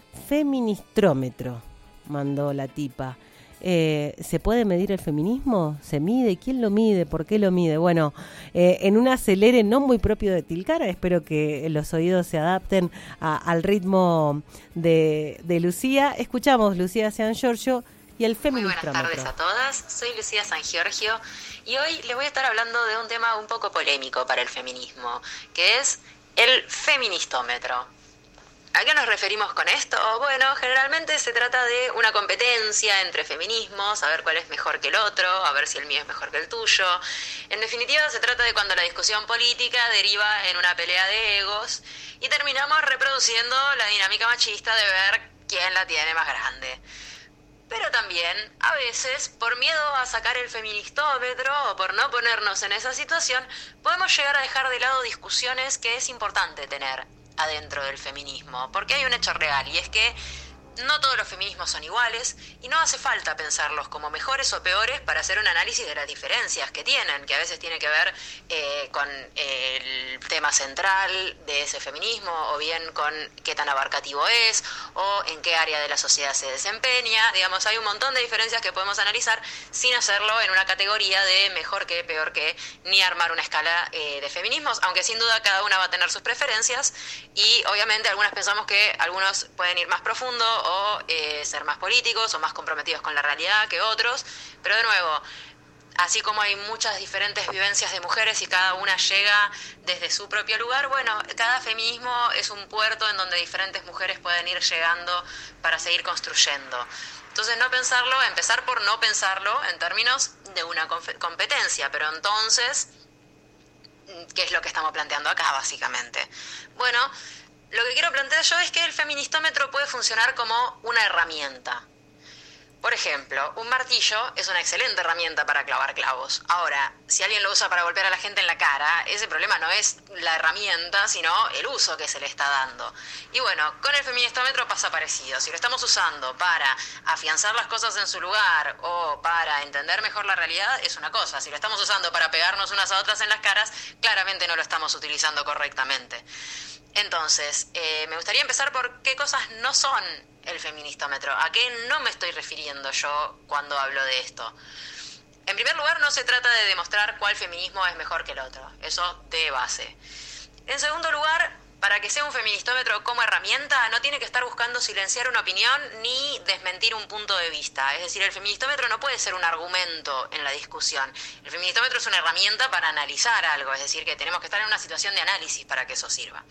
feministrómetro, mandó la tipa. Eh, ¿Se puede medir el feminismo? ¿Se mide? ¿Quién lo mide? ¿Por qué lo mide? Bueno, eh, en un acelere no muy propio de Tilcara, espero que los oídos se adapten a, al ritmo de, de Lucía. Escuchamos Lucía San Giorgio y el feministrómetro. Muy buenas tardes a todas, soy Lucía San Giorgio y hoy les voy a estar hablando de un tema un poco polémico para el feminismo, que es el feministómetro. ¿A qué nos referimos con esto? Bueno, generalmente se trata de una competencia entre feminismos, a ver cuál es mejor que el otro, a ver si el mío es mejor que el tuyo. En definitiva, se trata de cuando la discusión política deriva en una pelea de egos y terminamos reproduciendo la dinámica machista de ver quién la tiene más grande. Pero también, a veces, por miedo a sacar el feministómetro o por no ponernos en esa situación, podemos llegar a dejar de lado discusiones que es importante tener adentro del feminismo, porque hay un hecho real y es que no todos los feminismos son iguales y no hace falta pensarlos como mejores o peores para hacer un análisis de las diferencias que tienen, que a veces tiene que ver eh, con eh, el tema central de ese feminismo o bien con qué tan abarcativo es o en qué área de la sociedad se desempeña. Digamos, hay un montón de diferencias que podemos analizar sin hacerlo en una categoría de mejor que, peor que, ni armar una escala eh, de feminismos, aunque sin duda cada una va a tener sus preferencias y obviamente algunas pensamos que algunos pueden ir más profundo o eh, ser más políticos o más comprometidos con la realidad que otros, pero de nuevo, así como hay muchas diferentes vivencias de mujeres y cada una llega desde su propio lugar, bueno, cada feminismo es un puerto en donde diferentes mujeres pueden ir llegando para seguir construyendo. Entonces no pensarlo, empezar por no pensarlo en términos de una competencia, pero entonces, ¿qué es lo que estamos planteando acá básicamente? Bueno, lo que quiero plantear yo es que el feministómetro puede funcionar como una herramienta. Por ejemplo, un martillo es una excelente herramienta para clavar clavos. Ahora, si alguien lo usa para golpear a la gente en la cara, ese problema no es la herramienta, sino el uso que se le está dando. Y bueno, con el feministómetro pasa parecido. Si lo estamos usando para afianzar las cosas en su lugar o para entender mejor la realidad, es una cosa. Si lo estamos usando para pegarnos unas a otras en las caras, claramente no lo estamos utilizando correctamente. Entonces, eh, me gustaría empezar por qué cosas no son el feministómetro, a qué no me estoy refiriendo yo cuando hablo de esto. En primer lugar, no se trata de demostrar cuál feminismo es mejor que el otro, eso de base. En segundo lugar, para que sea un feministómetro como herramienta, no tiene que estar buscando silenciar una opinión ni desmentir un punto de vista. Es decir, el feministómetro no puede ser un argumento en la discusión. El feministómetro es una herramienta para analizar algo, es decir, que tenemos que estar en una situación de análisis para que eso sirva.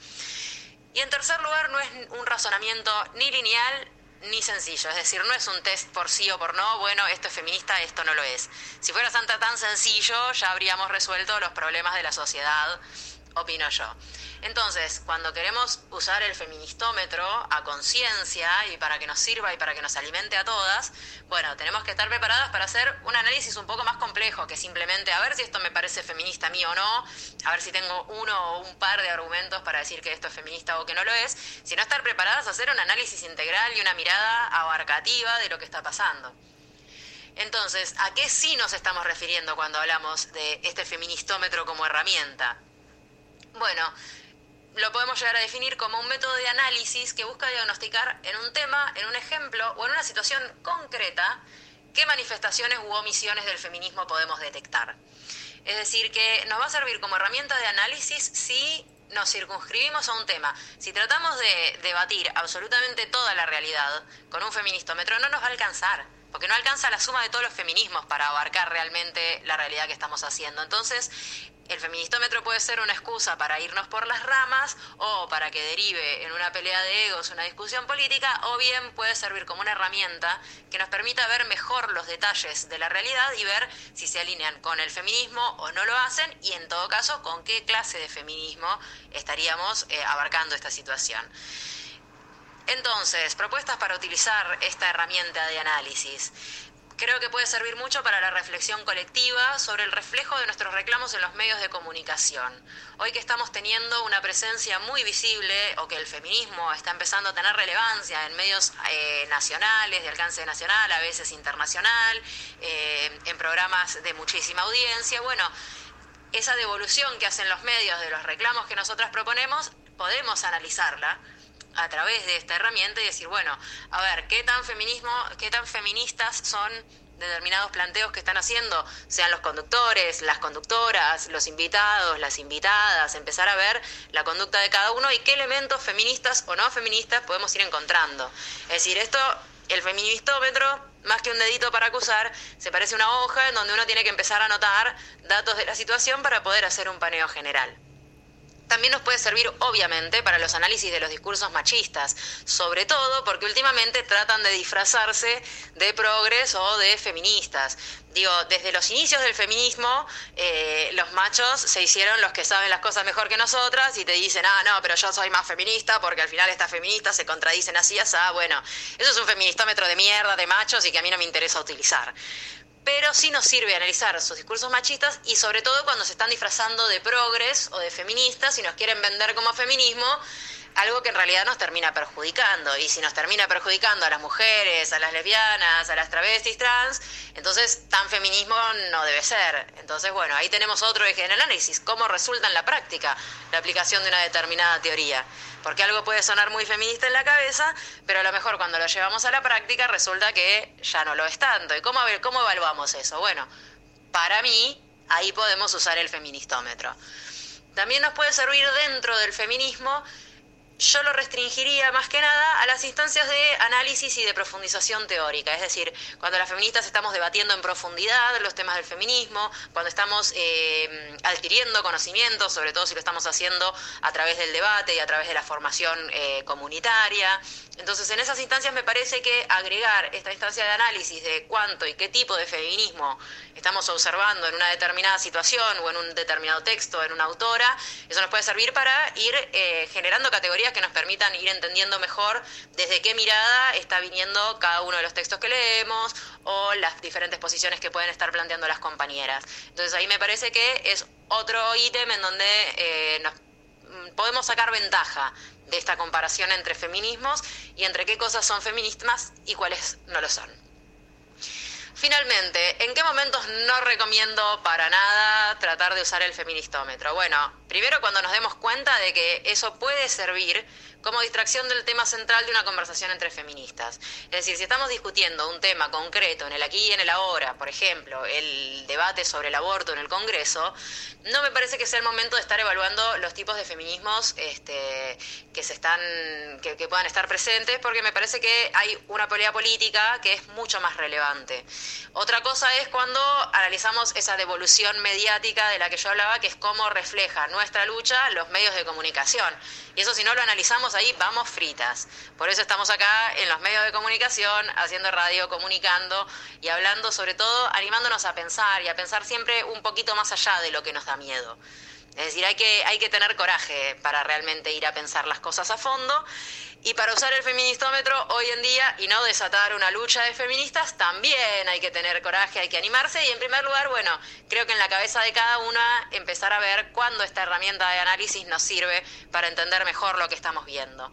Y en tercer lugar, no es un razonamiento ni lineal ni sencillo, es decir, no es un test por sí o por no, bueno, esto es feminista, esto no lo es. Si fuera tan sencillo, ya habríamos resuelto los problemas de la sociedad, opino yo. Entonces, cuando queremos usar el feministómetro a conciencia y para que nos sirva y para que nos alimente a todas, bueno, tenemos que estar preparadas para hacer un análisis un poco más complejo que simplemente a ver si esto me parece feminista a mí o no, a ver si tengo uno o un par de argumentos para decir que esto es feminista o que no lo es, sino estar preparadas a hacer un análisis integral y una mirada abarcativa de lo que está pasando. Entonces, ¿a qué sí nos estamos refiriendo cuando hablamos de este feministómetro como herramienta? Bueno, lo podemos llegar a definir como un método de análisis que busca diagnosticar en un tema, en un ejemplo o en una situación concreta qué manifestaciones u omisiones del feminismo podemos detectar. Es decir, que nos va a servir como herramienta de análisis si nos circunscribimos a un tema. Si tratamos de debatir absolutamente toda la realidad con un feministómetro, no nos va a alcanzar, porque no alcanza la suma de todos los feminismos para abarcar realmente la realidad que estamos haciendo. Entonces, el feministómetro puede ser una excusa para irnos por las ramas o para que derive en una pelea de egos, una discusión política, o bien puede servir como una herramienta que nos permita ver mejor los detalles de la realidad y ver si se alinean con el feminismo o no lo hacen y en todo caso con qué clase de feminismo estaríamos eh, abarcando esta situación. Entonces, propuestas para utilizar esta herramienta de análisis. Creo que puede servir mucho para la reflexión colectiva sobre el reflejo de nuestros reclamos en los medios de comunicación. Hoy que estamos teniendo una presencia muy visible o que el feminismo está empezando a tener relevancia en medios eh, nacionales, de alcance nacional, a veces internacional, eh, en programas de muchísima audiencia, bueno, esa devolución que hacen los medios de los reclamos que nosotras proponemos, podemos analizarla a través de esta herramienta y decir, bueno, a ver, ¿qué tan feminismo, qué tan feministas son determinados planteos que están haciendo, sean los conductores, las conductoras, los invitados, las invitadas, empezar a ver la conducta de cada uno y qué elementos feministas o no feministas podemos ir encontrando. Es decir, esto, el feministómetro, más que un dedito para acusar, se parece a una hoja en donde uno tiene que empezar a anotar datos de la situación para poder hacer un paneo general. También nos puede servir, obviamente, para los análisis de los discursos machistas, sobre todo porque últimamente tratan de disfrazarse de progres o de feministas. Digo, desde los inicios del feminismo, eh, los machos se hicieron los que saben las cosas mejor que nosotras y te dicen, ah, no, pero yo soy más feminista porque al final estas feministas se contradicen así, así. Bueno, eso es un feministómetro de mierda, de machos y que a mí no me interesa utilizar. Pero sí nos sirve analizar sus discursos machistas y sobre todo cuando se están disfrazando de progres o de feministas y nos quieren vender como feminismo, algo que en realidad nos termina perjudicando. Y si nos termina perjudicando a las mujeres, a las lesbianas, a las travestis trans, entonces tan feminismo no debe ser. Entonces, bueno, ahí tenemos otro eje en el análisis, cómo resulta en la práctica la aplicación de una determinada teoría. Porque algo puede sonar muy feminista en la cabeza, pero a lo mejor cuando lo llevamos a la práctica resulta que ya no lo es tanto. ¿Y cómo, cómo evaluamos eso? Bueno, para mí, ahí podemos usar el feministómetro. También nos puede servir dentro del feminismo. Yo lo restringiría más que nada a las instancias de análisis y de profundización teórica. Es decir, cuando las feministas estamos debatiendo en profundidad los temas del feminismo, cuando estamos eh, adquiriendo conocimiento, sobre todo si lo estamos haciendo a través del debate y a través de la formación eh, comunitaria. Entonces, en esas instancias me parece que agregar esta instancia de análisis de cuánto y qué tipo de feminismo estamos observando en una determinada situación o en un determinado texto, en una autora, eso nos puede servir para ir eh, generando categorías que nos permitan ir entendiendo mejor desde qué mirada está viniendo cada uno de los textos que leemos o las diferentes posiciones que pueden estar planteando las compañeras. Entonces ahí me parece que es otro ítem en donde eh, nos podemos sacar ventaja de esta comparación entre feminismos y entre qué cosas son feministas y cuáles no lo son. Finalmente, ¿en qué momentos no recomiendo para nada tratar de usar el feministómetro? Bueno, primero cuando nos demos cuenta de que eso puede servir como distracción del tema central de una conversación entre feministas. Es decir, si estamos discutiendo un tema concreto en el aquí y en el ahora, por ejemplo, el debate sobre el aborto en el Congreso, no me parece que sea el momento de estar evaluando los tipos de feminismos este, que se están, que, que puedan estar presentes, porque me parece que hay una pelea política que es mucho más relevante. Otra cosa es cuando analizamos esa devolución mediática de la que yo hablaba, que es cómo refleja nuestra lucha los medios de comunicación. Y eso, si no lo analizamos ahí, vamos fritas. Por eso estamos acá en los medios de comunicación, haciendo radio, comunicando y hablando, sobre todo animándonos a pensar y a pensar siempre un poquito más allá de lo que nos da miedo. Es decir, hay que, hay que tener coraje para realmente ir a pensar las cosas a fondo. Y para usar el feministómetro hoy en día y no desatar una lucha de feministas, también hay que tener coraje, hay que animarse. Y en primer lugar, bueno, creo que en la cabeza de cada una empezar a ver cuándo esta herramienta de análisis nos sirve para entender mejor lo que estamos viendo.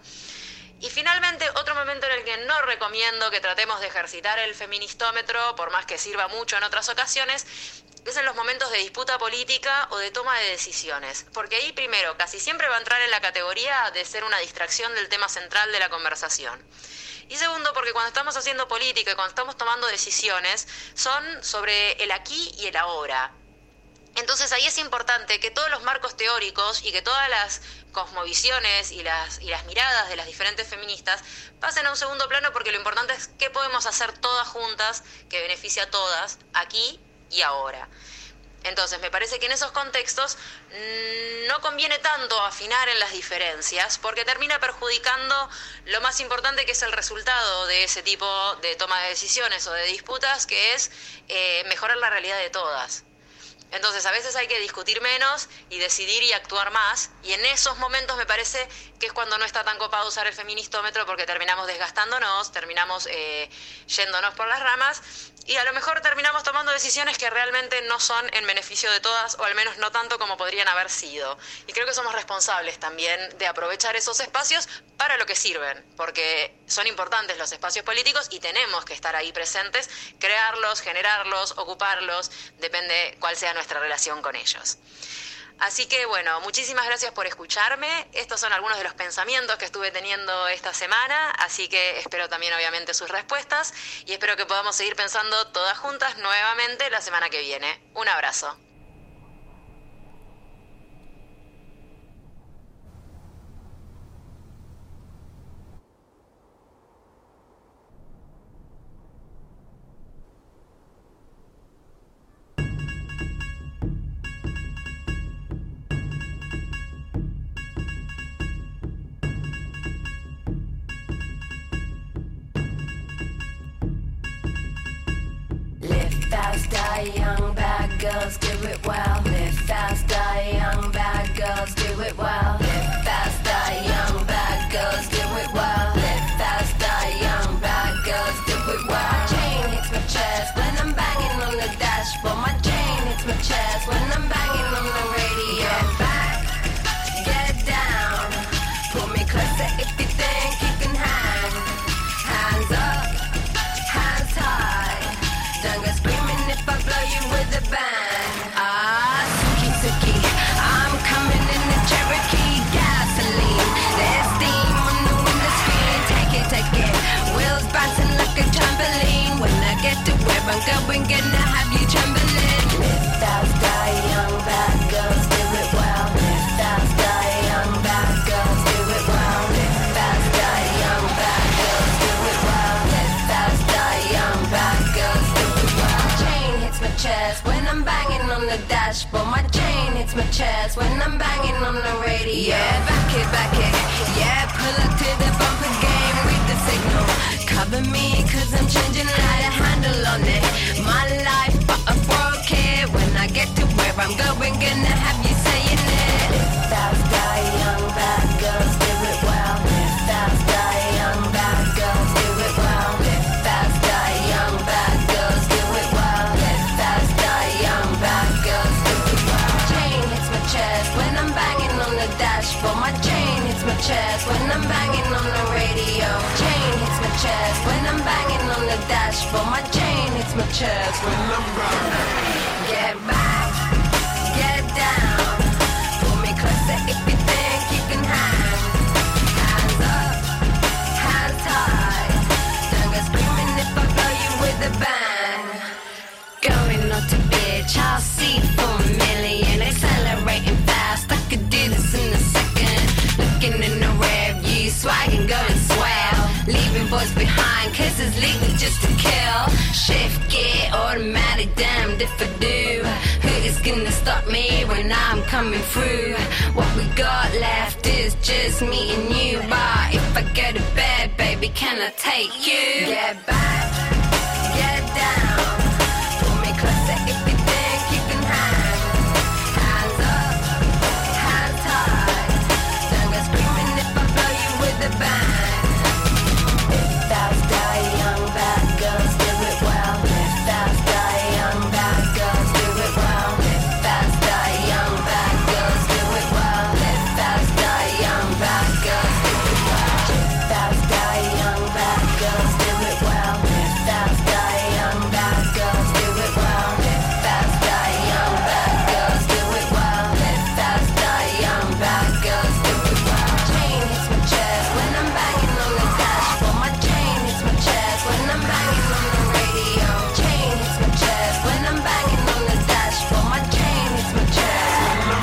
Y finalmente, otro momento en el que no recomiendo que tratemos de ejercitar el feministómetro, por más que sirva mucho en otras ocasiones, es en los momentos de disputa política o de toma de decisiones. Porque ahí, primero, casi siempre va a entrar en la categoría de ser una distracción del tema central de la conversación. Y segundo, porque cuando estamos haciendo política y cuando estamos tomando decisiones, son sobre el aquí y el ahora. Entonces ahí es importante que todos los marcos teóricos y que todas las cosmovisiones y las, y las miradas de las diferentes feministas pasen a un segundo plano, porque lo importante es qué podemos hacer todas juntas que beneficie a todas aquí y ahora. Entonces me parece que en esos contextos mmm, no conviene tanto afinar en las diferencias, porque termina perjudicando lo más importante, que es el resultado de ese tipo de toma de decisiones o de disputas, que es eh, mejorar la realidad de todas. Entonces a veces hay que discutir menos y decidir y actuar más, y en esos momentos me parece que es cuando no está tan copado usar el feministómetro, porque terminamos desgastándonos, terminamos eh, yéndonos por las ramas y a lo mejor terminamos tomando decisiones que realmente no son en beneficio de todas, o al menos no tanto como podrían haber sido. Y creo que somos responsables también de aprovechar esos espacios para lo que sirven, porque son importantes los espacios políticos y tenemos que estar ahí presentes, crearlos, generarlos, ocuparlos, depende cuál sea nuestra relación con ellos. Así que bueno, muchísimas gracias por escucharme. Estos son algunos de los pensamientos que estuve teniendo esta semana, así que espero también obviamente sus respuestas y espero que podamos seguir pensando todas juntas nuevamente la semana que viene. Un abrazo. Fast, die young, bad girls, do it well. Live fast, die young, bad girls, do it well. Live fast, die young, bad girls, do it well. Live fast, die young, bad girls, do it well. My chain hits my chest when I'm banging on the dashboard. My chain hits my chest when I'm banging on the radio. Get back, get down, pull me closer if you think you can hang. Hands up, hands high. Don't go screaming if I blow you with a bang. Ah, Suki Suki, I'm coming in the Cherokee. Gasoline, there's steam on the window screen. Take it, take it, wheels bouncing like a trampoline. When I get to where I'm going, gonna have you trembling. Live fast, die young, bad girls, do it well. Live fast, die young, bad girls, do it well. Live fast, die young, bad girls, do it well. Live fast, die young, bad girls, do it well. Chain hits my chest when I'm banging on the dashboard. My chain hits my chest when I'm banging on the radio. Yeah, back it, back it. Yeah, pull up to the bumper game, read the signal. Cover me, cause I'm changing light, a handle on it. My life, but I broke it. When I get to where I'm going, gonna have you saying it. Live fast, die young, bad girls, do it well. Live fast, die young, bad girls, do it well. Live fast, die young, bad girls, do it well. Live fast, die young, bad girls, do it well. Chain hits my chest when I'm banging on the dashboard. My chain hits my chest when I'm banging on the radio. Chain hits my chest when I'm banging on the dashboard. My chain hits my chest when I'm banging. Get back, get down, pull me closer if you think you can hang. Hands up, hands high. Don't go screaming if I blow you with a bang. Going up to bitch, I'll see for a million. Accelerating fast, I could do this in a second. Looking in the rear view, swagging, going swell. Leaving boys behind, cause it's legal just to kill. Shift gear, automatic, damned if I do. Who is gonna stop me when I'm coming through? What we got left is just me and you. But if I go to bed, baby, can I take you? Get back, get down, pull me closer if you think you can hang. Hands up, hands high. Don't go screaming if I blow you with a bang. Live fast, die young, bad girls, do it well. Live fast, die young, bad girls, do it well. Live fast, die young, bad girls, do it well. Live fast, die young, bad girls, do it well. Live fast, die young, bad girls, do it well. Live fast, die young, bad girls, do it well. Live fast, die young, bad girls, do it well. Live fast, die young, bad girls, do it well. Chain hits my chest when I'm banging on the dashboard. My chain hits my chest when I'm banging on the radio. Chain hits my chest when I'm banging on the dashboard. My chain hits my chest when I'm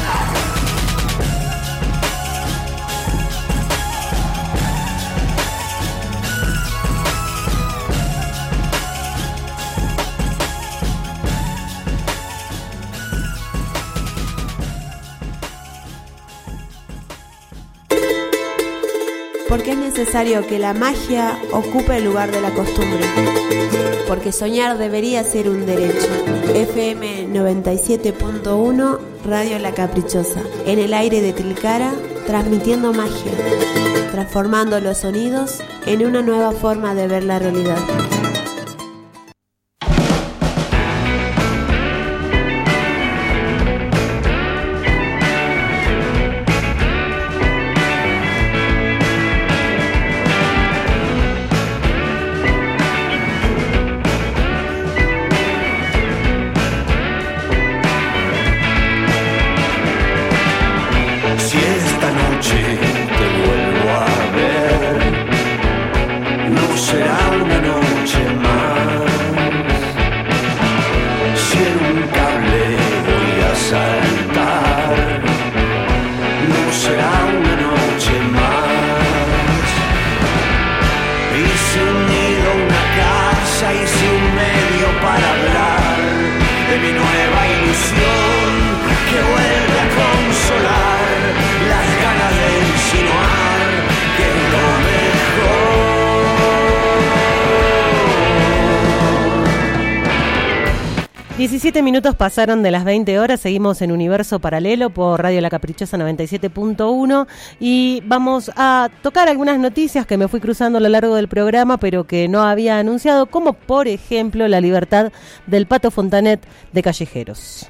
Porque es necesario que la magia ocupe el lugar de la costumbre. Porque soñar debería ser un derecho. F M noventa y siete punto uno, Radio La Caprichosa. En el aire de Tilcara, transmitiendo magia. Transformando los sonidos en una nueva forma de ver la realidad. diecisiete minutos pasaron de las veinte horas, seguimos en Universo Paralelo por Radio La Caprichosa noventa y siete punto uno y vamos a tocar algunas noticias que me fui cruzando a lo largo del programa pero que no había anunciado, como por ejemplo la libertad del Pato Fontanet de Callejeros.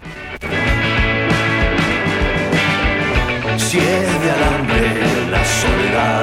Si es de alambre la soledad.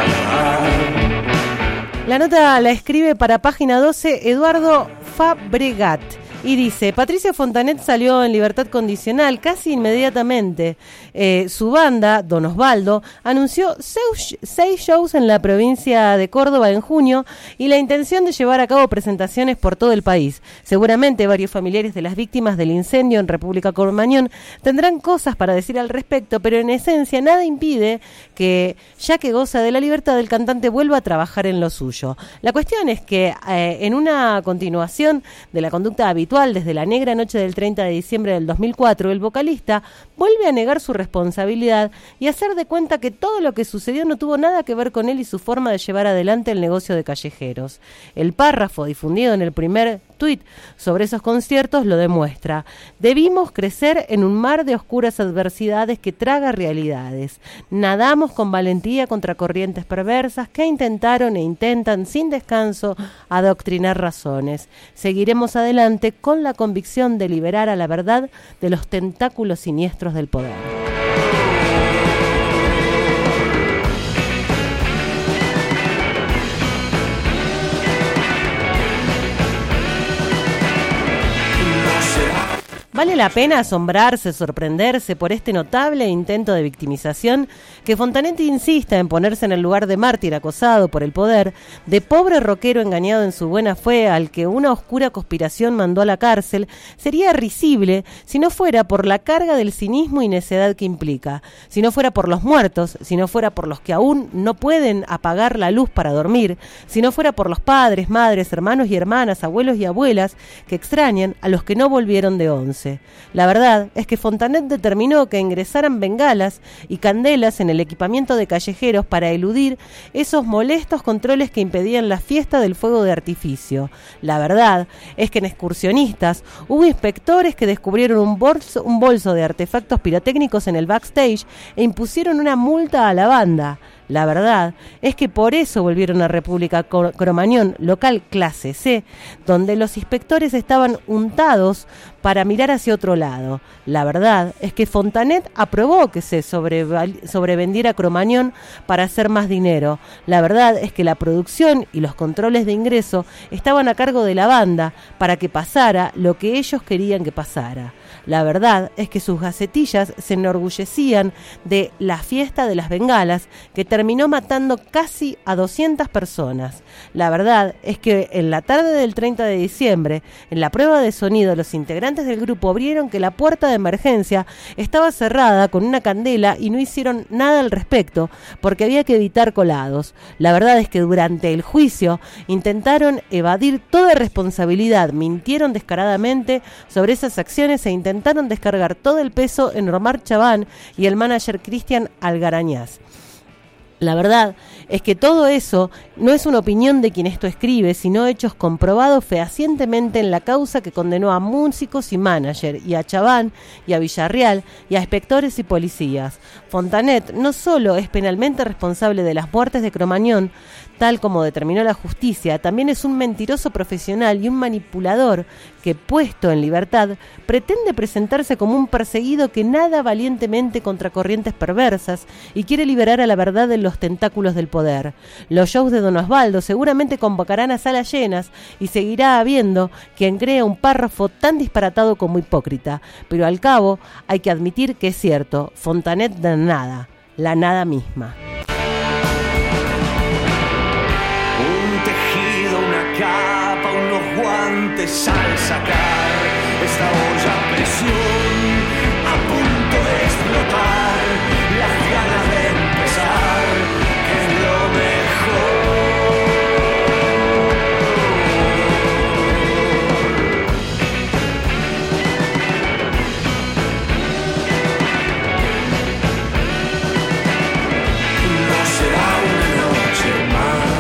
La nota la escribe para Página doce Eduardo Fabregat. Y dice, Patricia Fontanet salió en libertad condicional casi inmediatamente. Eh, su banda, Don Osvaldo, anunció seis, seis shows en la provincia de Córdoba en junio y la intención de llevar a cabo presentaciones por todo el país. Seguramente varios familiares de las víctimas del incendio en República Cromañón tendrán cosas para decir al respecto, pero en esencia nada impide que, ya que goza de la libertad, el cantante vuelva a trabajar en lo suyo. La cuestión es que eh, en una continuación de la conducta habitual desde la negra noche del treinta de diciembre del dos mil cuatro, el vocalista vuelve a negar su responsabilidad y hacer de cuenta que todo lo que sucedió no tuvo nada que ver con él y su forma de llevar adelante el negocio de Callejeros. El párrafo difundido en el primer tuit sobre esos conciertos lo demuestra. Debimos crecer en un mar de oscuras adversidades que traga realidades. Nadamos con valentía contra corrientes perversas que intentaron e intentan sin descanso adoctrinar razones. Seguiremos adelante con la convicción de liberar a la verdad de los tentáculos siniestros del poder. Vale la pena asombrarse, sorprenderse por este notable intento de victimización que Fontanet insista en ponerse en el lugar de mártir acosado por el poder, de pobre rockero engañado en su buena fe al que una oscura conspiración mandó a la cárcel. Sería risible si no fuera por la carga del cinismo y necedad que implica, si no fuera por los muertos, si no fuera por los que aún no pueden apagar la luz para dormir, si no fuera por los padres, madres, hermanos y hermanas, abuelos y abuelas que extrañan a los que no volvieron de once. La verdad es que Fontanet determinó que ingresaran bengalas y candelas en el equipamiento de Callejeros para eludir esos molestos controles que impedían la fiesta del fuego de artificio. La verdad es que en excursionistas hubo inspectores que descubrieron un bolso, un bolso de artefactos pirotécnicos en el backstage e impusieron una multa a la banda. La verdad es que por eso volvieron a República Cromañón, local clase C, donde los inspectores estaban untados para mirar hacia otro lado. La verdad es que Fontanet aprobó que se sobreval- sobrevendiera Cromañón para hacer más dinero. La verdad es que la producción y los controles de ingreso estaban a cargo de la banda para que pasara lo que ellos querían que pasara. La verdad es que sus gacetillas se enorgullecían de la fiesta de las bengalas, que terminó matando casi a doscientas personas. La verdad es que en la tarde del treinta de diciembre, en la prueba de sonido, los integrantes del grupo vieron que la puerta de emergencia estaba cerrada con una candela y no hicieron nada al respecto, porque había que evitar colados. La verdad es que durante el juicio intentaron evadir toda responsabilidad, mintieron descaradamente sobre esas acciones e intentaron Intentaron descargar todo el peso en Omar Chaván y el manager Cristian Algarañaz. La verdad es que todo eso no es una opinión de quien esto escribe, sino hechos comprobados fehacientemente en la causa que condenó a músicos y manager, y a Chaván, y a Villarreal, y a inspectores y policías. Fontanet no solo es penalmente responsable de las muertes de Cromañón, tal como determinó la justicia, también es un mentiroso profesional y un manipulador que, puesto en libertad, pretende presentarse como un perseguido que nada valientemente contra corrientes perversas y quiere liberar a la verdad de los tentáculos del poder. Los shows de Don Osvaldo seguramente convocarán a salas llenas y seguirá habiendo quien crea un párrafo tan disparatado como hipócrita, pero al cabo hay que admitir que es cierto, Fontanet de nada, la nada misma. Capa, unos guantes al sacar esta olla a presión, a punto de explotar, las ganas de empezar, que es lo no será una noche más.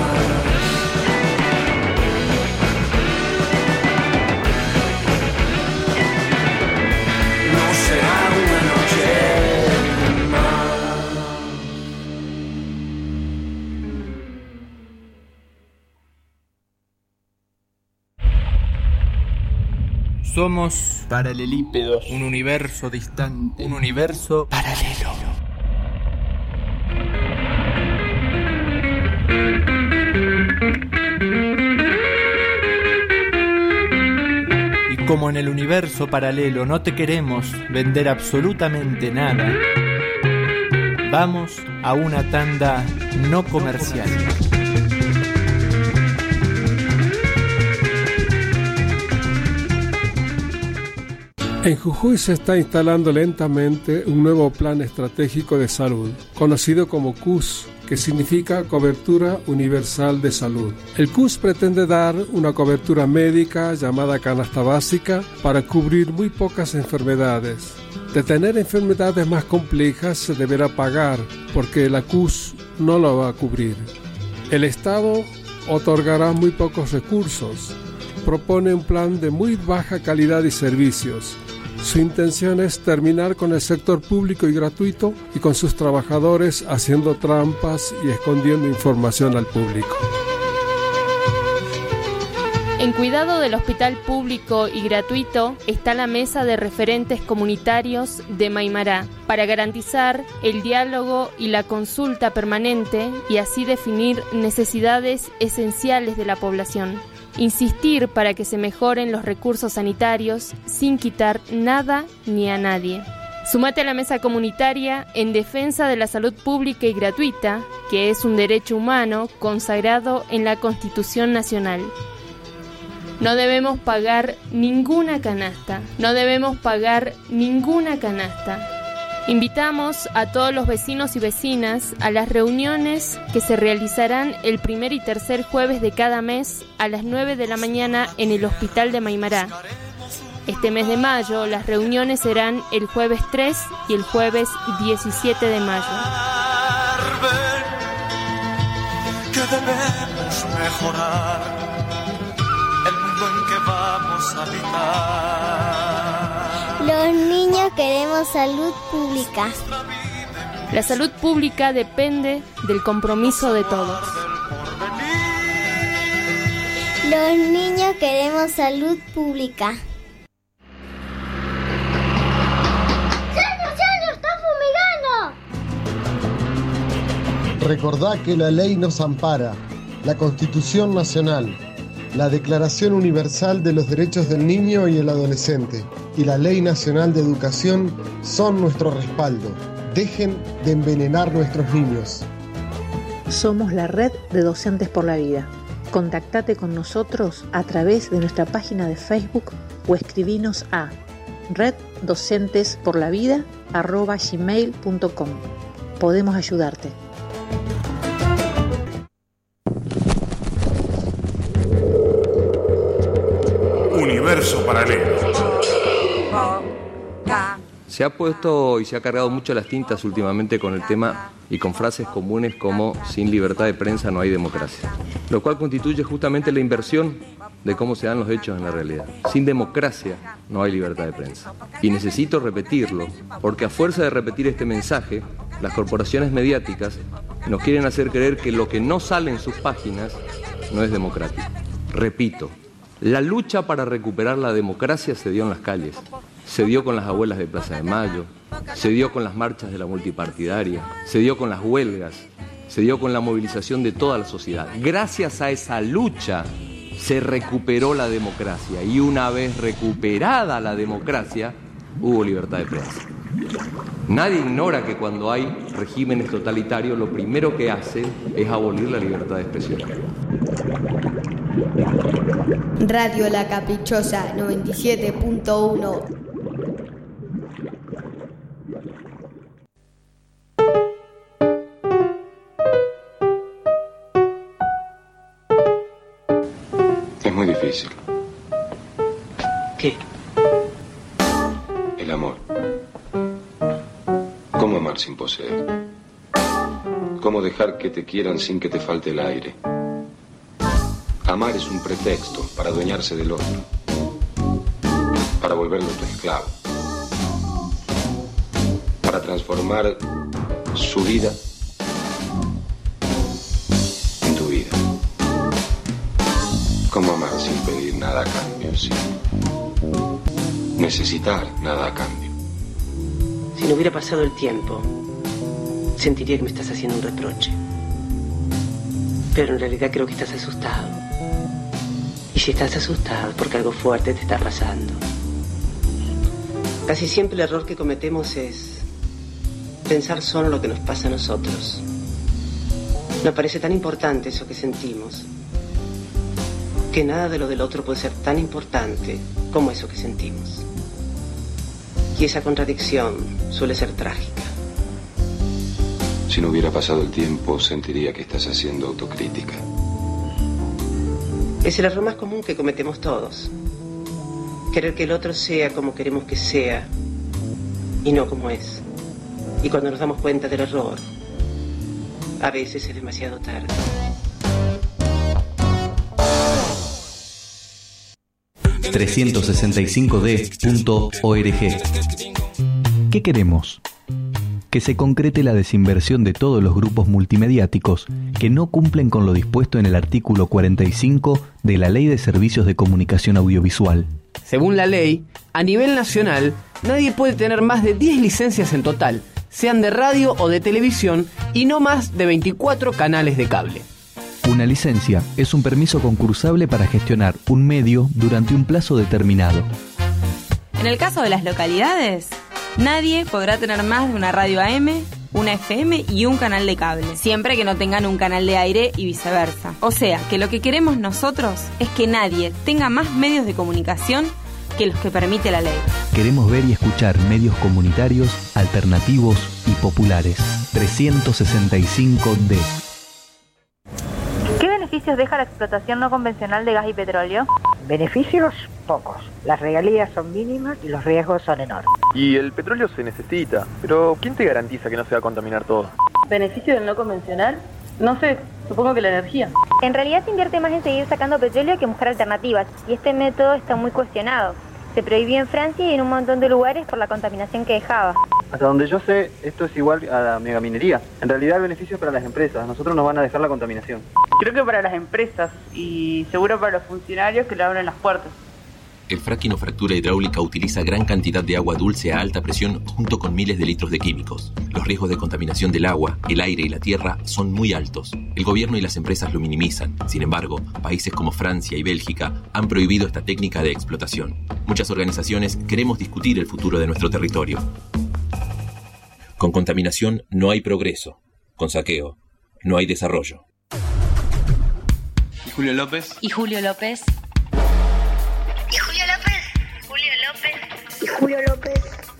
Somos paralelípedos, un universo distante, un universo paralelo. Y como en el universo paralelo no te queremos vender absolutamente nada, vamos a una tanda no comercial. En Jujuy se está instalando lentamente un nuevo plan estratégico de salud, conocido como C U S, que significa Cobertura Universal de Salud. El C U S pretende dar una cobertura médica llamada canasta básica para cubrir muy pocas enfermedades. De tener enfermedades más complejas se deberá pagar, porque la C U S no lo va a cubrir. El Estado otorgará muy pocos recursos. Propone un plan de muy baja calidad y servicios. Su intención es terminar con el sector público y gratuito y con sus trabajadores haciendo trampas y escondiendo información al público. En cuidado del hospital público y gratuito está la mesa de referentes comunitarios de Maimará para garantizar el diálogo y la consulta permanente y así definir necesidades esenciales de la población. Insistir para que se mejoren los recursos sanitarios sin quitar nada ni a nadie. Sumate a la mesa comunitaria en defensa de la salud pública y gratuita, que es un derecho humano consagrado en la Constitución Nacional. No debemos pagar ninguna canasta, no debemos pagar ninguna canasta. Invitamos a todos los vecinos y vecinas a las reuniones que se realizarán el primer y tercer jueves de cada mes a las nueve de la mañana en el Hospital de Maimará. Este mes de mayo las reuniones serán el jueves tres y el jueves diecisiete de mayo. Que debemos mejorar el mundo en que vamos a habitar. Los niños queremos salud pública. La salud pública depende del compromiso de todos. Los niños queremos salud pública. ¡Señor, señor, está fumigando! Recordá que la ley nos ampara, la Constitución Nacional, la Declaración Universal de los Derechos del Niño y el Adolescente y la Ley Nacional de Educación son nuestro respaldo. Dejen de envenenar nuestros niños. Somos la Red de Docentes por la Vida. Contactate con nosotros a través de nuestra página de Facebook o escribinos a reddocentesporlavida arroba gmail punto com. Podemos ayudarte. Universo paralelo. Se ha puesto y se ha cargado mucho las tintas últimamente con el tema y con frases comunes como sin libertad de prensa no hay democracia, lo cual constituye justamente la inversión de cómo se dan los hechos en la realidad. Sin democracia no hay libertad de prensa. Y necesito repetirlo, porque a fuerza de repetir este mensaje, las corporaciones mediáticas nos quieren hacer creer que lo que no sale en sus páginas no es democrático. Repito, la lucha para recuperar la democracia se dio en las calles. Se dio con las abuelas de Plaza de Mayo, se dio con las marchas de la multipartidaria, se dio con las huelgas, se dio con la movilización de toda la sociedad. Gracias a esa lucha se recuperó la democracia y una vez recuperada la democracia hubo libertad de prensa. Nadie ignora que cuando hay regímenes totalitarios lo primero que hacen es abolir la libertad de expresión. Radio La Caprichosa noventa y siete punto uno. Es muy difícil. ¿Qué? El amor. ¿Cómo amar sin poseer? ¿Cómo dejar que te quieran sin que te falte el aire? Amar es un pretexto para adueñarse del otro, para volverlo tu esclavo, para transformar su vida en tu vida. ¿Cómo amar sin pedir nada a cambio? Sí. necesitar nada a cambio. Si no hubiera pasado el tiempo, sentiría que me estás haciendo un reproche. Pero en realidad creo que estás asustado. Y si estás asustado es porque algo fuerte te está pasando. Casi siempre el error que cometemos es pensar solo lo que nos pasa a nosotros. Nos parece tan importante eso que sentimos, que nada de lo del otro puede ser tan importante como eso que sentimos. Y esa contradicción suele ser trágica. Si no hubiera pasado el tiempo, sentiría que estás haciendo autocrítica. Es el error más común que cometemos todos. Querer que el otro sea como queremos que sea y no como es. Y cuando nos damos cuenta del error, a veces es demasiado tarde. trescientos sesenta y cinco D punto org. ¿Qué queremos? Que se concrete la desinversión de todos los grupos multimediáticos que no cumplen con lo dispuesto en el artículo cuarenta y cinco de la Ley de Servicios de Comunicación Audiovisual. Según la ley, a nivel nacional, nadie puede tener más de diez licencias en total, sean de radio o de televisión, y no más de veinticuatro canales de cable. Una licencia es un permiso concursable para gestionar un medio durante un plazo determinado. En el caso de las localidades, nadie podrá tener más de una radio A M, una F M y un canal de cable, siempre que no tengan un canal de aire y viceversa. O sea, que lo que queremos nosotros es que nadie tenga más medios de comunicación que los que permite la ley. Queremos ver y escuchar medios comunitarios, alternativos y populares. trescientos sesenta y cinco D. ¿Qué beneficios deja la explotación no convencional de gas y petróleo? Beneficios pocos. Las regalías son mínimas y los riesgos son enormes. Y el petróleo se necesita, pero ¿quién te garantiza que no se va a contaminar todo? ¿Beneficio del no convencional? No sé, supongo que la energía. En realidad se invierte más en seguir sacando petróleo que en buscar alternativas, y este método está muy cuestionado. Se prohibió en Francia y en un montón de lugares por la contaminación que dejaba. Hasta donde yo sé, esto es igual a la megaminería. En realidad el beneficio es para las empresas, nosotros nos van a dejar la contaminación. Creo que para las empresas y seguro para los funcionarios que le abren las puertas. El fracking o fractura hidráulica utiliza gran cantidad de agua dulce a alta presión junto con miles de litros de químicos. Los riesgos de contaminación del agua, el aire y la tierra son muy altos. El gobierno y las empresas lo minimizan. Sin embargo, países como Francia y Bélgica han prohibido esta técnica de explotación. Muchas organizaciones queremos discutir el futuro de nuestro territorio. Con contaminación no hay progreso. Con saqueo no hay desarrollo. ¿Y Julio López? ¿Y Julio López? ¿Y Julio López? Julio López. ¿Y Julio López?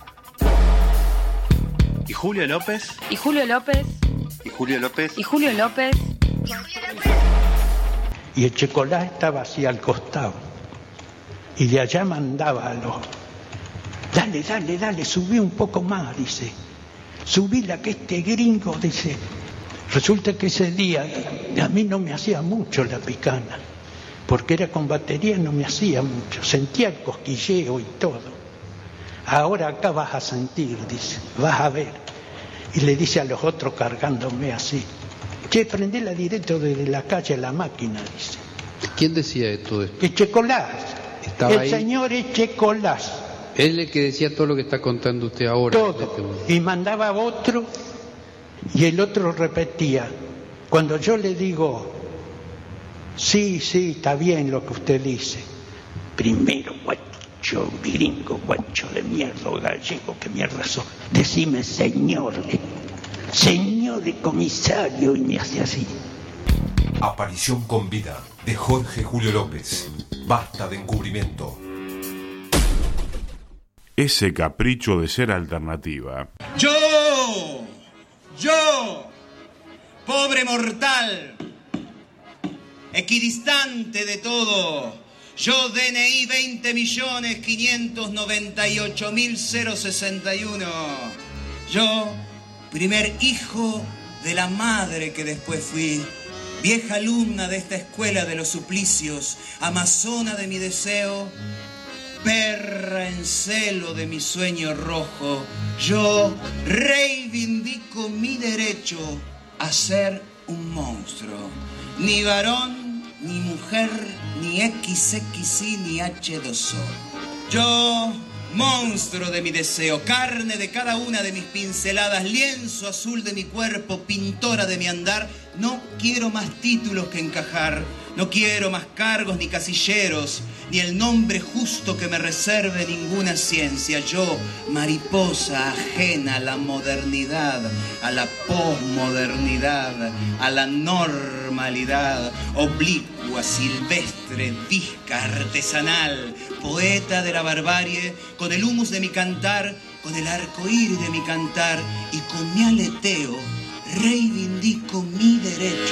¿Y Julio López? ¿Y Julio López? ¿Y Julio López? ¿Y Julio López? ¿Y Julio López? Y el chocolate estaba así al costado. Y de allá mandaba a los... Dale, dale, dale, subí un poco más, dice. Subí la que este gringo, dice. Resulta que ese día a mí no me hacía mucho la picana, porque era con batería, no me hacía mucho. Sentía el cosquilleo y todo. Ahora acá vas a sentir, dice, vas a ver. Y le dice a los otros cargándome así. Che, prendela directo desde la calle a la máquina, dice. ¿Quién decía esto? Echecolás. El ahí. Señor Echecolás. Él es el que decía todo lo que está contando usted ahora. Todo. Y mandaba otro, y el otro repetía. Cuando yo le digo, sí, sí, está bien lo que usted dice. Primero, guacho, gringo, guacho de mierda, gallego, qué mierda sos. Decime señor, señor comisario, y me hace así. Aparición con vida de Jorge Julio López. Basta de encubrimiento. Ese capricho de ser alternativa. Yo, yo, pobre mortal, equidistante de todo, yo D N I veinte millones quinientos noventa y ocho mil sesenta y uno, yo, primer hijo de la madre que después fui, vieja alumna de esta escuela de los suplicios, amazona de mi deseo, perra en celo de mi sueño rojo, yo reivindico mi derecho a ser un monstruo. Ni varón, ni mujer, ni equis equis y, ni hache dos o. Yo monstruo de mi deseo, carne de cada una de mis pinceladas, lienzo azul de mi cuerpo, pintora de mi andar. No quiero más títulos que encajar, no quiero más cargos ni casilleros, ni el nombre justo que me reserve ninguna ciencia. Yo, mariposa ajena a la modernidad, a la posmodernidad, a la normalidad, oblicua, silvestre, visca, artesanal, poeta de la barbarie, con el humus de mi cantar, con el arco iris de mi cantar y con mi aleteo reivindico mi derecho.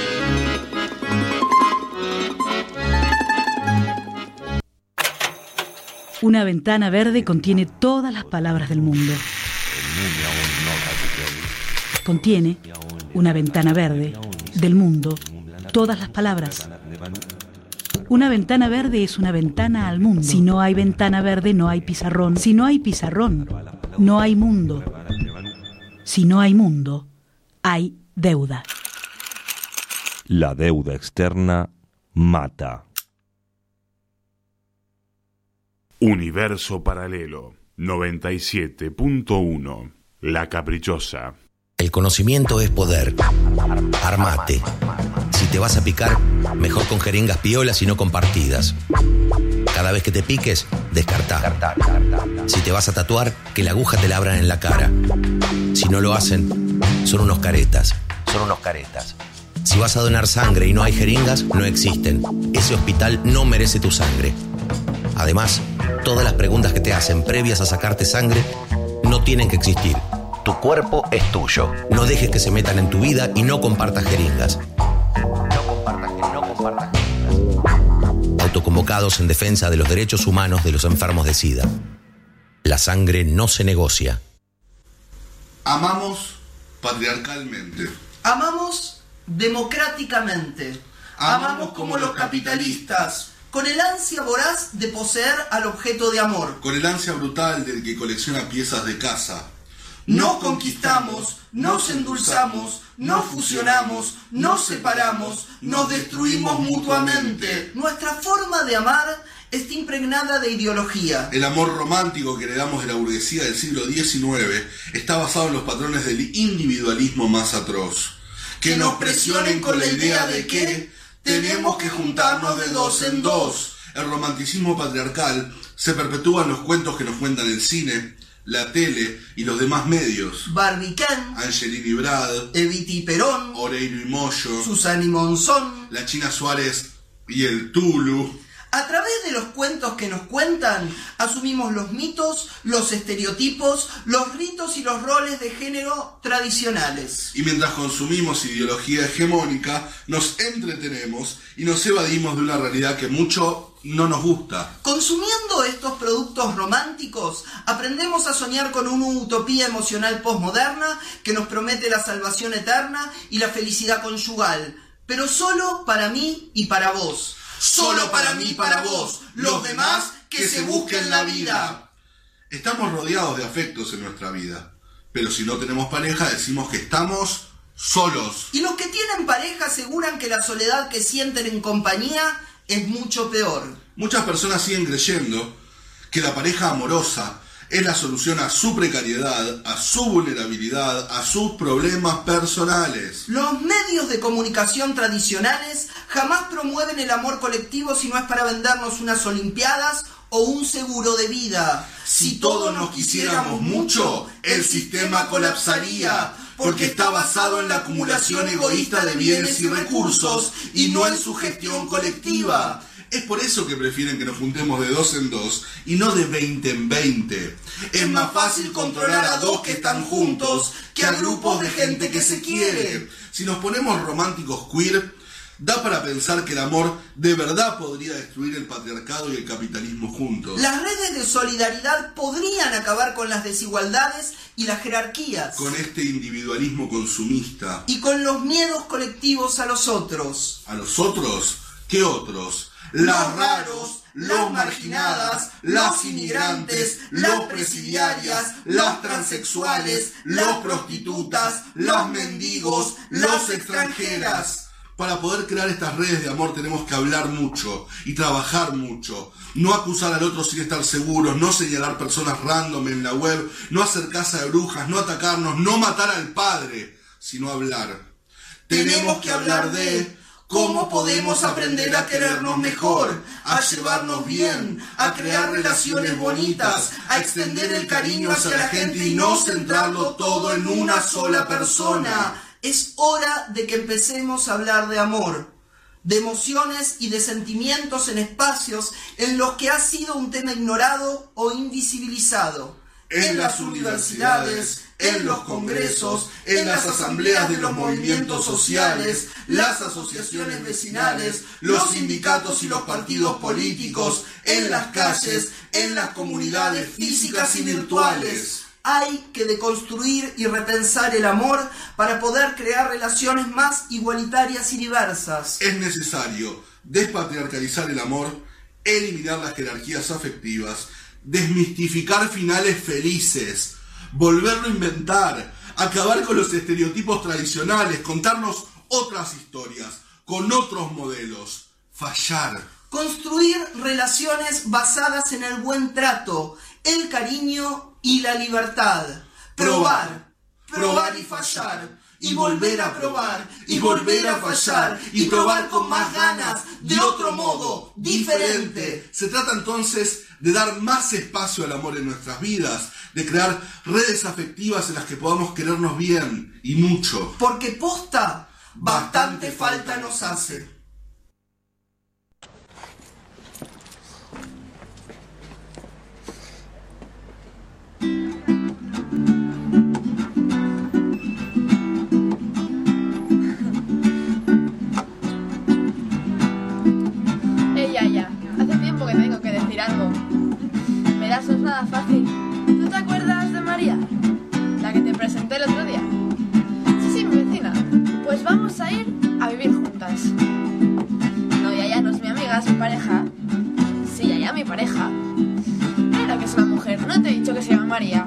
Una ventana verde contiene todas las palabras del mundo. Contiene una ventana verde del mundo, todas las palabras. Una ventana verde es una ventana al mundo. Si no hay ventana verde, no hay pizarrón. Si no hay pizarrón, no hay mundo. Si no hay mundo, hay deuda. La deuda externa mata. Universo Paralelo noventa y siete punto uno. La Caprichosa. El conocimiento es poder. Armate. Si te vas a picar, mejor con jeringas piolas y no con partidas. Cada vez que te piques, descartá. Si te vas a tatuar, que la aguja te la abran en la cara. Si no lo hacen, son unos caretas. Son unos caretas. Si vas a donar sangre y no hay jeringas, no existen. Ese hospital no merece tu sangre. Además, todas las preguntas que te hacen previas a sacarte sangre no tienen que existir. Tu cuerpo es tuyo. No dejes que se metan en tu vida y no compartas jeringas. No compartas, no compartas jeringas. Autoconvocados en defensa de los derechos humanos de los enfermos de SIDA. La sangre no se negocia. Amamos patriarcalmente. Amamos democráticamente. Amamos como los capitalistas, con el ansia voraz de poseer al objeto de amor. Con el ansia brutal del que colecciona piezas de casa. Nos conquistamos, nos endulzamos, nos fusionamos, nos separamos, nos destruimos mutuamente. Nuestra forma de amar está impregnada de ideología. El amor romántico que heredamos de la burguesía del siglo diecinueve está basado en los patrones del individualismo más atroz. Que nos presionen con la idea de que tenemos que juntarnos de dos en dos. El romanticismo patriarcal se perpetúa en los cuentos que nos cuentan el cine, la tele y los demás medios. Barbicán, Angelini Brad, Evita Perón, Oreiro y Moyo, Susana y Monzón, la China Suárez y el Tulu. A través de los cuentos que nos cuentan, asumimos los mitos, los estereotipos, los ritos y los roles de género tradicionales. Y mientras consumimos ideología hegemónica, nos entretenemos y nos evadimos de una realidad que mucho no nos gusta. Consumiendo estos productos románticos, aprendemos a soñar con una utopía emocional posmoderna que nos promete la salvación eterna y la felicidad conyugal, pero solo para mí y para vos. Solo para mí y para vos. Los demás que se busquen la vida. Estamos rodeados de afectos en nuestra vida, pero si no tenemos pareja decimos que estamos solos. Y los que tienen pareja aseguran que la soledad que sienten en compañía es mucho peor. Muchas personas siguen creyendo que la pareja amorosa es la solución a su precariedad, a su vulnerabilidad, a sus problemas personales. Los medios de comunicación tradicionales jamás promueven el amor colectivo si no es para vendernos unas olimpiadas o un seguro de vida. Si todos nos quisiéramos mucho, el sistema colapsaría, porque está basado en la acumulación egoísta de bienes y recursos y no en su gestión colectiva. Es por eso que prefieren que nos juntemos de dos en dos y no de veinte en veinte. Es más fácil controlar a dos que están juntos que a grupos de gente que se quiere. Si nos ponemos románticos queer, da para pensar que el amor de verdad podría destruir el patriarcado y el capitalismo juntos. Las redes de solidaridad podrían acabar con las desigualdades y las jerarquías. Con este individualismo consumista. Y con los miedos colectivos a los otros. ¿A los otros? ¿Qué otros? Los raros, las marginadas, los inmigrantes, las presidiarias, las transexuales, las prostitutas, los mendigos, las extranjeras. Para poder crear estas redes de amor tenemos que hablar mucho y trabajar mucho. No acusar al otro sin estar seguros, no señalar personas random en la web, no hacer caza de brujas, no atacarnos, no matar al padre, sino hablar. Tenemos que hablar de cómo podemos aprender a querernos mejor, a llevarnos bien, a crear relaciones bonitas, a extender el cariño hacia la gente y no centrarlo todo en una sola persona. Es hora de que empecemos a hablar de amor, de emociones y de sentimientos en espacios en los que ha sido un tema ignorado o invisibilizado. En las universidades, en los congresos, en las asambleas de los movimientos sociales, las asociaciones vecinales, los sindicatos y los partidos políticos, en las calles, en las comunidades físicas y virtuales. Hay que deconstruir y repensar el amor para poder crear relaciones más igualitarias y diversas. Es necesario despatriarcalizar el amor, eliminar las jerarquías afectivas, desmistificar finales felices, volverlo a inventar, acabar con los estereotipos tradicionales, contarnos otras historias, con otros modelos, fallar. Construir relaciones basadas en el buen trato, el cariño y la libertad. Probar, probar y fallar, y volver a probar, y volver a fallar, y probar con más ganas, de otro modo, diferente. Se trata entonces de dar más espacio al amor en nuestras vidas, de crear redes afectivas en las que podamos querernos bien, y mucho. Porque posta, bastante falta nos hace. Verás, no es nada fácil. ¿Tú te acuerdas de María? La que te presenté el otro día. Sí, sí, mi vecina. Pues vamos a ir a vivir juntas. No, Yaya no es mi amiga, es mi pareja. Sí, Yaya, mi pareja. Claro que es una mujer, no te he dicho que se llama María.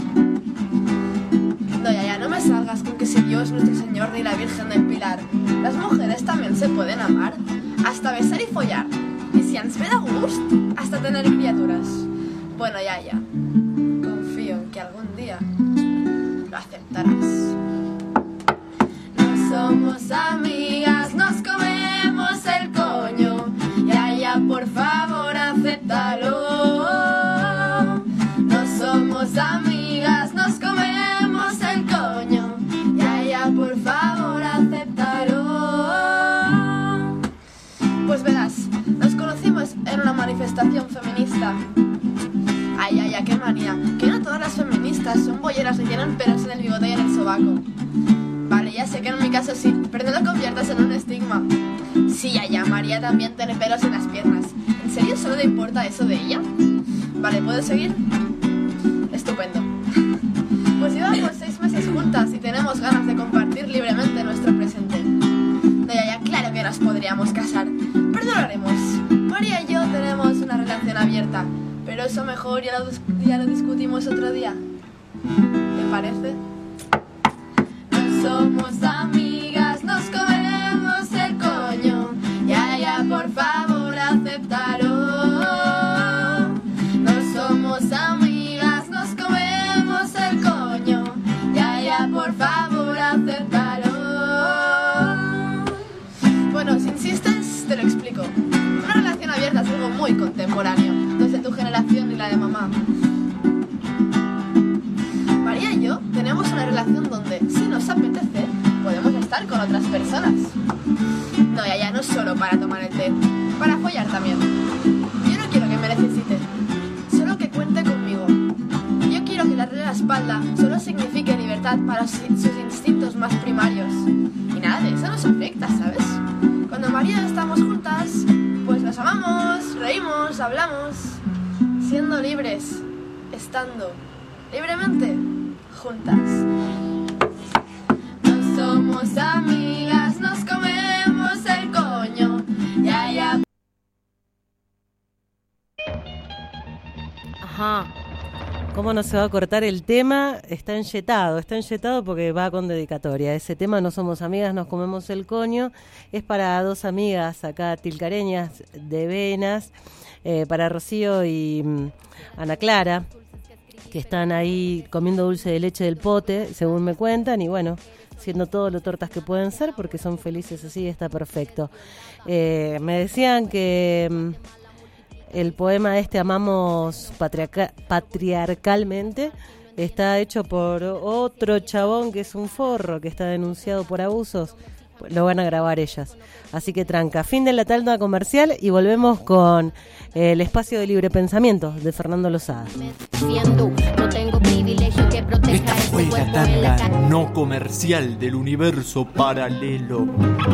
No, Yaya, no me salgas con que si Dios, nuestro Señor ni la Virgen del Pilar. Las mujeres también se pueden amar, hasta besar y follar. I si ens ve de gust, hasta tener criaturas. Bueno, ya, ya. Confío en que algún día lo aceptarás. No somos amigas, nos comemos el coño. Ya, ya, por favor, acéptalo. No somos amigas, nos comemos el coño. Ya, ya, por favor, acéptalo. Pues verás, nos conocimos en una manifestación feminista. Ay, ay, ay, qué manía. Que no todas las feministas son bolleras y tienen pelos en el bigote y en el sobaco. Vale, ya sé que en mi caso sí, pero no lo conviertas en un estigma. Sí, ya, ya, María también tiene pelos en las piernas. ¿En serio solo te importa eso de ella? Vale, ¿puedo seguir? Estupendo. Pues llevamos seis meses juntas y tenemos ganas de compartir libremente nuestro presente. No, ya, ya, claro que nos podríamos casar, pero no lo haremos. María y yo tenemos una relación abierta, pero eso mejor ya lo, ya lo discutimos otro día. ¿Te parece? No somos amigas, nos comemos el coño. Ya, ya, por favor, acéptalo. No somos amigas, nos comemos el coño. Ya, ya, por favor, acéptalo. Bueno, si insistes, te lo explico. Una relación abierta es algo muy contemporáneo, no es de tu generación ni la de mamá. María y yo tenemos una relación donde, si nos apetece, podemos estar con otras personas. No, ya, ya, no solo para tomar el té, para follar también. Yo no quiero que me necesite, solo que cuente conmigo. Yo quiero que darle la espalda solo signifique libertad para sus instintos más primarios. Y nada de eso nos afecta, ¿sabes? Cuando María y yo estamos juntas, pues nos amamos, reímos, hablamos, siendo libres, estando libremente juntas. No somos amigas, nos comemos el coño. Ya, ya. Ajá. ¿Cómo no se va a cortar el tema? Está enyetado, está enyetado porque va con dedicatoria. Ese tema, No somos amigas, nos comemos el coño, es para dos amigas acá tilcareñas de Venas, eh, para Rocío y mm, Ana Clara, que están ahí comiendo dulce de leche del pote, según me cuentan, y bueno, siendo todo lo tortas que pueden ser, porque son felices así, está perfecto. Eh, me decían que... Mm, el poema este, Amamos patriarca- patriarcalmente, está hecho por otro chabón que es un forro, que está denunciado por abusos. Lo van a grabar ellas. Así que tranca. Fin de la tanda comercial y volvemos con eh, el espacio de libre pensamiento de Fernando Lozada. Esta fue la tanda no comercial del universo paralelo.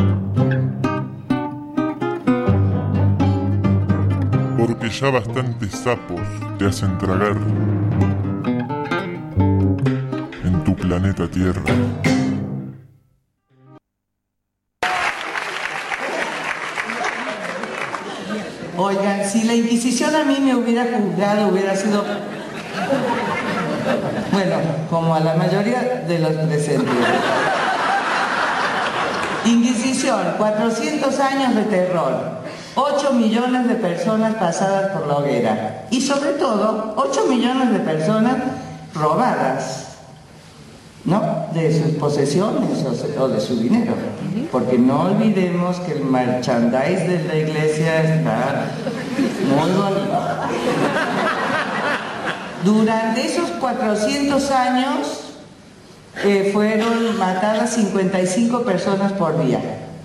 Porque ya bastantes sapos te hacen tragar en tu planeta Tierra. Oigan, si la Inquisición a mí me hubiera juzgado, hubiera sido, bueno, como a la mayoría de los presentes. Inquisición, cuatrocientos años de terror. ocho millones de personas pasadas por la hoguera y sobre todo ocho millones de personas robadas, ¿no? De sus posesiones o de su dinero, porque no olvidemos que el merchandise de la iglesia está muy bonito. Durante esos cuatrocientos años eh, fueron matadas cincuenta y cinco personas por día.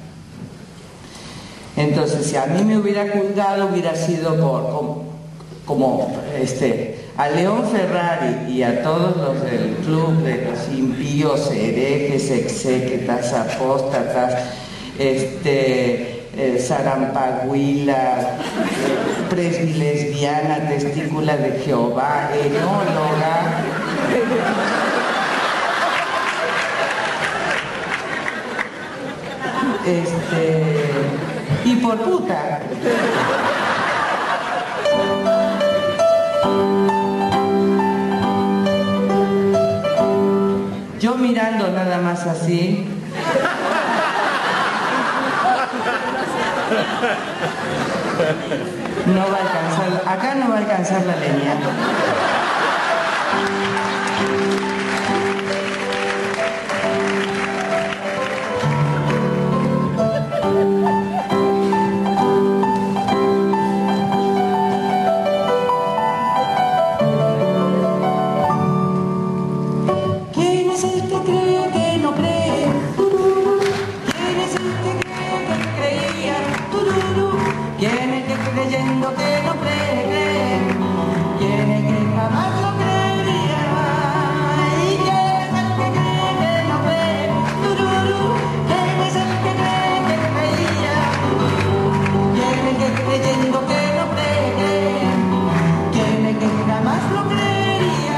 Entonces, si a mí me hubiera juzgado, hubiera sido por, como, como este, a León Ferrari y a todos los del club de los impíos, herejes, exégetas, apóstatas, este, eh, Zarampahuila, eh, presbilesbiana, testícula de Jehová, enóloga. Este... y por puta. Yo mirando nada más así. No va a alcanzar, acá no va a alcanzar la leña. Creyendo que no cree, ¿quién es que jamás lo creería? ¿Y quién es el que cree que no cree? Tururú, ¿quién es el que cree que creía? ¿Quién es que creyendo que no cree? ¿Quién es que jamás lo creería?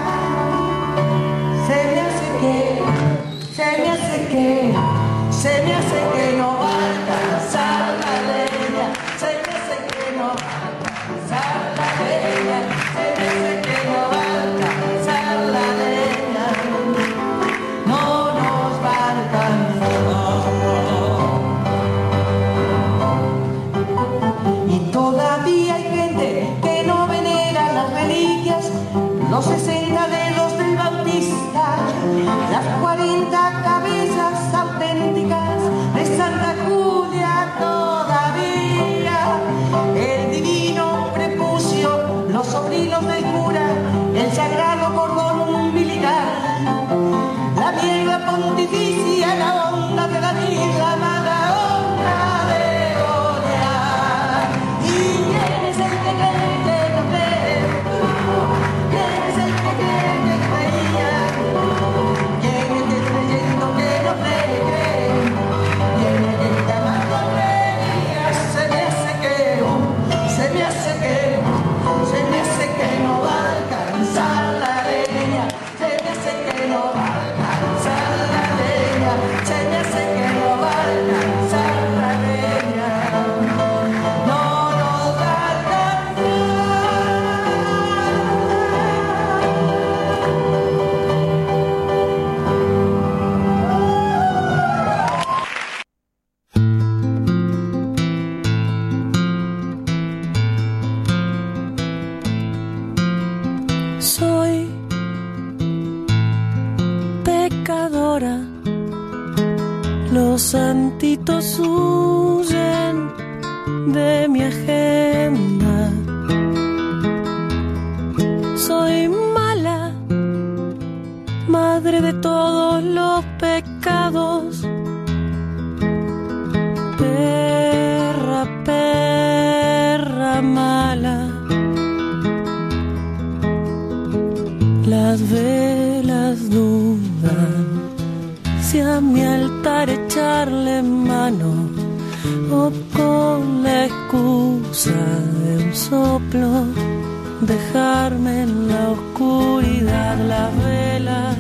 Se me hace que, se me hace que, se me hace que no va a alcanzar la leña. Se me hace que no va a alcanzar la leña, se me hace que no va a alcanzar la leña, no nos va a alcanzar. Y todavía hay gente que no venera las reliquias, los sesenta dedos del Bautista, las cuarenta cabezas auténticas de Santa Julia todavía. El divino prepucio, los sobrinos del cura, el sagrado cordón umbilical, la mierda pontificia, la onda de la vida, la onda de Goya. ¿Y quién es el que cree que no cree? ¿Quién es el que cree que creía? ¿Quién es el que creyendo que no cree, cree? Soy pecadora, los santitos huyen de mi agenda. Soy mala, madre de todos los pecados. Perra, perra mala. Las velas dudan si a mi altar echarle mano o con la excusa de un soplo dejarme en la oscuridad. Las velas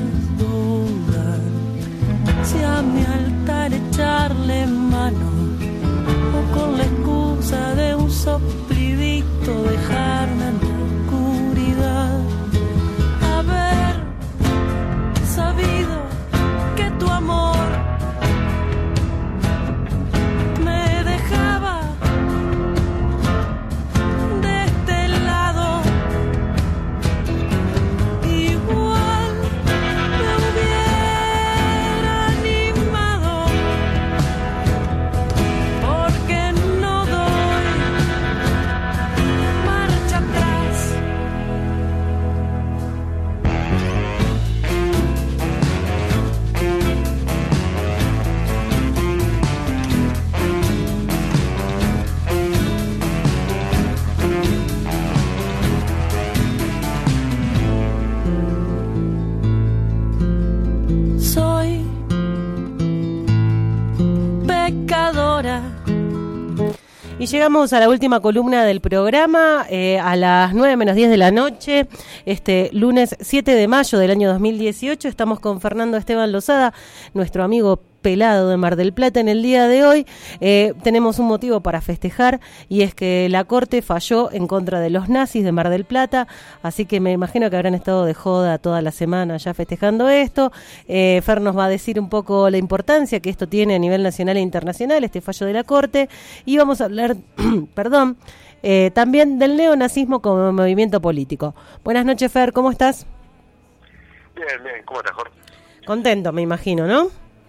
dudan si a mi altar echarle mano o con la excusa de un soplidito dejarme en la oscuridad. Haber sabido que tu amor me dejaba de este lado, igual me hubiera animado, porque no doy marcha atrás. Soy pecadora. Y llegamos a la última columna del programa, eh, a las nueve menos diez de la noche, este lunes siete de mayo del año dos mil dieciocho. Estamos con Fernando Esteban Lozada, nuestro amigo pelado de Mar del Plata en el día de hoy. Eh, tenemos un motivo para festejar, y es que la Corte falló en contra de los nazis de Mar del Plata, así que me imagino que habrán estado de joda toda la semana ya festejando esto. Eh, Fer nos va a decir un poco la importancia que esto tiene a nivel nacional e internacional, este fallo de la Corte, y vamos a hablar, perdón, eh, también del neonazismo como movimiento político. Buenas noches, Fer, ¿cómo estás? Bien, bien, ¿cómo estás, Jorge? Contento, me imagino, ¿no?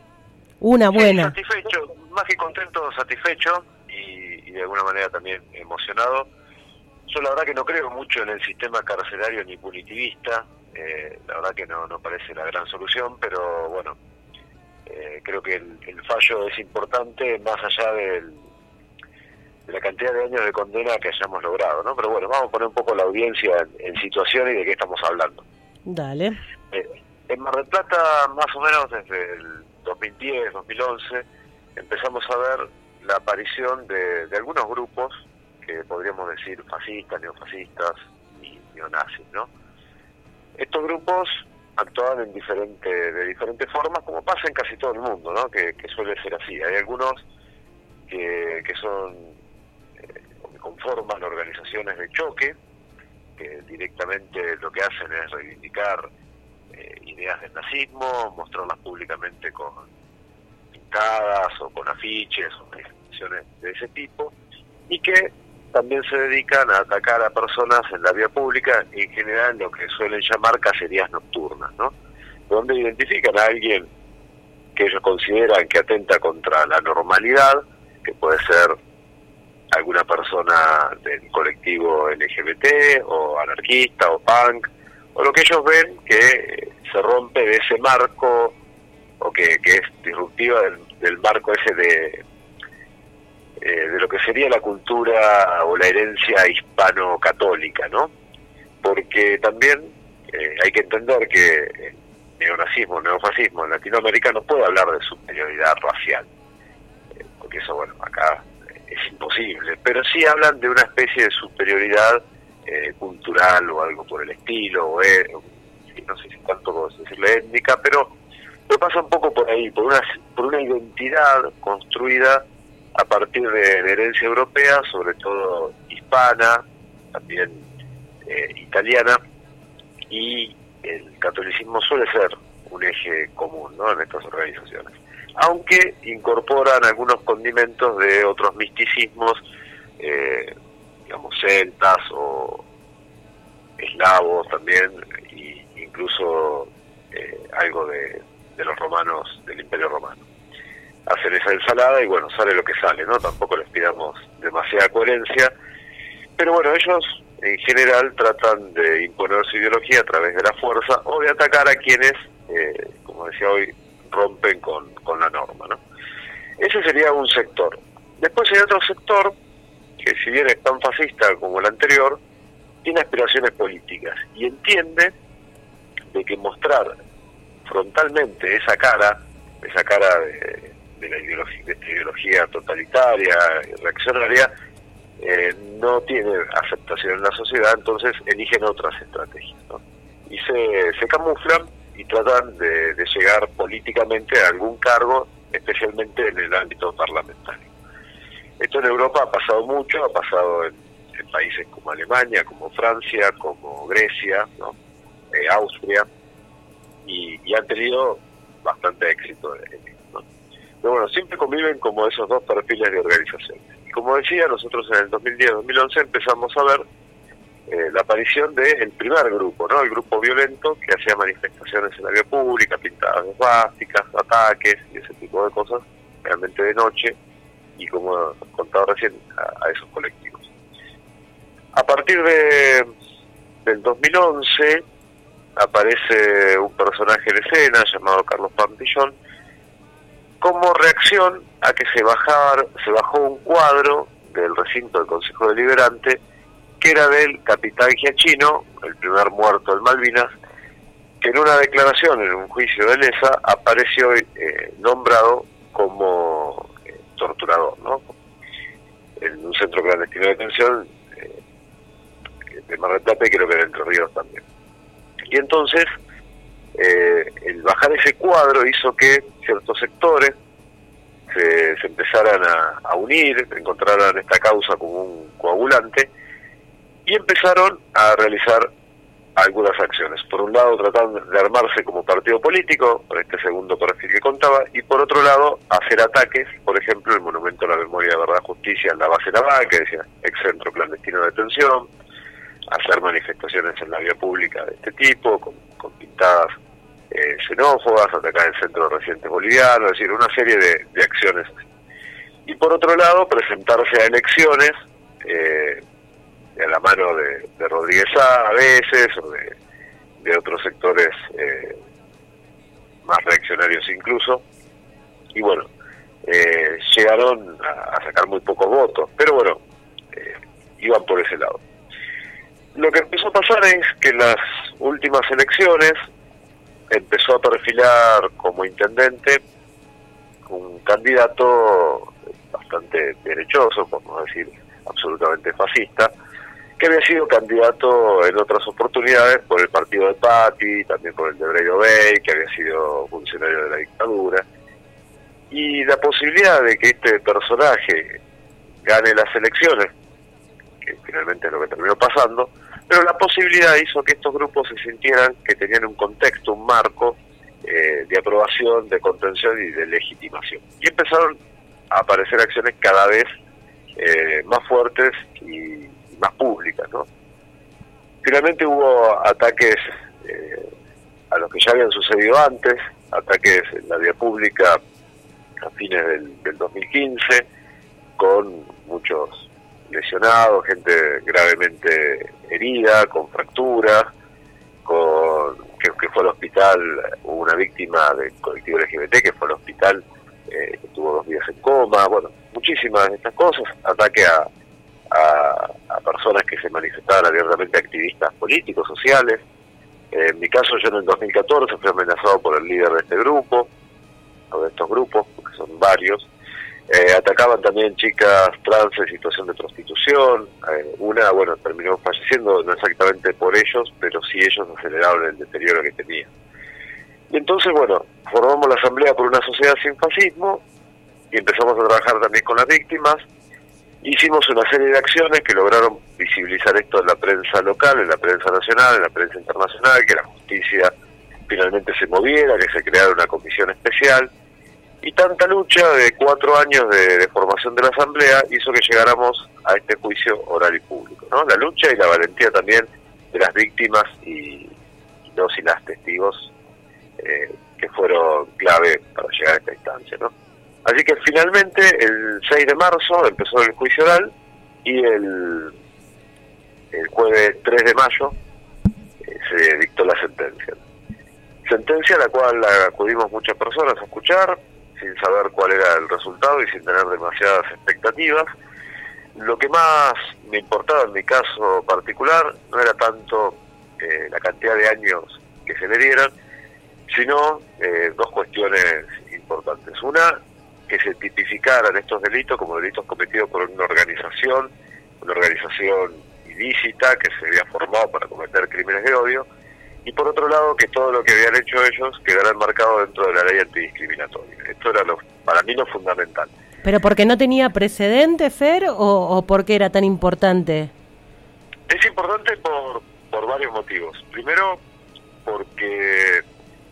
Una buena. Sí, satisfecho, más que contento, satisfecho y, y de alguna manera también emocionado. Yo la verdad que no creo mucho en el sistema carcelario ni punitivista, eh, la verdad que no, no parece la gran solución, pero bueno, eh, creo que el, el fallo es importante más allá del, de la cantidad de años de condena que hayamos logrado, ¿no? Pero bueno, vamos a poner un poco la audiencia en, en situación y de qué estamos hablando. Dale. Eh, en Mar del Plata, más o menos desde el dos mil diez, dos mil once, empezamos a ver la aparición de, de algunos grupos que podríamos decir fascistas, neofascistas y neonazis, ¿no? Estos grupos actuaban en diferente, de diferentes formas, como pasa en casi todo el mundo, ¿no? Que, que suele ser así. Hay algunos que, que son, eh, que conforman organizaciones de choque, que directamente lo que hacen es reivindicar Eh, ideas del nazismo, mostrarlas públicamente con pintadas o con afiches o manifestaciones de ese tipo, y que también se dedican a atacar a personas en la vía pública, en general lo que suelen llamar cacerías nocturnas, ¿no? Donde identifican a alguien que ellos consideran que atenta contra la normalidad, que puede ser alguna persona del colectivo L G B T o anarquista o punk, o lo que ellos ven que se rompe de ese marco, o que, que es disruptiva del, del marco ese de, eh, de lo que sería la cultura o la herencia hispano-católica, ¿no? Porque también eh, hay que entender que el neonazismo, el neofascismo en Latinoamérica no puede hablar de superioridad racial, eh, porque eso, bueno, acá es imposible, pero sí hablan de una especie de superioridad Eh, cultural o algo por el estilo, o, eh, no sé si tanto puedo decirle étnica, pero me pasa un poco por ahí, por una, por una identidad construida a partir de, de herencia europea, sobre todo hispana, también eh, italiana, y el catolicismo suele ser un eje común, ¿no?, en estas organizaciones, aunque incorporan algunos condimentos de otros misticismos, eh, digamos, celtas o eslavos también, e incluso eh, algo de, de los romanos, del Imperio Romano. Hacen esa ensalada y bueno, sale lo que sale, ¿no? Tampoco les pidamos demasiada coherencia, pero bueno, ellos en general tratan de imponer su ideología a través de la fuerza o de atacar a quienes, eh, como decía hoy, rompen con, con la norma, ¿no? Ese sería un sector. Después hay otro sector que, si bien es tan fascista como el anterior, tiene aspiraciones políticas y entiende de que mostrar frontalmente esa cara, esa cara de, de la ideología, de esta ideología totalitaria y reaccionaria, eh, no tiene aceptación en la sociedad, entonces eligen otras estrategias, ¿no? Y se, se camuflan y tratan de, de llegar políticamente a algún cargo, especialmente en el ámbito parlamentario. Esto en Europa ha pasado mucho, ha pasado en, en países como Alemania, como Francia, como Grecia, ¿no? eh, Austria, y, y han tenido bastante éxito en esto, ¿no? Pero bueno, siempre conviven como esos dos perfiles de organizaciones. Y como decía, nosotros en el dos mil diez dos mil once empezamos a ver eh, la aparición del primer grupo, ¿no? El grupo violento que hacía manifestaciones en la vía pública, pintadas de esvásticas, ataques y ese tipo de cosas, realmente de noche, y como contaba recién, a, a esos colectivos. A partir de del dos mil once aparece un personaje en escena llamado Carlos Pantillón como reacción a que se bajar, se bajó un cuadro del recinto del Consejo Deliberante que era del capitán Giachino, el primer muerto en Malvinas, que en una declaración en un juicio de Lesa apareció eh, nombrado como eh, torturador, ¿no? En un centro clandestino de detención eh, de Mar del Plata y creo que de Entre Ríos también. Y entonces eh, el bajar ese cuadro hizo que ciertos sectores se, se empezaran a, a unir, encontraran esta causa como un coagulante y empezaron a realizar algunas acciones. Por un lado, tratando de armarse como partido político, con este segundo perfil que contaba, y por otro lado, hacer ataques, por ejemplo, el Monumento a la Memoria de Verdad y Justicia en la base naval, que decía ex centro clandestino de detención, hacer manifestaciones en la vía pública de este tipo, con, con pintadas eh, xenófobas, atacar el centro de residentes bolivianos, es decir, una serie de, de acciones. Y por otro lado, presentarse a elecciones, eh, a la mano de, de Rodríguez A a veces, o de, de otros sectores eh, más reaccionarios incluso, y bueno, eh, llegaron a, a sacar muy pocos votos, pero bueno, eh, iban por ese lado. Lo que empezó a pasar es que en las últimas elecciones empezó a perfilar como intendente un candidato bastante derechoso, por no decir absolutamente fascista, que había sido candidato en otras oportunidades por el partido de Patti, también por el de Breiro Bey, que había sido funcionario de la dictadura. Y la posibilidad de que este personaje gane las elecciones, que finalmente es lo que terminó pasando, pero la posibilidad hizo que estos grupos se sintieran que tenían un contexto, un marco eh, de aprobación, de contención y de legitimación. Y empezaron a aparecer acciones cada vez eh, más fuertes y más públicas, ¿no? Finalmente hubo ataques eh, a los que ya habían sucedido antes, ataques en la vía pública a fines del, del dos mil quince, con muchos lesionados, gente gravemente herida, con fracturas, con que, que fue al hospital, hubo una víctima del colectivo L G B T que fue al hospital, eh, que tuvo dos días en coma, bueno, muchísimas de estas cosas, ataque a A, a personas que se manifestaban abiertamente, activistas políticos, sociales. Eh, en mi caso, yo en el dos mil catorce fui amenazado por el líder de este grupo, o de estos grupos, porque son varios. Eh, atacaban también chicas trans en situación de prostitución. Eh, una, bueno, terminó falleciendo, no exactamente por ellos, pero sí ellos aceleraron el deterioro que tenían. Y entonces, bueno, formamos la Asamblea por una Sociedad Sin Fascismo y empezamos a trabajar también con las víctimas. Hicimos una serie de acciones que lograron visibilizar esto en la prensa local, en la prensa nacional, en la prensa internacional, que la justicia finalmente se moviera, que se creara una comisión especial. Y tanta lucha de cuatro años de, de formación de la Asamblea hizo que llegáramos a este juicio oral y público, ¿no? La lucha y la valentía también de las víctimas y, y los y las testigos eh, que fueron clave para llegar a esta instancia, ¿no? Así que finalmente el seis de marzo empezó el juicio oral y el, el jueves tres de mayo eh, se dictó la sentencia. Sentencia a la cual acudimos muchas personas a escuchar, sin saber cuál era el resultado y sin tener demasiadas expectativas. Lo que más me importaba en mi caso particular no era tanto eh, la cantidad de años que se le dieran, sino eh, dos cuestiones importantes. Una, que se tipificaran estos delitos como delitos cometidos por una organización, una organización ilícita que se había formado para cometer crímenes de odio, y por otro lado que todo lo que habían hecho ellos quedara enmarcado dentro de la ley antidiscriminatoria. Esto era lo, para mí lo fundamental. ¿Pero porque no tenía precedente, Fer, o, o porque era tan importante? Es importante por, por varios motivos. Primero, porque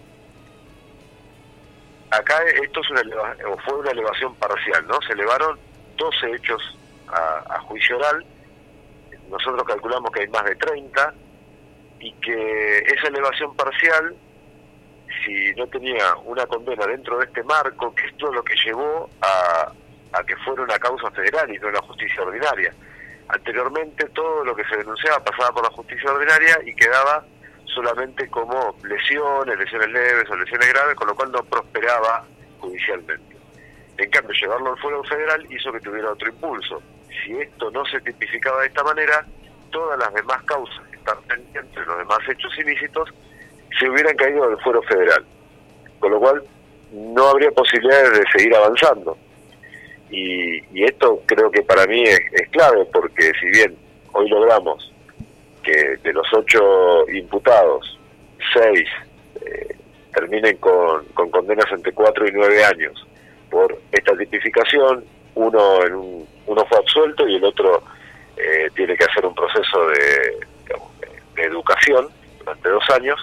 acá esto es una eleva, o fue una elevación parcial, ¿no? Se elevaron doce hechos a, a juicio oral. Nosotros calculamos que hay más de treinta, y que esa elevación parcial, si no tenía una condena dentro de este marco, que esto es lo que llevó a, a que fuera una causa federal y no una justicia ordinaria. Anteriormente todo lo que se denunciaba pasaba por la justicia ordinaria y quedaba solamente como lesiones, lesiones leves o lesiones graves, con lo cual no prosperaba judicialmente. En cambio, llevarlo al fuero federal hizo que tuviera otro impulso. Si esto no se tipificaba de esta manera, todas las demás causas que están pendientes, los demás hechos ilícitos, se hubieran caído del fuero federal, con lo cual no habría posibilidades de seguir avanzando. Y, y esto creo que para mí es, es clave, porque si bien hoy logramos que de los ocho imputados, seis eh, terminen con, con condenas entre cuatro y nueve años por esta tipificación, uno en un, uno fue absuelto y el otro eh, tiene que hacer un proceso de, digamos, de educación durante dos años.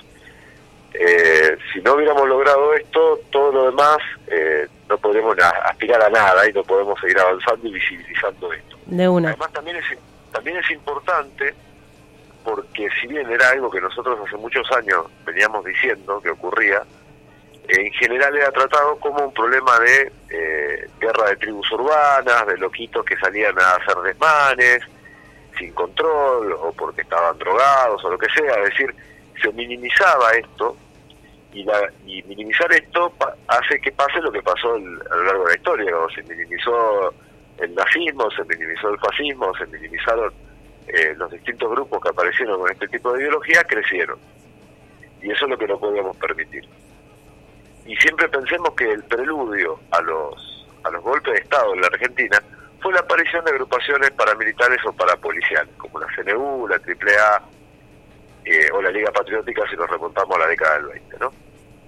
Eh, si no hubiéramos logrado esto, todo lo demás eh, no podremos aspirar a nada y no podemos seguir avanzando y visibilizando esto. De una. Además también es, también es importante porque si bien era algo que nosotros hace muchos años veníamos diciendo que ocurría, en general era tratado como un problema de eh, guerra de tribus urbanas, de loquitos que salían a hacer desmanes sin control o porque estaban drogados o lo que sea. Es decir, se minimizaba esto y, la, y minimizar esto pa hace que pase lo que pasó el, a lo largo de la historia. Cuando se minimizó el nazismo, se minimizó el fascismo, se minimizaron eh, los distintos grupos que aparecieron con este tipo de ideología, crecieron. Y eso es lo que no podíamos permitir. Y siempre pensemos que el preludio a los a los golpes de Estado en la Argentina fue la aparición de agrupaciones paramilitares o parapoliciales, como la C N U, la Triple A eh, o la Liga Patriótica, si nos remontamos a la década del veinte, ¿no?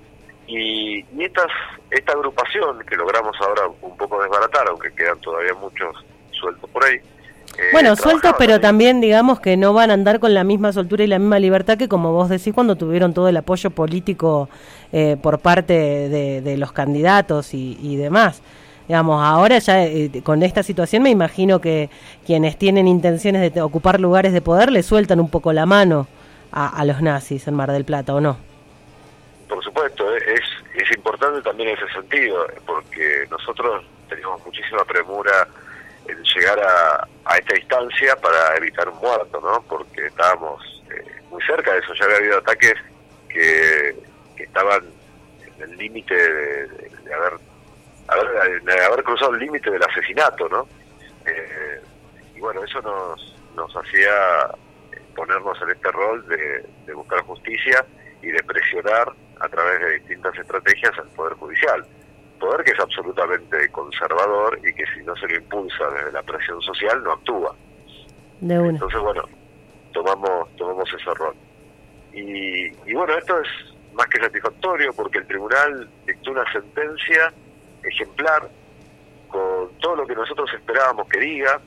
Y, y estas, esta agrupación, que logramos ahora un poco desbaratar, aunque quedan todavía muchos sueltos por ahí. Eh, bueno, sueltos, pero también digamos que no van a andar con la misma soltura y la misma libertad que, como vos decís, cuando tuvieron todo el apoyo político eh, por parte de, de los candidatos y, y demás. Digamos, ahora ya eh, con esta situación me imagino que quienes tienen intenciones de ocupar lugares de poder le sueltan un poco la mano a, a los nazis en Mar del Plata, ¿o no? Por supuesto, es, es importante también en ese sentido, porque nosotros teníamos muchísima premura en llegar a, a esta instancia para evitar un muerto, ¿no? Porque estábamos eh, muy cerca de eso. Ya había habido ataques que, que estaban en el límite de, de, de haber haber, de haber cruzado el límite del asesinato, ¿no? Eh, y bueno, eso nos, nos hacía ponernos en este rol de, de buscar justicia y de presionar a través de distintas estrategias al Poder Judicial. Poder que es absolutamente conservador y que si no se lo impulsa desde la presión social no actúa. De una. Entonces, bueno, tomamos tomamos ese rol. Y, y bueno, esto es más que satisfactorio porque el tribunal dictó una sentencia ejemplar con todo lo que nosotros esperábamos que diga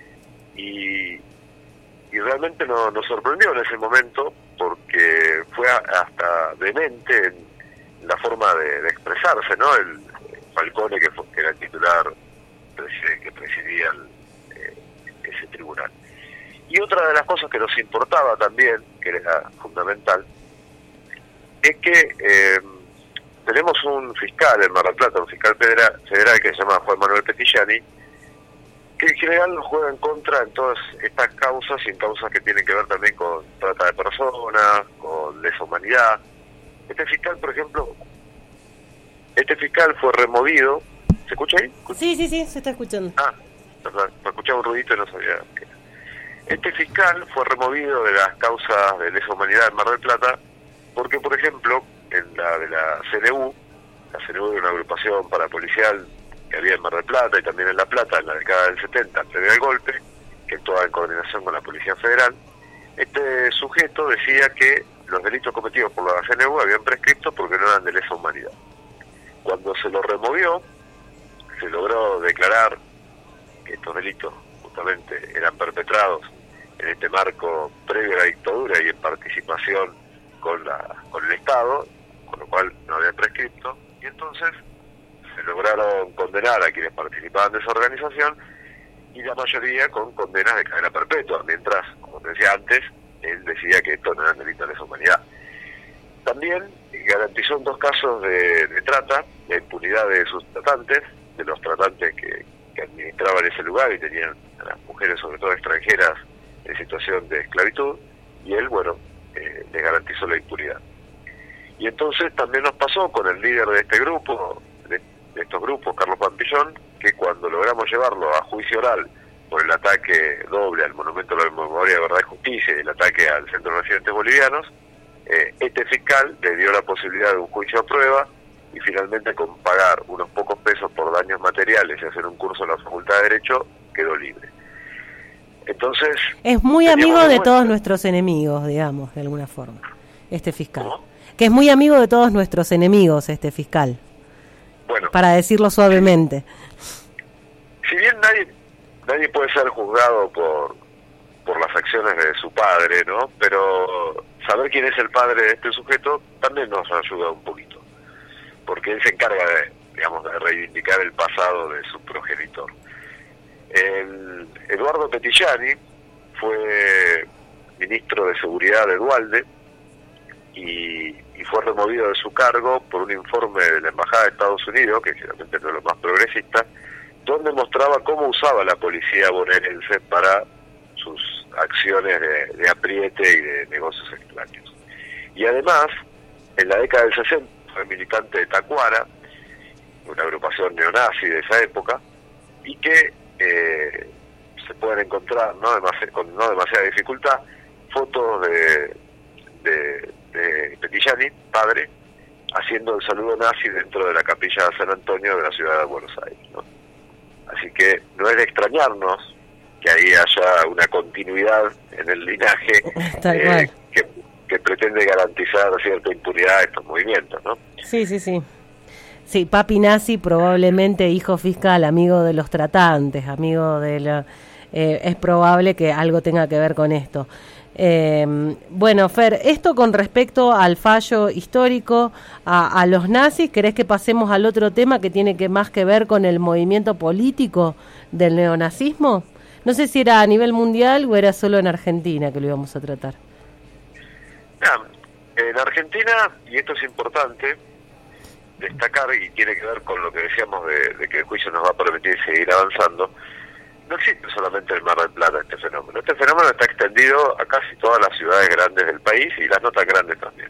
y, y realmente no, nos sorprendió en ese momento porque fue a, hasta demente en la forma de, de expresarse, ¿no? El, Falcone, que, fue, que era el titular que presidía el, eh, ese tribunal. Y otra de las cosas que nos importaba también que era fundamental, es que eh, tenemos un fiscal en Mar del Plata, un fiscal federal, federal que se llama Juan Manuel Petillani, que en general nos juega en contra en todas estas causas y en causas que tienen que ver también con trata de personas, con lesa humanidad. Este fiscal, por ejemplo, este fiscal fue removido. ¿Se escucha ahí? Sí, sí, sí, se está escuchando. Ah, perdón, me escuchaba un ruidito y no sabía qué era. Este fiscal fue removido de las causas de lesa humanidad en Mar del Plata porque, por ejemplo, en la de la C N U, la C N U era una agrupación parapolicial que había en Mar del Plata y también en La Plata en la década del setenta, previo al golpe, que actuaba en coordinación con la Policía Federal. Este sujeto decía que los delitos cometidos por la C N U habían prescrito porque no eran de lesa humanidad. Cuando se lo removió, se logró declarar que estos delitos justamente eran perpetrados en este marco previo a la dictadura y en participación con la con el Estado, con lo cual no había prescripto, y entonces se lograron condenar a quienes participaban de esa organización, y la mayoría con condenas de cadena perpetua, mientras, como te decía antes, él decía que esto no eran delitos de lesa humanidad. También garantizó en dos casos de, de trata la impunidad de sus tratantes, de los tratantes que, que administraban ese lugar y tenían a las mujeres, sobre todo extranjeras, en situación de esclavitud, y él, bueno, eh, les garantizó la impunidad. Y entonces también nos pasó con el líder de este grupo, de, de estos grupos, Carlos Pampillón, que cuando logramos llevarlo a juicio oral por el ataque doble al Monumento a la Memoria de Verdad y Justicia y el ataque al Centro de Residentes Bolivianos, eh, este fiscal le dio la posibilidad de un juicio a prueba, y finalmente con pagar unos pocos pesos por daños materiales y hacer un curso en la Facultad de Derecho, quedó libre. Entonces... Es muy amigo de todos nuestros enemigos, digamos, de alguna forma, este fiscal. ¿Cómo? Que es muy amigo de todos nuestros enemigos, este fiscal. Bueno. Para decirlo suavemente. Si bien nadie nadie puede ser juzgado por por las acciones de su padre, ¿no? Pero saber quién es el padre de este sujeto también nos ayuda un poquito, porque él se encarga de, digamos, de reivindicar el pasado de su progenitor. El Eduardo Petillani fue ministro de Seguridad de Duhalde y, y fue removido de su cargo por un informe de la Embajada de Estados Unidos, que generalmente no es lo más progresista, donde mostraba cómo usaba la policía bonaerense para sus acciones de, de apriete y de negocios extraños. Y además, en la década del sesenta, fue militante de Tacuara, una agrupación neonazi de esa época, y que eh, se pueden encontrar, no demasiada, con no demasiada dificultad, fotos de, de, de Petillani, padre, haciendo el saludo nazi dentro de la capilla de San Antonio de la ciudad de Buenos Aires, ¿no? Así que no es de extrañarnos que ahí haya una continuidad en el linaje eh, que, que pretende garantizar cierta impunidad a estos movimientos, ¿no? Sí, sí, sí. Sí, papi nazi, probablemente hijo fiscal, amigo de los tratantes, amigo de la... Eh, es probable que algo tenga que ver con esto. Eh, bueno, Fer, esto con respecto al fallo histórico a, a los nazis, ¿querés que pasemos al otro tema que tiene que más que ver con el movimiento político del neonazismo? No sé si era a nivel mundial o era solo en Argentina que lo íbamos a tratar. No, en Argentina, y esto es importante destacar y tiene que ver con lo que decíamos de, de que el juicio nos va a permitir seguir avanzando, no existe solamente en Mar del Plata este fenómeno. Este fenómeno está extendido a casi todas las ciudades grandes del país y las no tan grandes también.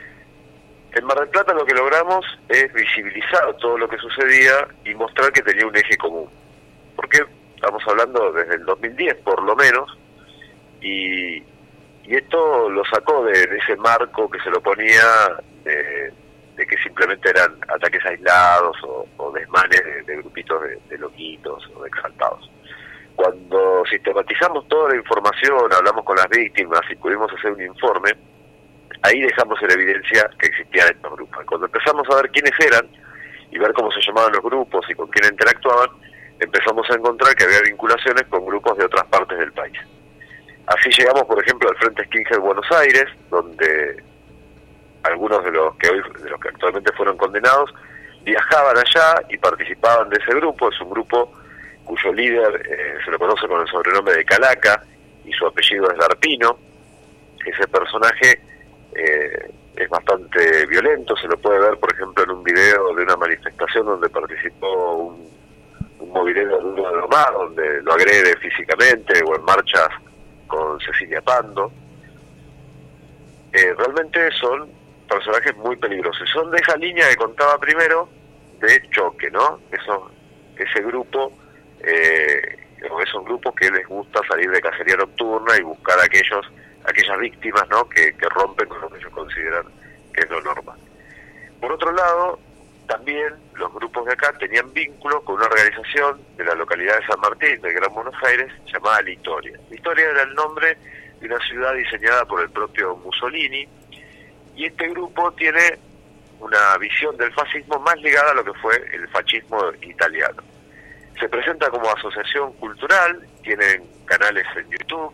En Mar del Plata lo que logramos es visibilizar todo lo que sucedía y mostrar que tenía un eje común. Porque estamos hablando desde el dos mil diez por lo menos, y, y esto lo sacó de, de ese marco que se lo ponía de, de que simplemente eran ataques aislados o, o desmanes de, de grupitos de, de loquitos o de exaltados. Cuando sistematizamos toda la información, hablamos con las víctimas y pudimos hacer un informe, ahí dejamos en evidencia que existían estos grupos. Cuando empezamos a ver quiénes eran y ver cómo se llamaban los grupos y con quién interactuaban, empezamos a encontrar que había vinculaciones con grupos de otras partes del país. Así llegamos, por ejemplo, al Frente Skinhead Buenos Aires, donde algunos de los que hoy, de los que actualmente fueron condenados, viajaban allá y participaban de ese grupo. Es un grupo cuyo líder eh, se lo conoce con el sobrenombre de Calaca y su apellido es Darpino. ese personaje eh, es bastante violento, se lo puede ver, por ejemplo, en un video de una manifestación donde participó un, un movilero duro de Lomar, donde lo agrede físicamente, o en marchas con Cecilia Pando. Eh, realmente son personajes muy peligrosos. Son de esa línea que contaba primero, de choque, ¿no? Eso, ese grupo, eh, o esos grupos que les gusta salir de cacería nocturna y buscar a aquellos, aquellas víctimas, ¿no? Que, que rompen con lo que ellos consideran que es lo normal. Por otro lado, también los grupos de acá tenían vínculo con una organización de la localidad de San Martín, del Gran Buenos Aires, llamada La Historia. La Historia era el nombre de una ciudad diseñada por el propio Mussolini, y este grupo tiene una visión del fascismo más ligada a lo que fue el fascismo italiano. Se presenta como asociación cultural, tienen canales en YouTube.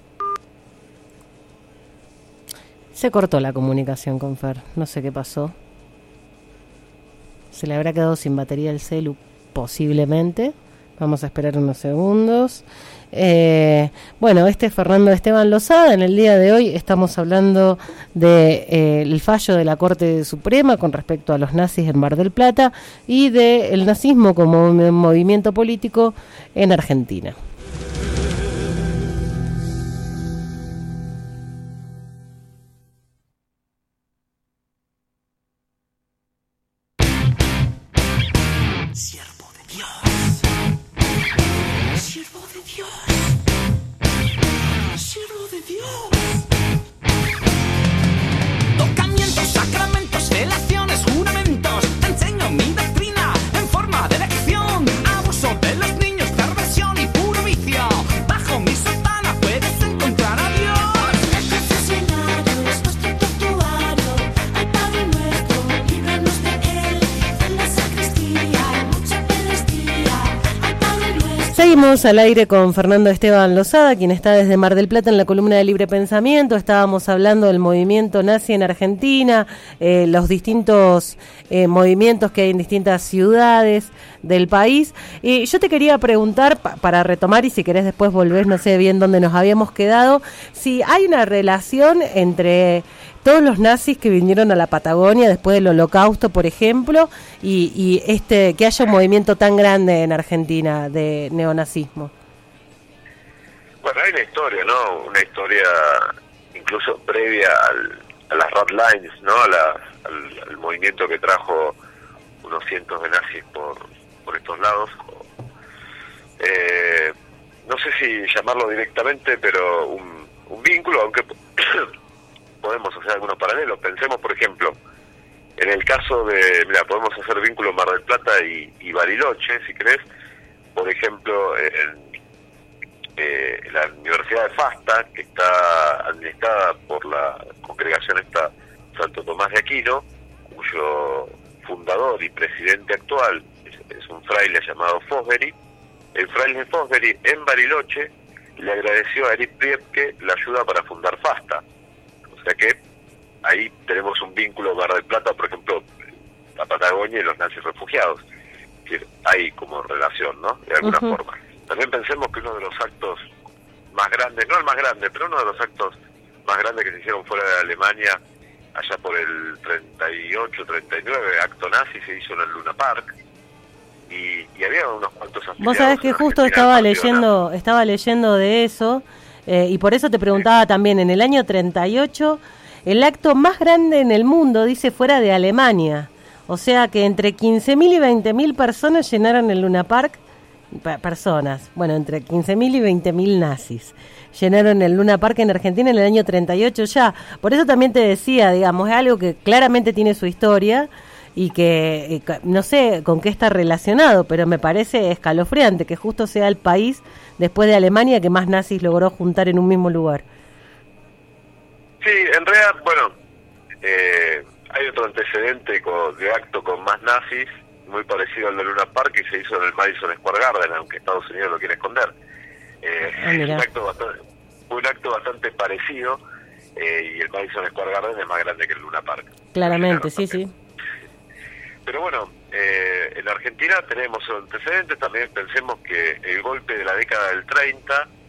Se cortó la comunicación con Fer, no sé qué pasó. Se le habrá quedado sin batería el celu, posiblemente. Vamos a esperar unos segundos. Eh, bueno, este es Fernando Esteban Lozada. En el día de hoy estamos hablando de eh, el fallo de la Corte Suprema con respecto a los nazis en Mar del Plata y del nazismo como un movimiento político en Argentina. Siervo de Dios. Siervo de Dios. Siervo de Dios. Tocamientos, sacramentos, relaciones, juramentos. Te enseño mi doctrina en forma de lección. Abuso de los niños, perversión y puro vicio. Bajo mi sotana puedes encontrar a Dios. El confesionario es nuestro tortuario. Al Padre nuestro, líbranos de él. En la sacristía hay mucha pedestía. Al Padre nuestro. Seguimos al aire con Fernando Esteban Lozada, quien está desde Mar del Plata en la columna de Libre Pensamiento. Estábamos hablando del movimiento nazi en Argentina, eh, los distintos eh, movimientos que hay en distintas ciudades del país. Y yo te quería preguntar, pa- para retomar, y si querés después volvés, no sé bien dónde nos habíamos quedado, si hay una relación entre todos los nazis que vinieron a la Patagonia después del Holocausto, por ejemplo, y, y este que haya un movimiento tan grande en Argentina de neonazismo. Bueno, hay una historia, ¿no? Una historia incluso previa al, a las Red Lines, ¿no? A la, al, al movimiento que trajo unos cientos de nazis por, por estos lados. Eh, no sé si llamarlo directamente, pero un, un vínculo, aunque podemos hacer algunos paralelos. Pensemos, por ejemplo, en el caso de, mira, podemos hacer vínculo Mar del Plata y, y Bariloche, si querés. Por ejemplo, en eh, la Universidad de Fasta, que está administrada por la congregación esta Santo Tomás de Aquino, cuyo fundador y presidente actual es, es un fraile llamado Fosbury. El fraile Fosbury en Bariloche le agradeció a Erich Priebke la ayuda para fundar Fasta. O sea que ahí tenemos un vínculo Mar del Plata, por ejemplo, la Patagonia y los nazis refugiados. Es decir, hay como relación, ¿no? De alguna uh-huh. forma. También pensemos que uno de los actos más grandes, no el más grande, pero uno de los actos más grandes que se hicieron fuera de Alemania, allá por el treinta y ocho, treinta y nueve, acto nazi, se hizo en el Luna Park. Y, y había unos cuantos afiliados. Vos sabés que justo estaba leyendo, estaba leyendo de eso. Eh, y por eso te preguntaba también, en el año treinta y ocho, el acto más grande en el mundo, dice, fuera de Alemania. O sea que entre quince mil y veinte mil personas llenaron el Luna Park, pa- personas, bueno, entre quince mil y veinte mil nazis llenaron el Luna Park en Argentina en el año treinta y ocho ya. Por eso también te decía, digamos, es algo que claramente tiene su historia y que eh, no sé con qué está relacionado, pero me parece escalofriante que justo sea el país después de Alemania que más nazis logró juntar en un mismo lugar. Sí, en realidad, bueno, eh, hay otro antecedente con, de acto con más nazis, muy parecido al de Luna Park, que se hizo en el Madison Square Garden, aunque Estados Unidos lo quiere esconder. Eh, ah, es un acto bastante, un acto bastante parecido, eh, y el Madison Square Garden es más grande que el Luna Park. Claramente, sí, sí. Pero bueno, eh, en Argentina tenemos antecedentes, también pensemos que el golpe de la década del treinta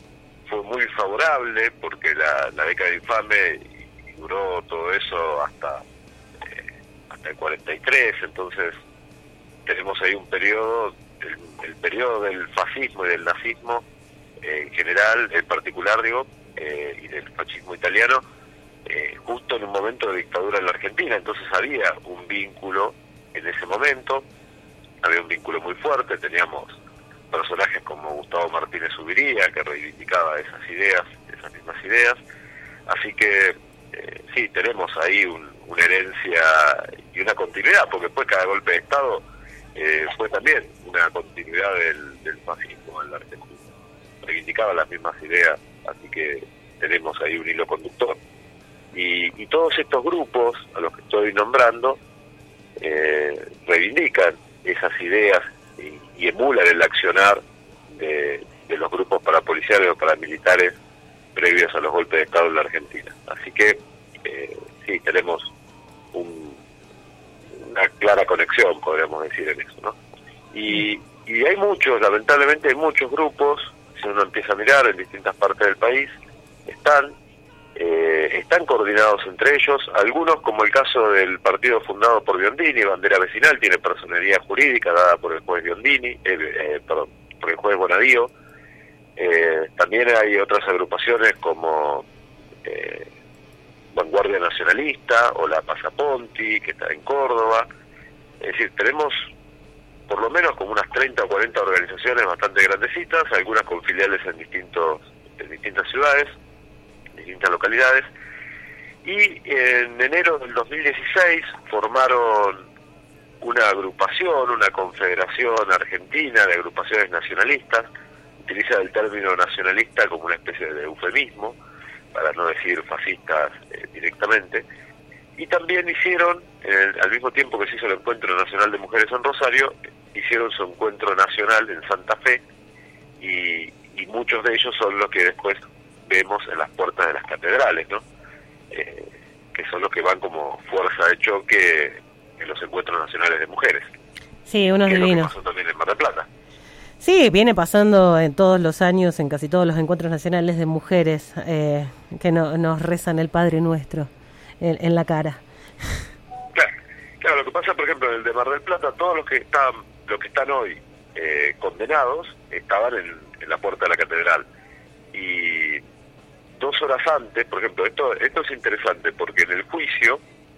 fue muy favorable porque la, la década infame y duró todo eso hasta eh, hasta el cuarenta y tres, entonces tenemos ahí un periodo, el, el periodo del fascismo y del nazismo eh, en general, en particular digo, eh, y del fascismo italiano, eh, justo en un momento de dictadura en la Argentina, entonces había un vínculo en ese momento, había un vínculo muy fuerte, teníamos personajes como Gustavo Martínez Subiría, que reivindicaba esas ideas, esas mismas ideas, así que eh, sí, tenemos ahí un, una herencia y una continuidad, porque después cada golpe de Estado eh, fue también una continuidad del, del fascismo en la Argentina, reivindicaba las mismas ideas, así que tenemos ahí un hilo conductor. Y, y todos estos grupos a los que estoy nombrando eh, reivindican esas ideas y, y emulan el accionar de, de los grupos parapoliciales o paramilitares previos a los golpes de Estado en la Argentina. Así que eh, sí, tenemos un, una clara conexión, podríamos decir, en eso, ¿no? Y, y hay muchos, lamentablemente hay muchos grupos, si uno empieza a mirar en distintas partes del país, están eh, están coordinados entre ellos, algunos, como el caso del partido fundado por Biondini, Bandera Vecinal, tiene personería jurídica dada por el juez Biondini, eh, eh, perdón, por el juez Bonadío. Eh, también hay otras agrupaciones como eh, Vanguardia Nacionalista o la Pasaponti, que está en Córdoba. Es decir, tenemos por lo menos como unas treinta o cuarenta organizaciones bastante grandecitas, algunas con filiales en distintos en distintas ciudades, distintas localidades, y en enero del dos mil dieciséis formaron una agrupación, una confederación argentina de agrupaciones nacionalistas, utiliza el término nacionalista como una especie de eufemismo, para no decir fascistas eh, directamente, y también hicieron, eh, al mismo tiempo que se hizo el Encuentro Nacional de Mujeres en Rosario, hicieron su encuentro nacional en Santa Fe, y, y muchos de ellos son los que después vemos en las puertas de las catedrales, ¿no? Eh, que son los que van como fuerza de choque en los encuentros nacionales de mujeres. Sí, unos que divinos. Es lo que pasó también en Mar del Plata. Sí, viene pasando en todos los años, en casi todos los encuentros nacionales de mujeres, eh, que no, nos rezan el Padre Nuestro en, en la cara. Claro, claro, lo que pasa, por ejemplo, en el de Mar del Plata, todos los que están, los que están hoy eh, condenados estaban en, en la puerta de la catedral. Y dos horas antes, por ejemplo, esto esto es interesante porque en el juicio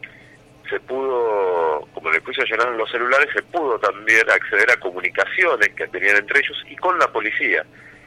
se pudo, como en el juicio allanaron los celulares, se pudo también acceder a comunicaciones que tenían entre ellos y con la policía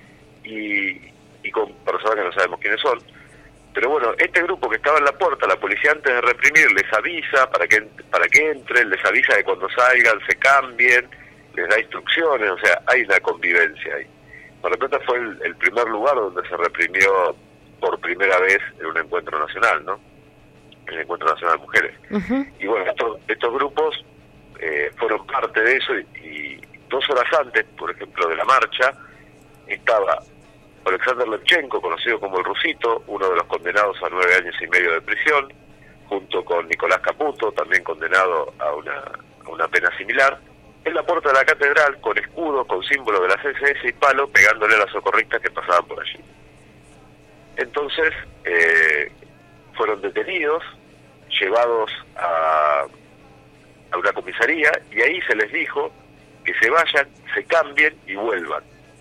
y, y con personas que no sabemos quiénes son. Pero bueno, este grupo que estaba en la puerta, la policía antes de reprimir les avisa para que para que entren, les avisa de cuando salgan se cambien, les da instrucciones, o sea, hay una convivencia ahí. Mar del Plata fue el, el primer lugar donde se reprimió por primera vez en un encuentro nacional, ¿no? En el Encuentro Nacional de Mujeres. Uh-huh. Y bueno, estos, estos grupos eh, fueron parte de eso y, y dos horas antes, por ejemplo, de la marcha, estaba Alexander Levchenko, conocido como el Rusito, uno de los condenados a nueve años y medio de prisión, junto con Nicolás Caputo, también condenado a una, a una pena similar, en la puerta de la catedral, con escudo, con símbolo de la C S S y palo, pegándole a las socorristas que pasaban por allí. Entonces, eh, fueron detenidos, llevados a, a una comisaría, y ahí se les dijo que se vayan, se cambien y vuelvan.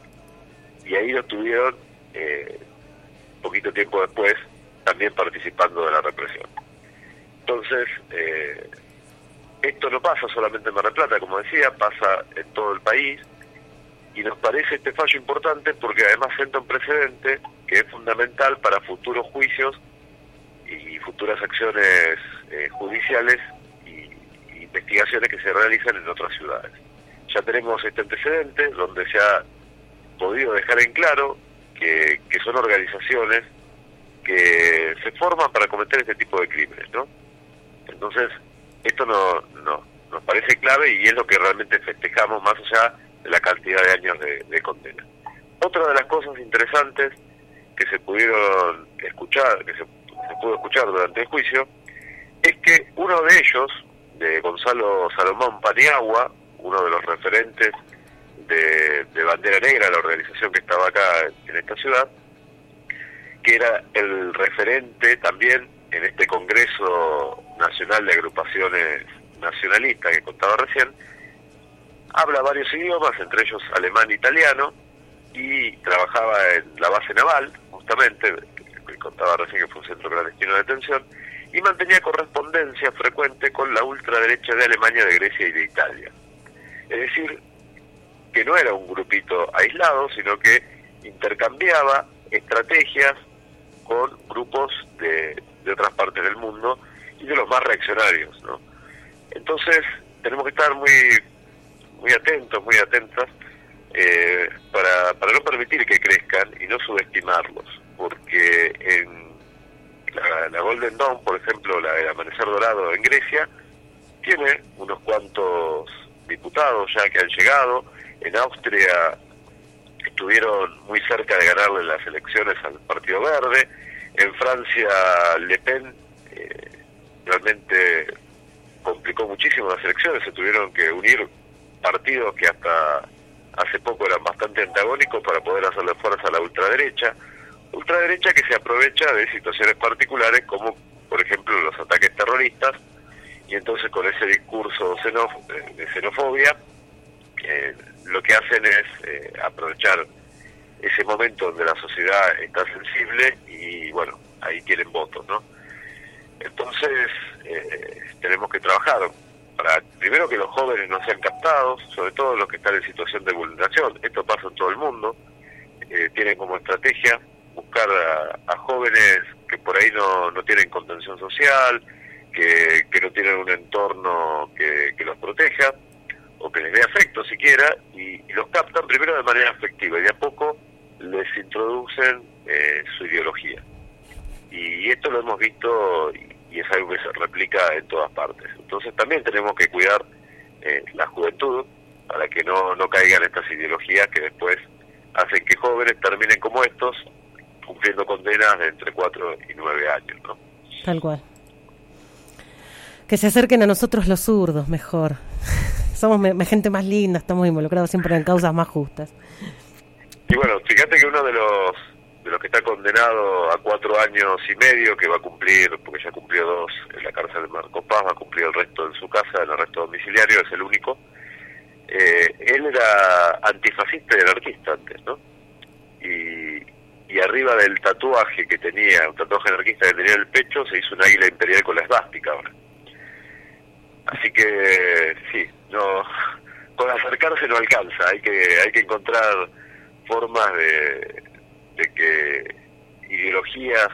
Y ahí lo tuvieron, eh, poquito tiempo después, también participando de la represión. Entonces, eh, esto no pasa solamente en Mar del Plata, como decía, pasa en todo el país, y nos parece este fallo importante porque además sienta un precedente que es fundamental para futuros juicios y futuras acciones eh, judiciales y, y investigaciones que se realizan en otras ciudades. Ya tenemos este antecedente donde se ha podido dejar en claro que, que son organizaciones que se forman para cometer este tipo de crímenes, ¿no? Entonces, esto no, no, nos parece clave y es lo que realmente festejamos más allá de la cantidad de años de, de condena. Otra de las cosas interesantes que se pudieron escuchar, que se, se pudo escuchar durante el juicio, es que uno de ellos, de Gonzalo Salomón Paniagua, uno de los referentes de, de Bandera Negra, la organización que estaba acá en esta ciudad, que era el referente también en este Congreso Nacional de Agrupaciones Nacionalistas que contaba recién. Habla varios idiomas, entre ellos alemán e italiano, y trabajaba en la base naval, justamente, que contaba recién que fue un centro clandestino de detención, y mantenía correspondencia frecuente con la ultraderecha de Alemania, de Grecia y de Italia. Es decir, que no era un grupito aislado, sino que intercambiaba estrategias con grupos de, de otras partes del mundo y de los más reaccionarios, ¿no? Entonces tenemos que estar muy muy atentos, muy atentas eh, para, para no permitir que crezcan y no subestimarlos, porque en la, la Golden Dawn, por ejemplo, la del Amanecer Dorado en Grecia, tiene unos cuantos diputados ya que han llegado. En Austria estuvieron muy cerca de ganarle las elecciones al Partido Verde. En Francia, Le Pen eh, realmente complicó muchísimo las elecciones, se tuvieron que unir partidos que hasta hace poco eran bastante antagónicos para poder hacerle fuerza a la ultraderecha. Ultraderecha que se aprovecha de situaciones particulares como, por ejemplo, los ataques terroristas, y entonces con ese discurso xenof- de xenofobia, eh, lo que hacen es eh, aprovechar ese momento donde la sociedad está sensible y, bueno, ahí tienen votos, ¿no? Entonces, eh, tenemos que trabajar para, primero, que los jóvenes no sean captados, sobre todo los que están en situación de vulneración. Esto pasa en todo el mundo. Eh, tienen como estrategia buscar a, a jóvenes que por ahí no, no tienen contención social, que, que no tienen un entorno que, que los proteja, o que les dé afecto siquiera, y, y los captan primero de manera afectiva, y de a poco les introducen eh, su ideología. Y esto lo hemos visto, y, y es algo que se replica en todas partes. Entonces también tenemos que cuidar eh, la juventud, para que no, no caigan estas ideologías que después hacen que jóvenes terminen como estos, cumpliendo condenas de entre cuatro y nueve años, ¿no? Tal cual. Que se acerquen a nosotros los zurdos, mejor. Somos me, me gente más linda, estamos involucrados siempre en causas más justas. Y bueno, fíjate que uno de los de los que está condenado a cuatro años y medio, que va a cumplir, porque ya cumplió dos en la cárcel de Marcos Paz, va a cumplir el resto en su casa, en arresto domiciliario, es el único. Eh, él era antifascista y anarquista antes, ¿no? Y, y arriba del tatuaje que tenía, un tatuaje anarquista que tenía en el pecho, se hizo un águila imperial con la esvástica ahora. Así que sí, no, con acercarse no alcanza, hay que hay que encontrar formas de, de que ideologías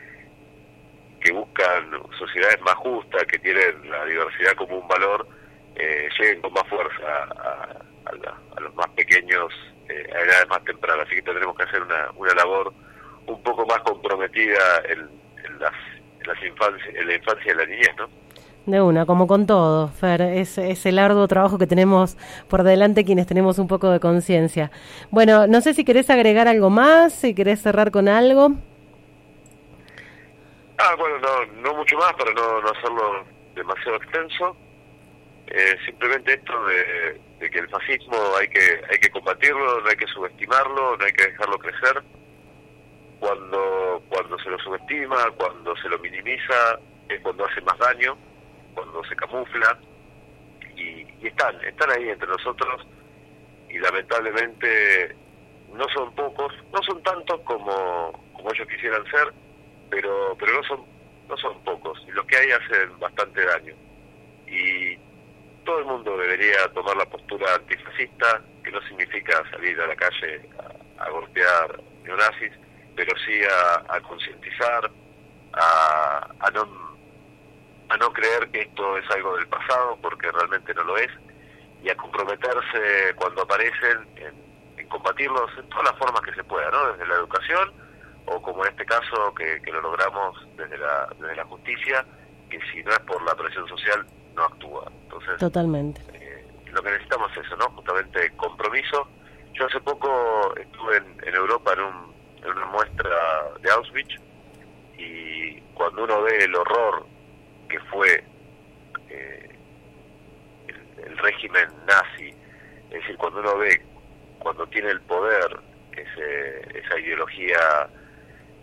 que buscan sociedades más justas, que tienen la diversidad como un valor, eh, lleguen con más fuerza a, a, la, a los más pequeños eh, a edades más tempranas. Así que tendremos que hacer una, una labor un poco más comprometida en, en, las, en, las infancias, en la infancia y la niñez, ¿no? De una, como con todo, Fer, es, es el arduo trabajo que tenemos por delante quienes tenemos un poco de conciencia. Bueno, no sé si querés agregar algo más, si querés cerrar con algo. Ah, bueno, no, no mucho más para no, no hacerlo demasiado extenso. Eh, simplemente esto de, de que el fascismo hay que hay que combatirlo, no hay que subestimarlo, no hay que dejarlo crecer. Cuando cuando se lo subestima, cuando se lo minimiza, es cuando hace más daño, cuando se camufla, y, y están, están ahí entre nosotros, y lamentablemente no son pocos, no son tantos como, como ellos quisieran ser, pero pero no son no son pocos, y los que hay hacen bastante daño. Y todo el mundo debería tomar la postura antifascista, que no significa salir a la calle a, a golpear neonazis, pero sí a, a concientizar, a, a no a no creer que esto es algo del pasado, porque realmente no lo es, y a comprometerse cuando aparecen en, en combatirlos en todas las formas que se pueda, ¿no? Desde la educación, o como en este caso que, que lo logramos desde la, desde la justicia, que si no es por la presión social no actúa. Entonces, totalmente. Eh, lo que necesitamos es eso, ¿no? Justamente compromiso. Yo hace poco estuve en, en Europa en, un, en una muestra de Auschwitz, y cuando uno ve el horror que fue eh, el, el régimen nazi, es decir, cuando uno ve, cuando tiene el poder, ese, esa ideología nefasta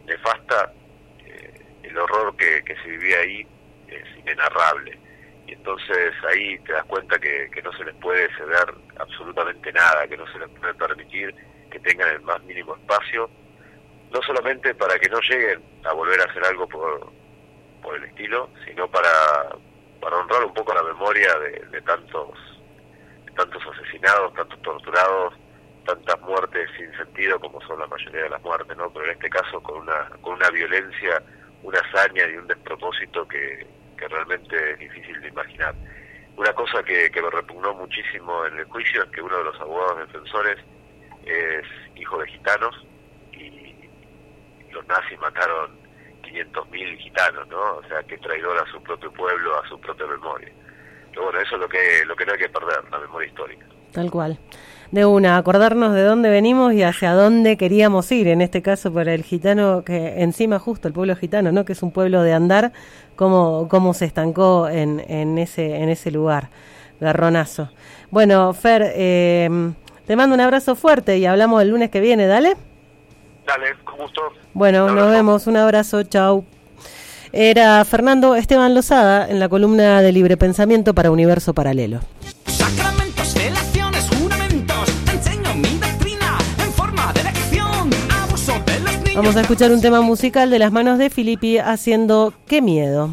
Salta, eh, el horror que, que se vivía ahí es inenarrable. Y entonces ahí te das cuenta que, que no se les puede ceder absolutamente nada, que no se les puede permitir que tengan el más mínimo espacio, no solamente para que no lleguen a volver a hacer algo por, por el estilo, sino para, para honrar un poco la memoria de, de tantos de tantos asesinados, tantos torturados, tantas muertes sin sentido como son la mayoría de las muertes, ¿no? Pero en este caso con una con una violencia, una hazaña y un despropósito que, que realmente es difícil de imaginar. Una cosa que, que me repugnó muchísimo en el juicio es que uno de los abogados defensores es hijo de gitanos y los nazis mataron quinientos mil gitanos, ¿no? O sea, que traidor a su propio pueblo, a su propia memoria. Pero bueno, eso es lo que lo que no hay que perder, la memoria histórica. Tal cual. De una, acordarnos de dónde venimos y hacia dónde queríamos ir, en este caso para el gitano, que encima justo el pueblo gitano, ¿no? Que es un pueblo de andar, cómo, cómo se estancó en, en ese en ese lugar. Garronazo. Bueno, Fer, eh, te mando un abrazo fuerte y hablamos el lunes que viene, ¿dale? Dale, con gusto. Bueno, nos vemos, un abrazo, chau. Era Fernando Esteban Lozada en la columna de Libre Pensamiento para Universo Paralelo. Sacramentos, delaciones, juramentos, te enseño mi doctrina en forma de lección, abuso de los niños. Vamos a escuchar un tema musical de las manos de Filippi haciendo Qué miedo.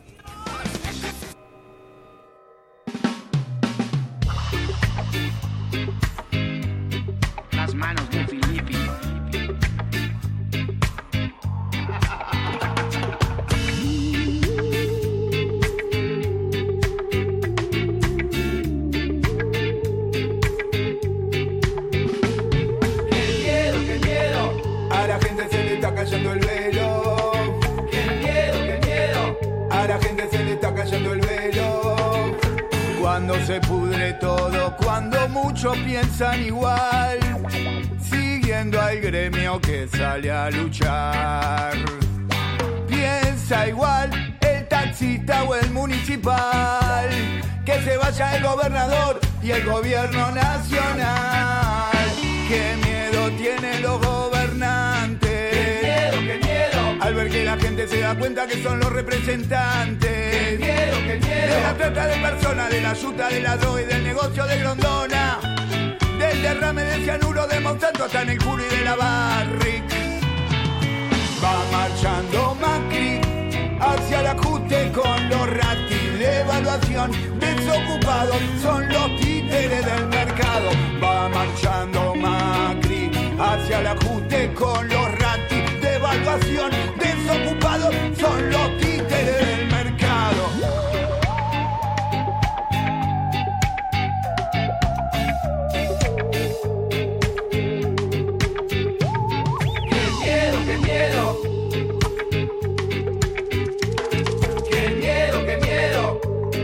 Las manos de Filippi. Cayendo el velo, qué miedo, qué miedo. A la gente se le está cayendo el velo. Cuando se pudre todo, cuando muchos piensan igual, siguiendo al gremio que sale a luchar. Piensa igual el taxista o el municipal, que se vaya el gobernador y el gobierno nacional. Qué miedo tienen los gobernantes al ver que la gente se da cuenta que son los representantes. ¡Qué miedo, qué miedo! De la trata de personas, de la yuta, de la droga y del negocio de Grondona, del derrame de cianuro de Monsanto hasta en el culo y de la Barrick. Va marchando Macri hacia el ajuste con los ratis de evaluación. Desocupados son los títeres del mercado. Va marchando Macri hacia el ajuste con los ratis de evaluación. Desocupados son los títeres del mercado. ¡Qué miedo, qué miedo! ¡Qué miedo, qué miedo!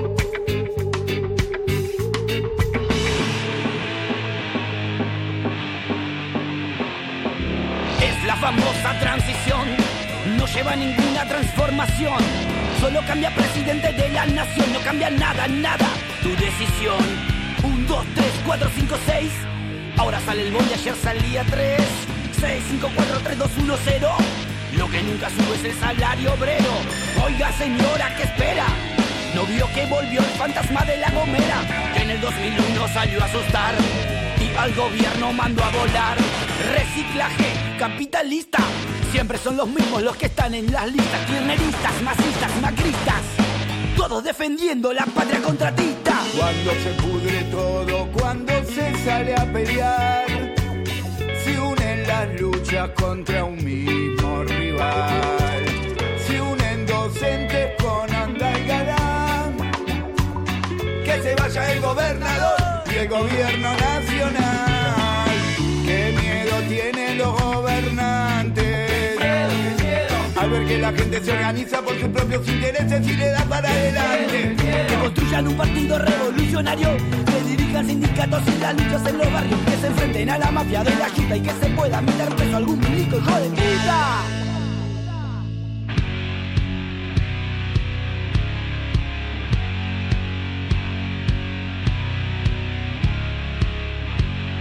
Es la famosa transición, no lleva ninguna transformación, solo cambia presidente de la nación, no cambia nada, nada, tu decisión. Un, dos, tres, cuatro, cinco, seis, ahora sale el bondi, ayer salía tres, seis, cinco, cuatro, tres, dos, uno, cero, lo que nunca sube es el salario obrero. Oiga señora, ¿qué espera? ¿No vio que volvió el fantasma de la Gomera? Que en el dos mil uno salió a asustar y al gobierno mandó a volar. Reciclaje capitalista, siempre son los mismos los que están en las listas. Kirchneristas, masistas, macristas, todos defendiendo la patria contratista. Cuando se pudre todo, cuando se sale a pelear, se unen las luchas contra un mismo rival. Se unen docentes con Andalgalán, que se vaya el gobernador y el gobierno nacional. Qué miedo tienen los gobernantes al ver que la gente se organiza por sus propios intereses y le da para adelante. Que construyan un partido revolucionario, que dirijan sindicatos y las luchas en los barrios, que se enfrenten a la mafia de la yuta y que se pueda meter preso algún milico hijo de puta.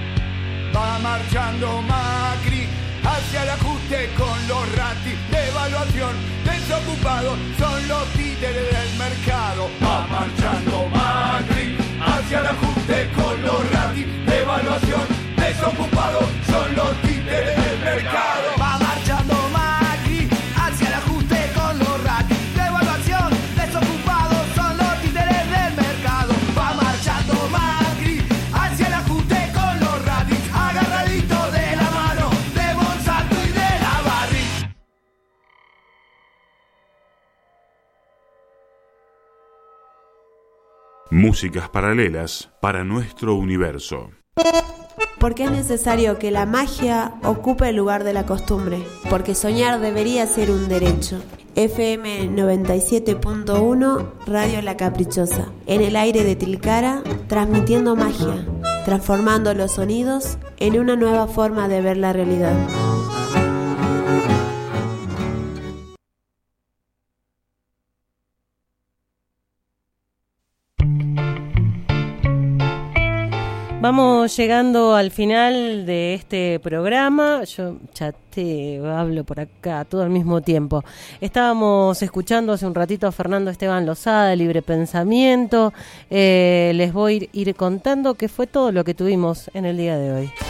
Va marchando Macri hacia el ajuste con los ratis de evaluación. mercado, son los títeres del mercado. Va marchando Macri hacia el ajuste con los ratis, devaluación, desocupados, son los títeres del mercado. Va marchando Macri hacia el ajuste con los ratis, devaluación, desocupados, son los títeres del mercado. Va marchando Macri hacia el ajuste con los ratis, agarradito de la mano de Monsanto y de la Barri. Músicas paralelas para nuestro universo. Porque es necesario que la magia ocupe el lugar de la costumbre, porque soñar debería ser un derecho. F M noventa y siete punto uno, Radio La Caprichosa, en el aire de Tilcara, transmitiendo magia, transformando los sonidos en una nueva forma de ver la realidad. Vamos llegando al final de este programa. Yo chateo, hablo por acá todo al mismo tiempo. Estábamos escuchando hace un ratito a Fernando Esteban Lozada de Libre Pensamiento. Eh, les voy a ir contando qué fue todo lo que tuvimos en el día de hoy.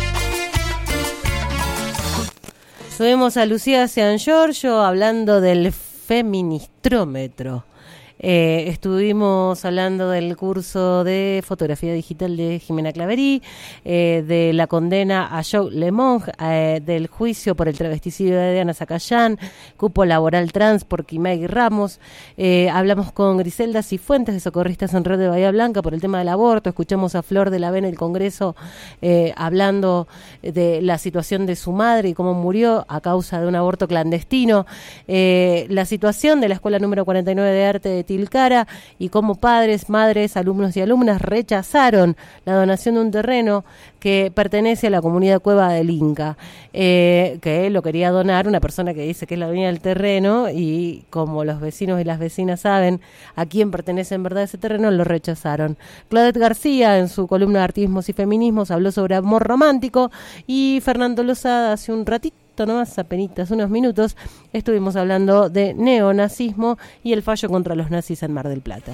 Tuvimos a Lucía San Giorgio hablando del feministrómetro. Eh, estuvimos hablando del curso de fotografía digital de Jimena Claverí, eh, de la condena a Joe Lemong, eh, del juicio por el travesticidio de Diana Zacayán, cupo laboral trans por Quimay Ramos. Eh, hablamos con Griselda Cifuentes, de Socorristas en Red de Bahía Blanca, por el tema del aborto. Escuchamos a Flor de la B en el Congreso eh, hablando de la situación de su madre y cómo murió a causa de un aborto clandestino. Eh, la situación de la Escuela número cuarenta y nueve de Arte de Tilcara y cómo padres, madres, alumnos y alumnas rechazaron la donación de un terreno que pertenece a la comunidad Cueva del Inca, eh, que lo quería donar una persona que dice que es la dueña del terreno, y como los vecinos y las vecinas saben a quién pertenece en verdad ese terreno, lo rechazaron. Claudette García, en su columna de Artismos y Feminismos, habló sobre amor romántico, y Fernando Lozada hace un ratito nomás, apenitas unos minutos, estuvimos hablando de neonazismo y el fallo contra los nazis en Mar del Plata.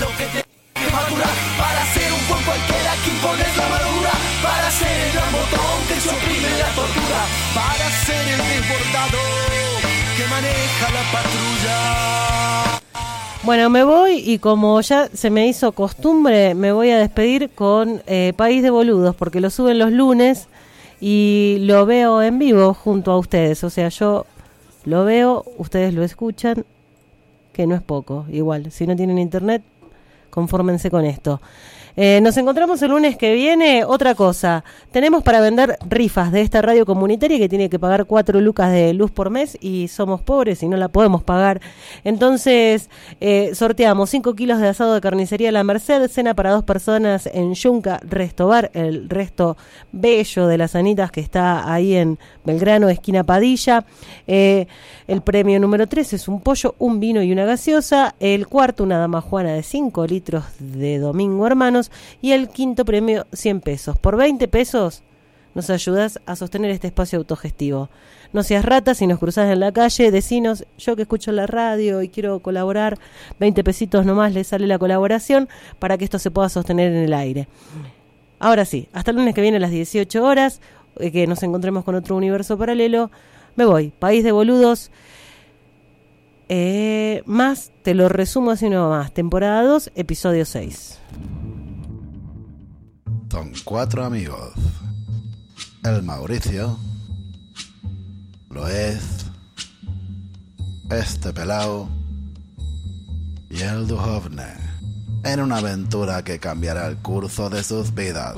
Para ser un buen cualquiera que impones la madura, para ser el gran botón que se oprime la tortura, para ser el desbordado que maneja la patrulla. Bueno, me voy, y como ya se me hizo costumbre, me voy a despedir con eh, País de Boludos, porque lo suben los lunes y lo veo en vivo junto a ustedes. O sea, yo lo veo, ustedes lo escuchan, que no es poco. Igual, si no tienen internet, confórmense con esto. Eh, nos encontramos el lunes que viene. Otra cosa, tenemos para vender rifas de esta radio comunitaria que tiene que pagar cuatro lucas de luz por mes, y somos pobres y no la podemos pagar. Entonces eh, sorteamos cinco kilos de asado de carnicería La Merced, cena para dos personas en Yunca Resto Bar, el resto bello de las Anitas que está ahí en Belgrano, esquina Padilla. Eh, el premio número tres es un pollo, un vino y una gaseosa. El cuarto, una dama juana de cinco litros de Domingo Hermanos. Y el quinto premio, cien pesos. Por veinte pesos nos ayudas a sostener este espacio autogestivo. No seas rata, si nos cruzás en la calle, decinos: yo que escucho la radio y quiero colaborar, veinte pesitos nomás le sale la colaboración para que esto se pueda sostener en el aire. Ahora sí, hasta el lunes que viene a las dieciocho horas, eh, que nos encontremos con otro universo paralelo. Me voy, País de Boludos. Eh, más, te lo resumo así uno más. Temporada dos, episodio seis. Son cuatro amigos: el Mauricio, Loez, este pelao y el Duhovne, en una aventura que cambiará el curso de sus vidas.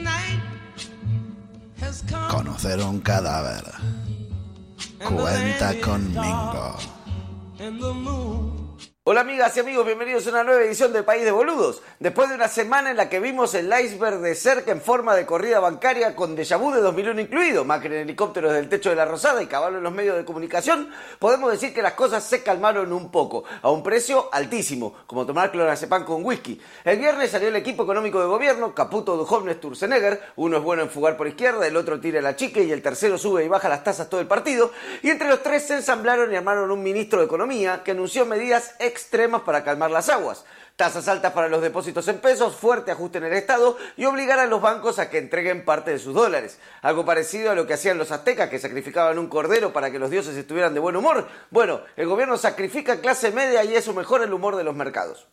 Conocer un cadáver. Cuenta conmigo. Hola amigas y amigos, bienvenidos a una nueva edición del País de Boludos. Después de una semana en la que vimos el iceberg de cerca en forma de corrida bancaria con déjà vu de dos mil uno incluido, Macri en helicóptero desde el techo de la Rosada y Caballo en los medios de comunicación, podemos decir que las cosas se calmaron un poco, a un precio altísimo, como tomar clonazepam con whisky. El viernes salió el equipo económico de gobierno, Caputo, Duhovne, Sturzenegger, uno es bueno en fugar por izquierda, el otro tira la chica y el tercero sube y baja las tasas todo el partido, y entre los tres se ensamblaron y armaron un ministro de Economía que anunció medidas extremas para calmar las aguas. Tasas altas para los depósitos en pesos, fuerte ajuste en el Estado y obligar a los bancos a que entreguen parte de sus dólares. Algo parecido a lo que hacían los aztecas, que sacrificaban un cordero para que los dioses estuvieran de buen humor. Bueno, el gobierno sacrifica clase media y eso mejora el humor de los mercados.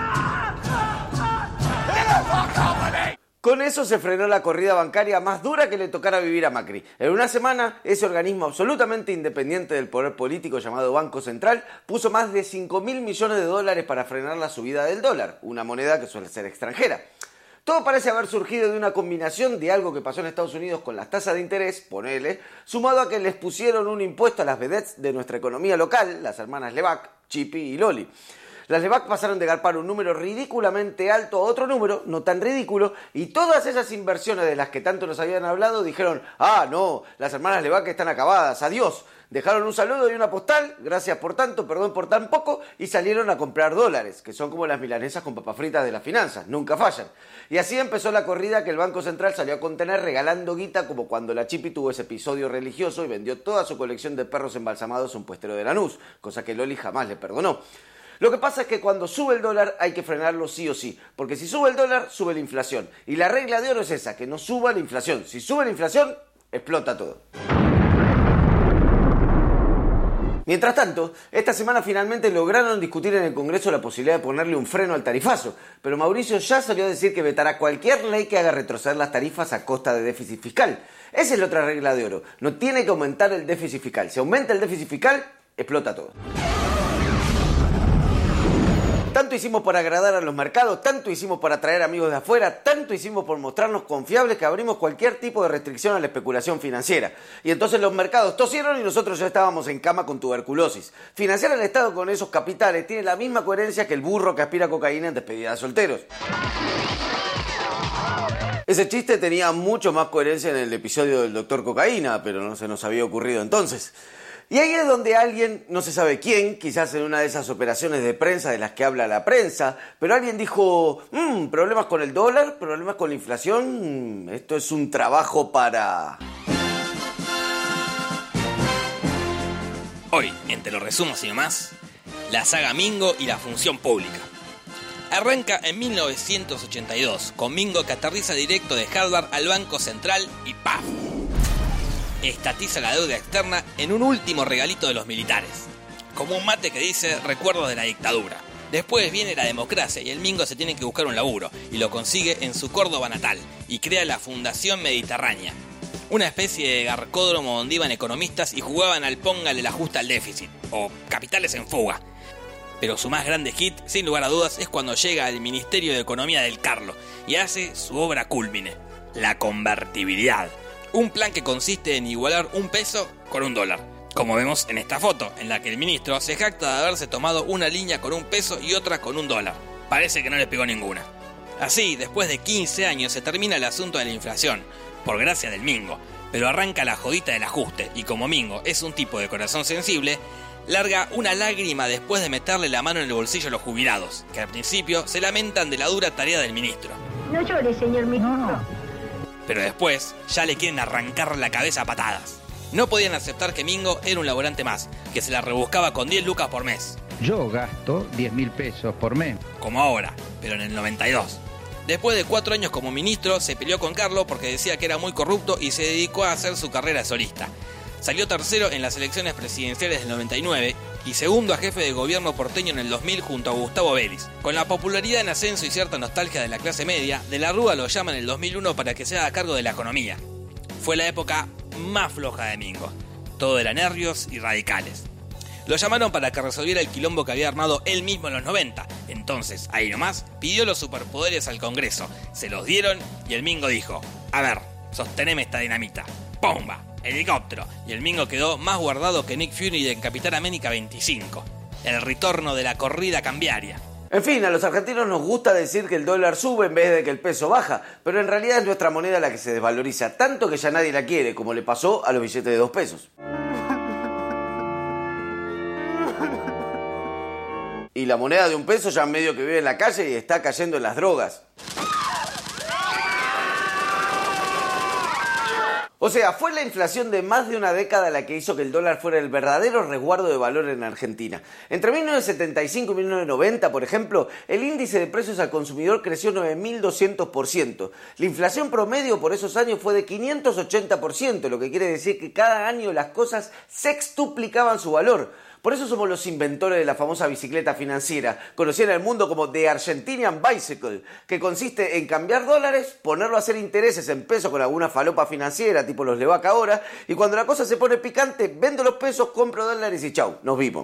Con eso se frenó la corrida bancaria más dura que le tocara vivir a Macri. En una semana, ese organismo absolutamente independiente del poder político llamado Banco Central puso más de cinco mil millones de dólares para frenar la subida del dólar, una moneda que suele ser extranjera. Todo parece haber surgido de una combinación de algo que pasó en Estados Unidos con las tasas de interés, ponele, sumado a que les pusieron un impuesto a las vedettes de nuestra economía local, las hermanas Levac, Chipi y Loli. Las Levac pasaron de garpar un número ridículamente alto a otro número, no tan ridículo, y todas esas inversiones de las que tanto nos habían hablado dijeron, ah, no, las hermanas Levac están acabadas, adiós. Dejaron un saludo y una postal, gracias por tanto, perdón por tan poco, y salieron a comprar dólares, que son como las milanesas con papas fritas de las finanzas, nunca fallan. Y así empezó la corrida que el Banco Central salió a contener regalando guita, como cuando la Chipi tuvo ese episodio religioso y vendió toda su colección de perros embalsamados a un puestero de Lanús, cosa que Loli jamás le perdonó. Lo que pasa es que cuando sube el dólar hay que frenarlo sí o sí, porque si sube el dólar, sube la inflación. Y la regla de oro es esa, que no suba la inflación. Si sube la inflación, explota todo. Mientras tanto, esta semana finalmente lograron discutir en el Congreso la posibilidad de ponerle un freno al tarifazo, pero Mauricio ya salió a decir que vetará cualquier ley que haga retroceder las tarifas a costa de déficit fiscal. Esa es la otra regla de oro, no tiene que aumentar el déficit fiscal. Si aumenta el déficit fiscal, explota todo. Tanto hicimos por agradar a los mercados, tanto hicimos para atraer amigos de afuera, tanto hicimos por mostrarnos confiables que abrimos cualquier tipo de restricción a la especulación financiera. Y entonces los mercados tosieron y nosotros ya estábamos en cama con tuberculosis. Financiar al Estado con esos capitales tiene la misma coherencia que el burro que aspira cocaína en despedida de solteros. Ese chiste tenía mucho más coherencia en el episodio del doctor Cocaína, pero no se nos había ocurrido entonces. Y ahí es donde alguien, no se sabe quién, quizás en una de esas operaciones de prensa de las que habla la prensa, pero alguien dijo, mmm, problemas con el dólar, problemas con la inflación, mmm, esto es un trabajo para... Hoy, en Te lo resumo así nomás, la saga Mingo y la función pública. Arranca en mil novecientos ochenta y dos, con Mingo que aterriza directo de Harvard al Banco Central y ¡paf! Estatiza la deuda externa en un último regalito de los militares. Como un mate que dice recuerdos de la dictadura. Después viene la democracia y el Mingo se tiene que buscar un laburo y lo consigue en su Córdoba natal y crea la Fundación Mediterránea. Una especie de garcódromo donde iban economistas y jugaban al póngale la justa al déficit o capitales en fuga. Pero su más grande hit, sin lugar a dudas, es cuando llega al Ministerio de Economía del Carlo y hace su obra cúlmine, la convertibilidad. Un plan que consiste en igualar un peso con un dólar. Como vemos en esta foto, en la que el ministro se jacta de haberse tomado una línea con un peso y otra con un dólar. Parece que no le pegó ninguna. Así, después de quince años se termina el asunto de la inflación, por gracia del Mingo. Pero arranca la jodita del ajuste, y como Mingo es un tipo de corazón sensible, larga una lágrima después de meterle la mano en el bolsillo a los jubilados, que al principio se lamentan de la dura tarea del ministro. No llore, señor ministro. No. Pero después ya le quieren arrancar la cabeza a patadas. No podían aceptar que Mingo era un laburante más, que se la rebuscaba con diez lucas por mes. Yo gasto diez mil pesos por mes. Como ahora, pero en el noventa y dos. Después de cuatro años como ministro, se peleó con Carlos porque decía que era muy corrupto y se dedicó a hacer su carrera solista. Salió tercero en las elecciones presidenciales del noventa y nueve y segundo a jefe de gobierno porteño en el dos mil junto a Gustavo Vélez. Con la popularidad en ascenso y cierta nostalgia de la clase media, De la Rúa lo llama en el dos mil uno para que se haga cargo de la economía. Fue la época más floja de Mingo. Todo era nervios y radicales. Lo llamaron para que resolviera el quilombo que había armado él mismo en los noventa. Entonces, ahí nomás, pidió los superpoderes al Congreso. Se los dieron y el Mingo dijo, a ver, sosteneme esta dinamita. ¡Pumba! Helicóptero. Y el Mingo quedó más guardado que Nick Fury en Capitán América veinticinco. el retorno de la corrida cambiaria. En fin, a los argentinos nos gusta decir que el dólar sube en vez de que el peso baja, pero en realidad es nuestra moneda la que se desvaloriza tanto que ya nadie la quiere, como le pasó a los billetes de dos pesos. Y la moneda de un peso ya medio que vive en la calle y está cayendo en las drogas. O sea, fue la inflación de más de una década la que hizo que el dólar fuera el verdadero resguardo de valor en Argentina. Entre mil novecientos setenta y cinco y mil novecientos noventa, por ejemplo, el índice de precios al consumidor creció nueve mil doscientos por ciento. La inflación promedio por esos años fue de quinientos ochenta por ciento, lo que quiere decir que cada año las cosas sextuplicaban su valor. Por eso somos los inventores de la famosa bicicleta financiera, conocida en el mundo como The Argentinian Bicycle, que consiste en cambiar dólares, ponerlo a hacer intereses en pesos con alguna falopa financiera, tipo los Levaca ahora, y cuando la cosa se pone picante, vendo los pesos, compro dólares y chau, nos vimos.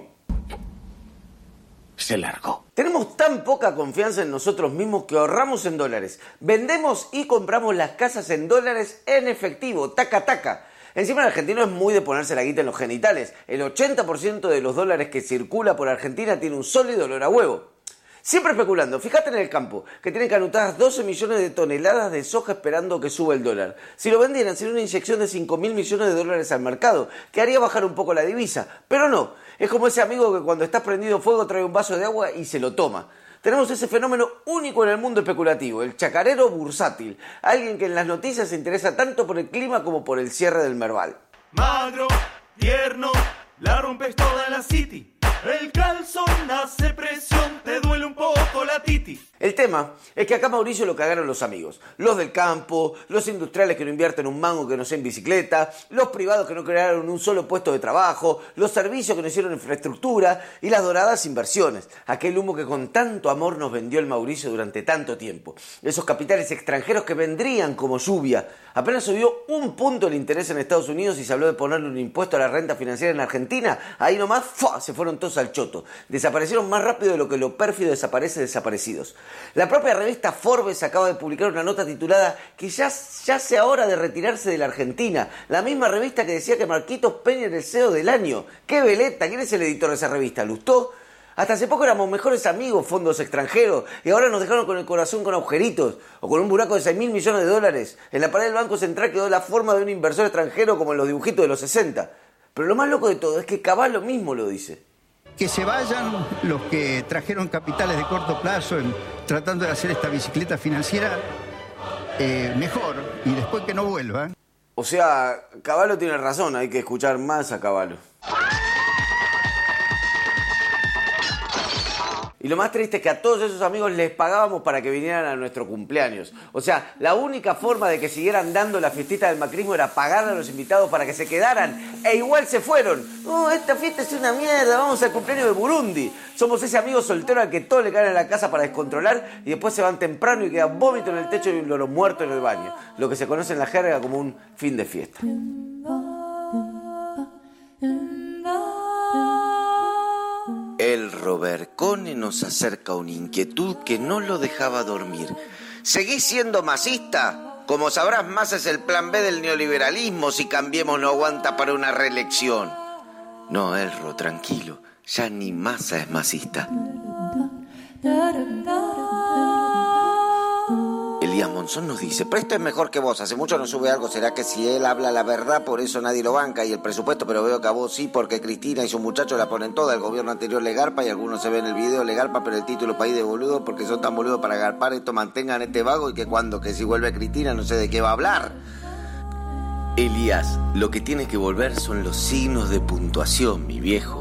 Se largó. Tenemos tan poca confianza en nosotros mismos que ahorramos en dólares, vendemos y compramos las casas en dólares en efectivo, taca taca. Encima el argentino es muy de ponerse la guita en los genitales. El ochenta por ciento de los dólares que circula por Argentina tiene un sólido olor a huevo. Siempre especulando, fíjate en el campo, que tienen canutadas doce millones de toneladas de soja esperando que suba el dólar. Si lo vendieran sería una inyección de cinco mil millones de dólares al mercado, que haría bajar un poco la divisa. Pero no, es como ese amigo que cuando estás prendido fuego trae un vaso de agua y se lo toma. Tenemos ese fenómeno único en el mundo especulativo, el chacarero bursátil, alguien que en las noticias se interesa tanto por el clima como por el cierre del Merval. Magro, tierno, la rompes toda en la city. El calzón hace presión, te duele un poco la titi. El tema es que acá Mauricio lo cagaron los amigos. Los del campo, los industriales que no invierten un mango que no sea en bicicleta, los privados que no crearon un solo puesto de trabajo, los servicios que no hicieron infraestructura y las doradas inversiones. Aquel humo que con tanto amor nos vendió el Mauricio durante tanto tiempo. Esos capitales extranjeros que vendrían como lluvia. Apenas subió un punto el interés en Estados Unidos y se habló de ponerle un impuesto a la renta financiera en Argentina. Ahí nomás ¡fua! Se fueron todos al choto. Desaparecieron más rápido de lo que lo pérfido desaparece desaparecidos. La propia revista Forbes acaba de publicar una nota titulada que ya, ya sea hora de retirarse de la Argentina. La misma revista que decía que Marquitos Peña era el C E O del año. ¡Qué veleta! ¿Quién es el editor de esa revista? ¿Lustó? Hasta hace poco éramos mejores amigos, fondos extranjeros, y ahora nos dejaron con el corazón con agujeritos, o con un buraco de seis mil millones de dólares. En la pared del Banco Central quedó la forma de un inversor extranjero como en los dibujitos de los sesenta. Pero lo más loco de todo es que Cavallo mismo lo dice. Que se vayan los que trajeron capitales de corto plazo en, tratando de hacer esta bicicleta financiera eh, mejor, y después que no vuelvan. O sea, Cavallo tiene razón, hay que escuchar más a Cavallo. Y lo más triste es que a todos esos amigos les pagábamos para que vinieran a nuestro cumpleaños. O sea, la única forma de que siguieran dando la fiestita del macrismo era pagarle a los invitados para que se quedaran. E igual se fueron. Oh, esta fiesta es una mierda, vamos al cumpleaños de Burundi. Somos ese amigo soltero al que todos le caen en la casa para descontrolar y después se van temprano y quedan vómito en el techo y un loro muerto en el baño. Lo que se conoce en la jerga como un fin de fiesta. El Robercone nos acerca una inquietud que no lo dejaba dormir. ¿Seguís siendo masista? Como sabrás, Massa es el plan B del neoliberalismo si Cambiemos no aguanta para una reelección. No, Elro, tranquilo, ya ni Massa es masista. Elías Monzón nos dice, pero esto es mejor que vos, hace mucho no sube algo, será que si él habla la verdad por eso nadie lo banca y el presupuesto, pero veo que a vos sí, porque Cristina y sus muchachos la ponen toda, el gobierno anterior le garpa y algunos se ven el video le garpa, pero el título país de boludo porque son tan boludos para garpar esto, mantengan este vago y que cuando, que si vuelve Cristina no sé de qué va a hablar. Elías, lo que tiene que volver son los signos de puntuación, mi viejo.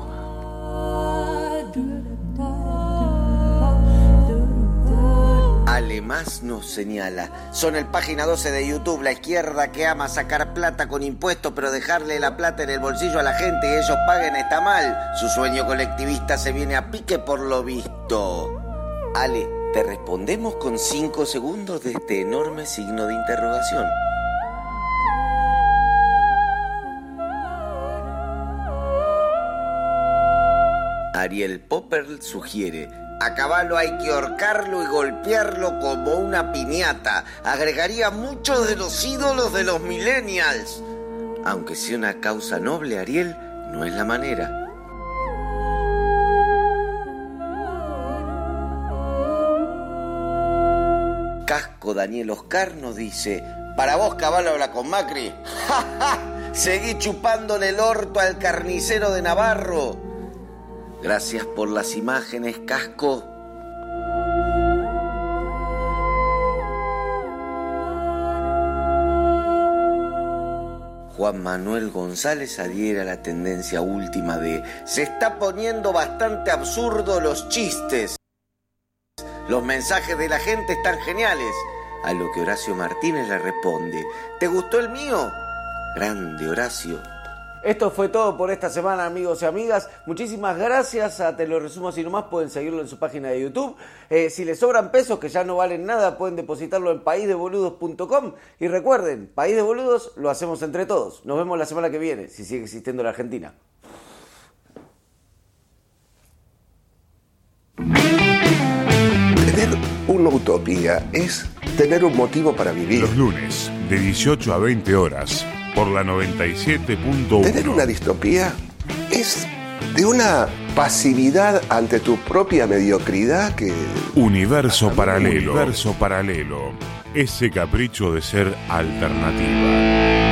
Alemás nos señala, son el página doce de YouTube, la izquierda que ama sacar plata con impuestos, pero dejarle la plata en el bolsillo a la gente y ellos paguen está mal. Su sueño colectivista se viene a pique por lo visto. Ale, te respondemos con cinco segundos de este enorme signo de interrogación. Ariel Popper sugiere, a Cavallo hay que ahorcarlo y golpearlo como una piñata. Agregaría muchos de los ídolos de los millennials. Aunque sea una causa noble, Ariel, no es la manera. Casco Daniel Oscar nos dice: para vos, Caballo, habla con Macri. ¡Ja, ja! Seguí chupándole el orto al carnicero de Navarro. Gracias por las imágenes, Casco. Juan Manuel González adhiere a la tendencia última de: se está poniendo bastante absurdo los chistes. Los mensajes de la gente están geniales. A lo que Horacio Martínez le responde: ¿te gustó el mío? Grande, Horacio. Esto fue todo por esta semana, amigos y amigas. Muchísimas gracias a Te lo resumo así nomás. Pueden seguirlo en su página de YouTube. Eh, si les sobran pesos que ya no valen nada, pueden depositarlo en país de boludos punto com. Y recuerden, País de Boludos lo hacemos entre todos. Nos vemos la semana que viene, si sigue existiendo la Argentina. Tener una utopía es tener un motivo para vivir. Los lunes, de dieciocho a veinte horas, por la noventa y siete punto uno. Tener una distopía es de una pasividad ante tu propia mediocridad que... Universo paralelo. Universo paralelo. Ese capricho de ser alternativa.